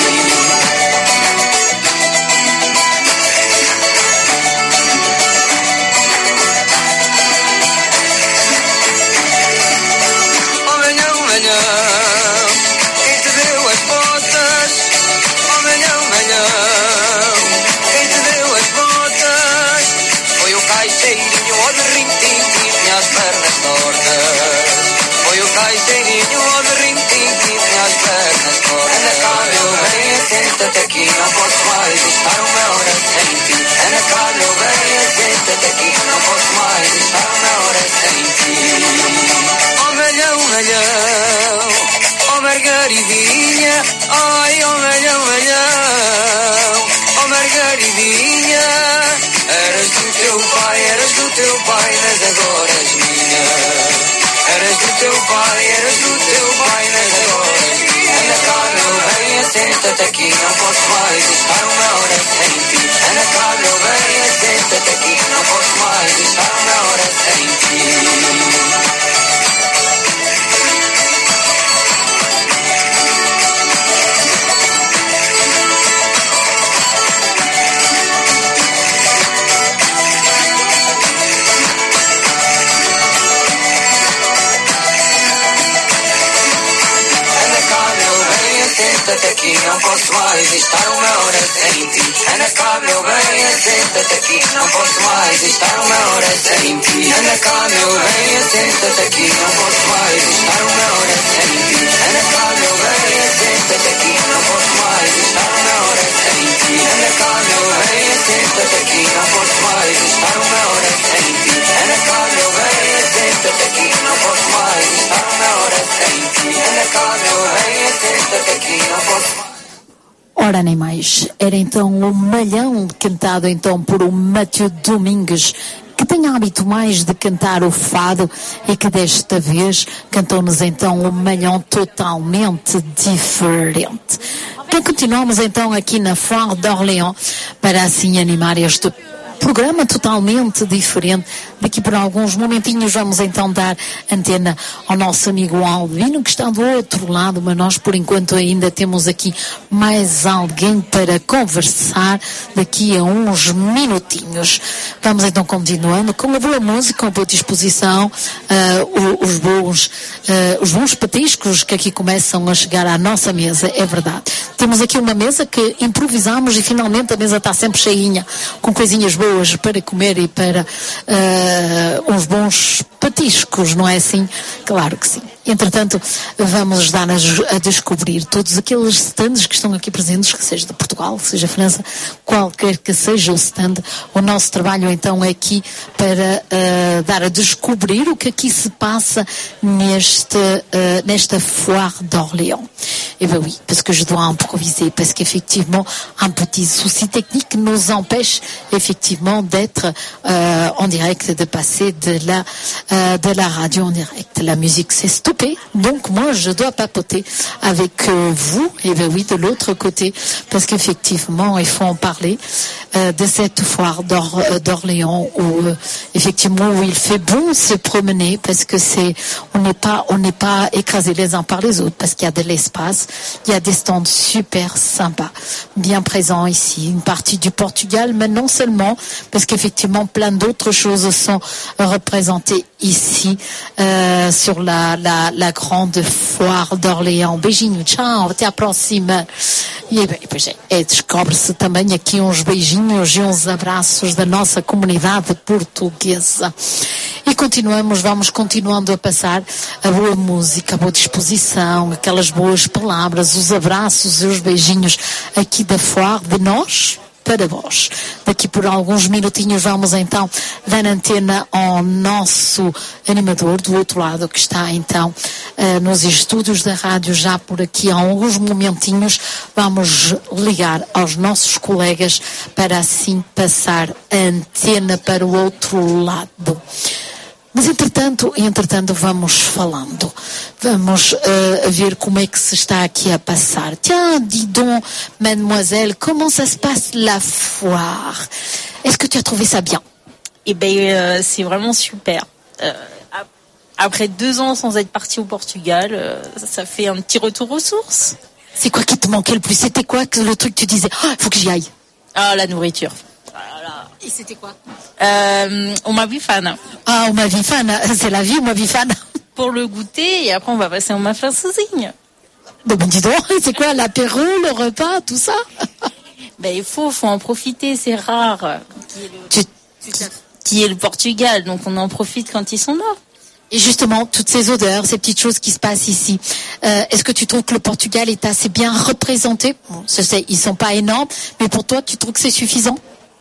Oh, manhão, manhão, quem te deu as botas? Oh, manhão, manhão, quem te deu as botas? Foi o caixeirinho, ó de rim-tim-tim, tinha as pernas tortas. Foi o caixeirinho, ó de rim-tim-tim, tinha as pernas tortas. Anda cá, meu bem, senta-te aqui, não posso mais estar uma hora sem ti. Anda cá, meu bem, senta-te aqui, não posso mais estar uma hora sem ti. Oh, malhão, malhão, oh, Margaridinha, ai, oh, malhão, malhão, oh, Margaridinha. Eras do teu pai, eras do teu pai, mas agora és minha. Eras do teu pai, eras do teu pai, mas agora és minha. Anda cá, meu bem, senta-te aqui, não posso mais estar uma hora sem ti. Anda cá, meu bem, senta-te aqui, não posso mais estar uma hora sem ti. Senta-te aqui, não posso mais estar uma hora sem ti. Anda cá, meu bem, senta-te aqui, não posso mais estar uma hora sem ti. Anda cá, meu bem, senta-te aqui, não posso mais estar uma hora sem ti. Anda cá, meu bem, senta-te aqui, não posso mais estar uma hora sem ti. Anda cá, meu bem, senta-te aqui, não posso mais estar uma hora sem ti. Anda cá, meu bem, senta-te aqui, não posso mais estar uma hora sem ti. Anda cá, meu bem, senta-te aqui, não posso mais. Ora, nem mais. Era então o Malhão, cantado então por o Mathieu Domingues, que tem hábito mais de cantar o fado e que desta vez cantou-nos então um Malhão totalmente diferente. Então continuamos então aqui na Foire d'Orléans para assim animar este programa totalmente diferente. Daqui por alguns momentinhos vamos então dar antena ao nosso amigo Albino, que está do outro lado, mas nós por enquanto ainda temos aqui mais alguém para conversar daqui a uns minutinhos. Vamos então continuando com a boa música, com a boa disposição, uh, os, bons, uh, os bons petiscos que aqui começam a chegar à nossa mesa, é verdade. temos aqui uma mesa que improvisamos e finalmente a mesa está sempre cheinha, com coisinhas boas para comer e para uh, uns bons patiscos, não é assim? Claro que sim. Entretanto, vamos dar a, a descobrir todos aqueles stands que estão aqui presentes, que seja de Portugal, seja França, qualquer que seja o stand. O nosso trabalho então é aqui para uh, dar a descobrir o que aqui se passa neste, uh, nesta foire d'Orléans. Et bien oui, parce que je dois improviser, parce qu'effectivement, un petit souci technique nous empêche effectivement d'être euh, en direct, de passer de la, euh, de la radio en direct. La musique s'est stoppée, donc moi je dois papoter avec euh, vous, et bien oui, de l'autre côté, parce qu'effectivement, il faut en parler euh, de cette foire d'Or, d'Orléans où euh, effectivement où il fait bon se promener, parce que c'est, on n'est pas, on n'est pas écrasés les uns par les autres, parce qu'il y a de l'espace. Il y a des stands super sympas, bien présents ici, une partie du Portugal, mais non seulement, parce qu'effectivement plein d'autres choses sont représentées ici, euh, sur la, la, la grande foire d'Orléans. Beijinho, tchau, até à próxima. E, bem, pois é, é, descobre-se também aqui uns beijinhos e uns abraços da nossa comunidade portuguesa. E continuamos, vamos continuando a passar a boa música, a boa disposição, aquelas boas palavras, os abraços e os beijinhos aqui da foire de nós para vós. Daqui por alguns minutinhos vamos então dar antena ao nosso animador do outro lado, que está então uh, nos estúdios da rádio, já por aqui há alguns momentinhos. Vamos ligar aos nossos colegas para assim passar a antena para o outro lado. Mas entretanto, entretanto vamos falando, vamos uh, ver como é que se está aqui a passar. Tiens, dis donc, mademoiselle, comment ça se passe la foire? Est-ce que tu as trouvé ça bien? Eh ben, euh, c'est vraiment super. Euh, après deux ans sans être partie au Portugal, euh, ça fait un petit retour aux sources. C'est quoi qui te manquait le plus? C'était quoi que le truc que tu disais, il oh, faut que j'y aille? Ah, la nourriture. Et c'était quoi? euh, Uma bifana. Ah, uma bifana, c'est la vie, uma bifana. Pour le goûter, et après on va passer au ma francesinha. Donc dis donc, c'est quoi l'apéro, le repas, tout ça? Ben il faut, faut en profiter, c'est rare. Qui est, le, tu, qui est le Portugal, donc on en profite quand ils sont là. Et justement, toutes ces odeurs, ces petites choses qui se passent ici, euh, est-ce que tu trouves que le Portugal est assez bien représenté? Bon, je sais, ils sont pas énormes, mais pour toi, tu trouves que c'est suffisant?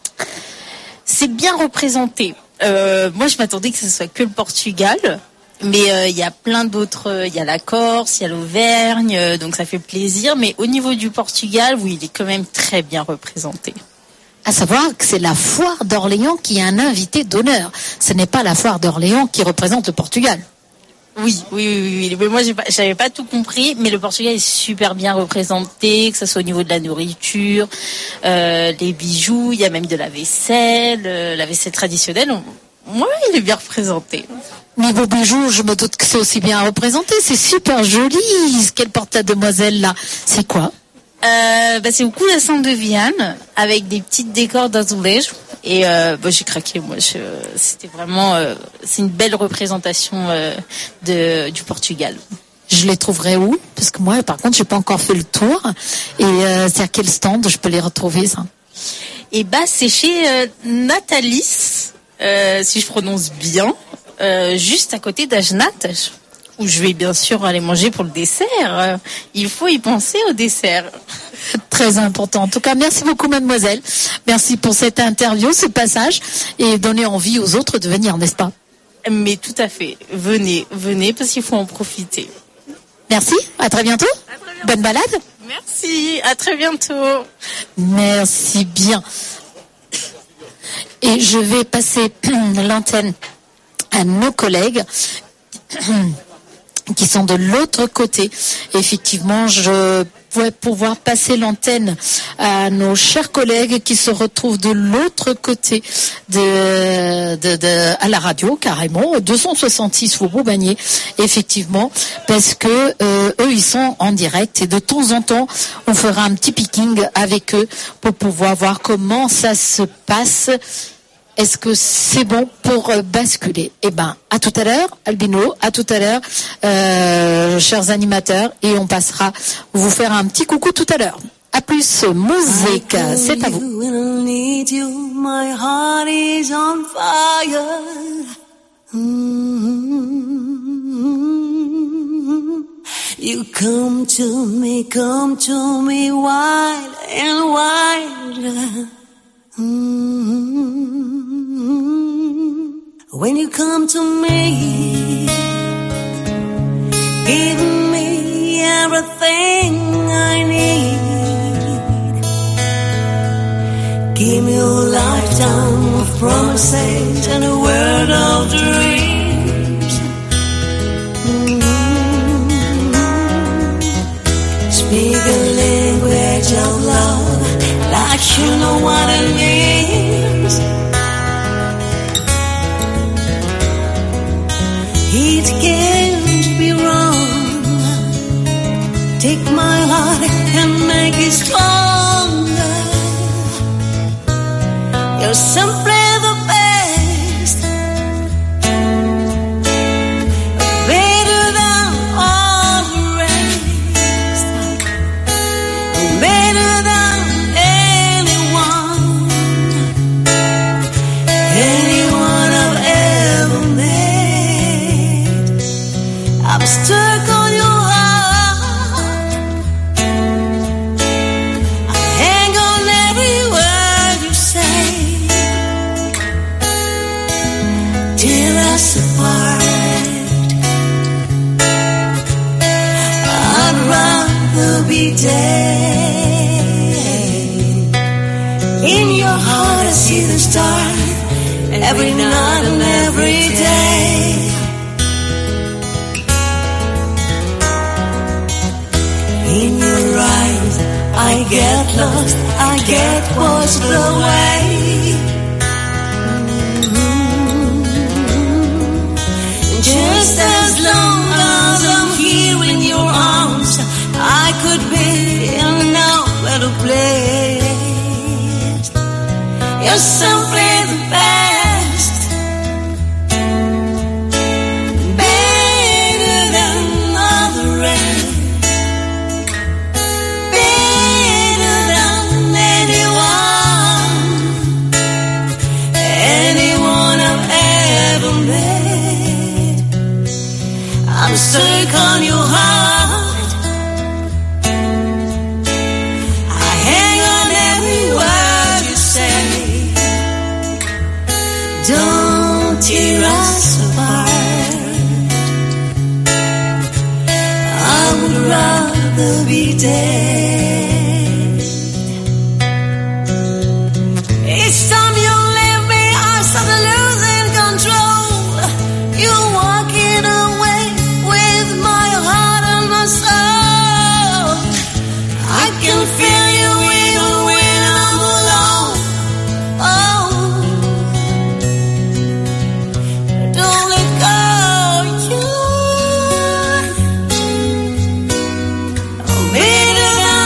C'est bien représenté. Euh, moi, je m'attendais que ce soit que le Portugal, mais il euh, y a plein d'autres. Il y a la Corse, il y a l'Auvergne, euh, donc ça fait plaisir. Mais au niveau du Portugal, oui, il est quand même très bien représenté. À savoir que c'est la foire d'Orléans qui est un invité d'honneur. Ce n'est pas la foire d'Orléans qui représente le Portugal. Oui, oui, oui, oui. Mais moi, j'ai pas, j'avais pas tout compris, mais le Portugal est super bien représenté, que ce soit au niveau de la nourriture, euh, les bijoux, il y a même de la vaisselle, euh, la vaisselle traditionnelle. Moi, il est bien représenté. Niveau bijoux, je me doute que c'est aussi bien représenté. C'est super joli. Ce qu'elle porte la demoiselle là, c'est quoi? Euh, bah, c'est beaucoup la cendre de Viane avec des petites décors d'azulège et euh, bah, j'ai craqué moi. Je, c'était vraiment, euh, c'est une belle représentation euh, de du Portugal. Je les trouverai où? Parce que moi, par contre, j'ai pas encore fait le tour. Et euh, c'est à quel stand je peux les retrouver ça? Et bah c'est chez euh, Natalis, euh, si je prononce bien, euh, juste à côté d'Ajnat, où je vais bien sûr aller manger pour le dessert. Il faut y penser au dessert. Très important. En tout cas, merci beaucoup, mademoiselle. Merci pour cette interview, ce passage, et donner envie aux autres de venir, n'est-ce pas? Mais tout à fait. Venez, venez, parce qu'il faut en profiter. Merci. À très bientôt. À très bientôt. Bonne balade. Merci. À très bientôt. Merci bien. Et je vais passer l'antenne à nos collègues qui sont de l'autre côté. Effectivement, je vais pouvoir passer l'antenne à nos chers collègues qui se retrouvent de l'autre côté de, de, de à la radio, carrément, deux cent soixante-six Faubourg Bagné, effectivement, parce que euh, eux, ils sont en direct et de temps en temps, on fera un petit picking avec eux pour pouvoir voir comment ça se passe. Est-ce que c'est bon pour basculer? Eh ben, à tout à l'heure, Albino, à tout à l'heure, euh, chers animateurs, et on passera vous faire un petit coucou tout à l'heure. plus musique. C'est à vous. When I need you, my heart is on fire. Mm-hmm. You come to me, come to me wide and wider. Mm-hmm. When you come to me, give me everything I need. Give me a lifetime of promises and a world of dreams. Mm-hmm. Speak a language of love like you know what it means. It can't be wrong. Take my heart and make it stronger. You're simply the best, better than all the rest, better than anyone, anyone I've ever met. I'm stuck on your heart. I hang on every word you say. Tear us apart. I'd rather be dead. In your heart I see the stars every night and every day. In your eyes I get lost, I get washed away. Just as long as I'm here in your arms, I could be in no better place. You're simply the best, better than all the rest, better than anyone, anyone I've ever met. I'm stuck on your heart. I hang on every word you say. Don't tear us apart. I would rather be dead. Each time you leave me, I start losing control. You're walking away with my heart and my soul. I can feel you even when I'm alone. Oh, don't let go, you. Better than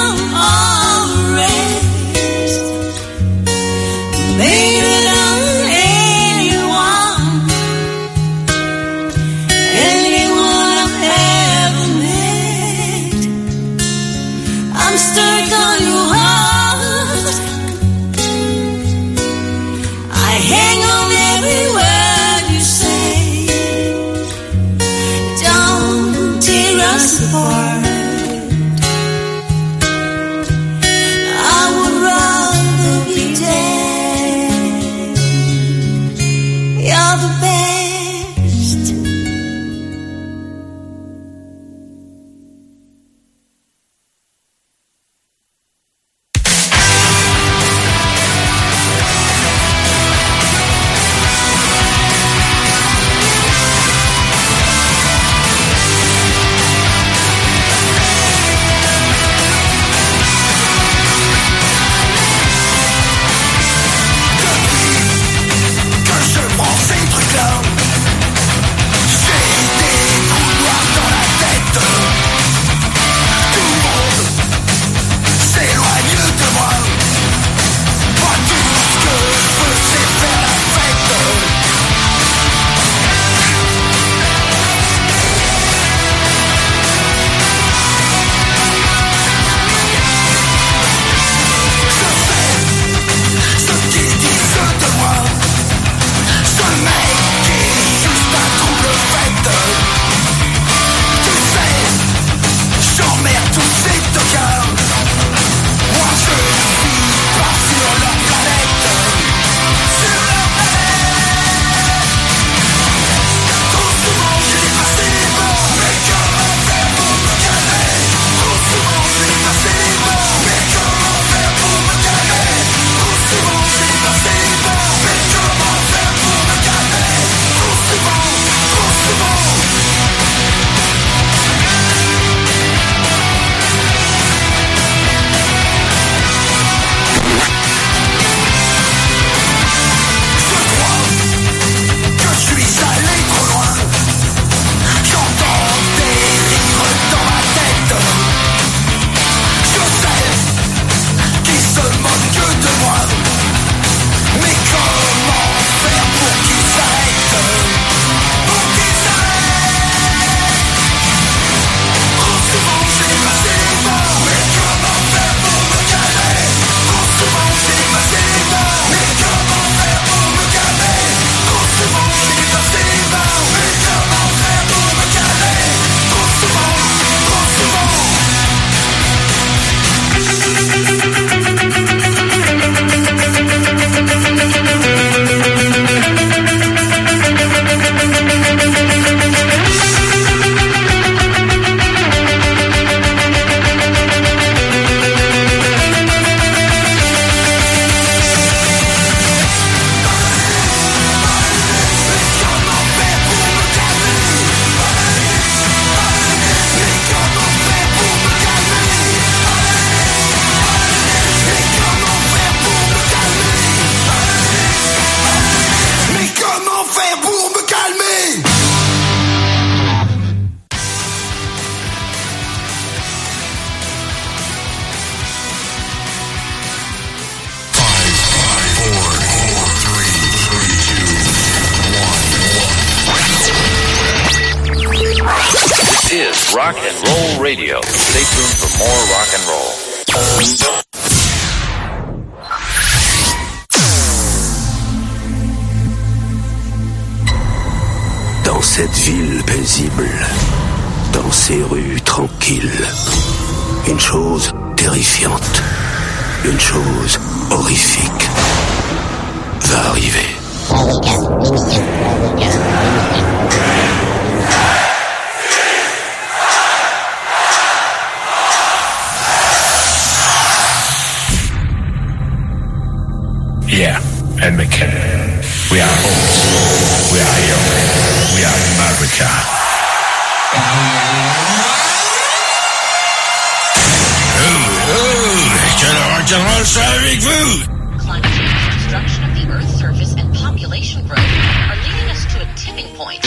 Rock and Roll Radio. Stay tuned for more rock and roll. Dans cette ville paisible, dans ces rues tranquilles, une chose terrifiante, une chose horrifique va arriver. Yeah, Ed McKinnon. We are hosts. We are here. We are America. Je mange ça avec vous. Climate change, destruction of the Earth's surface, and population growth are leading us to a tipping point.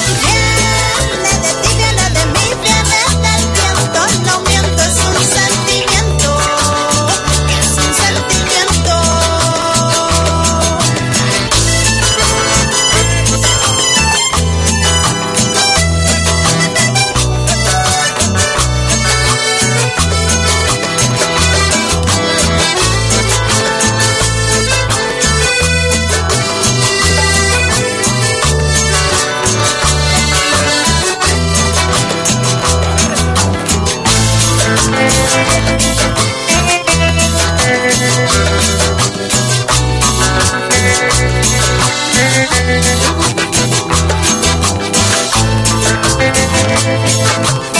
Sentimiento Thank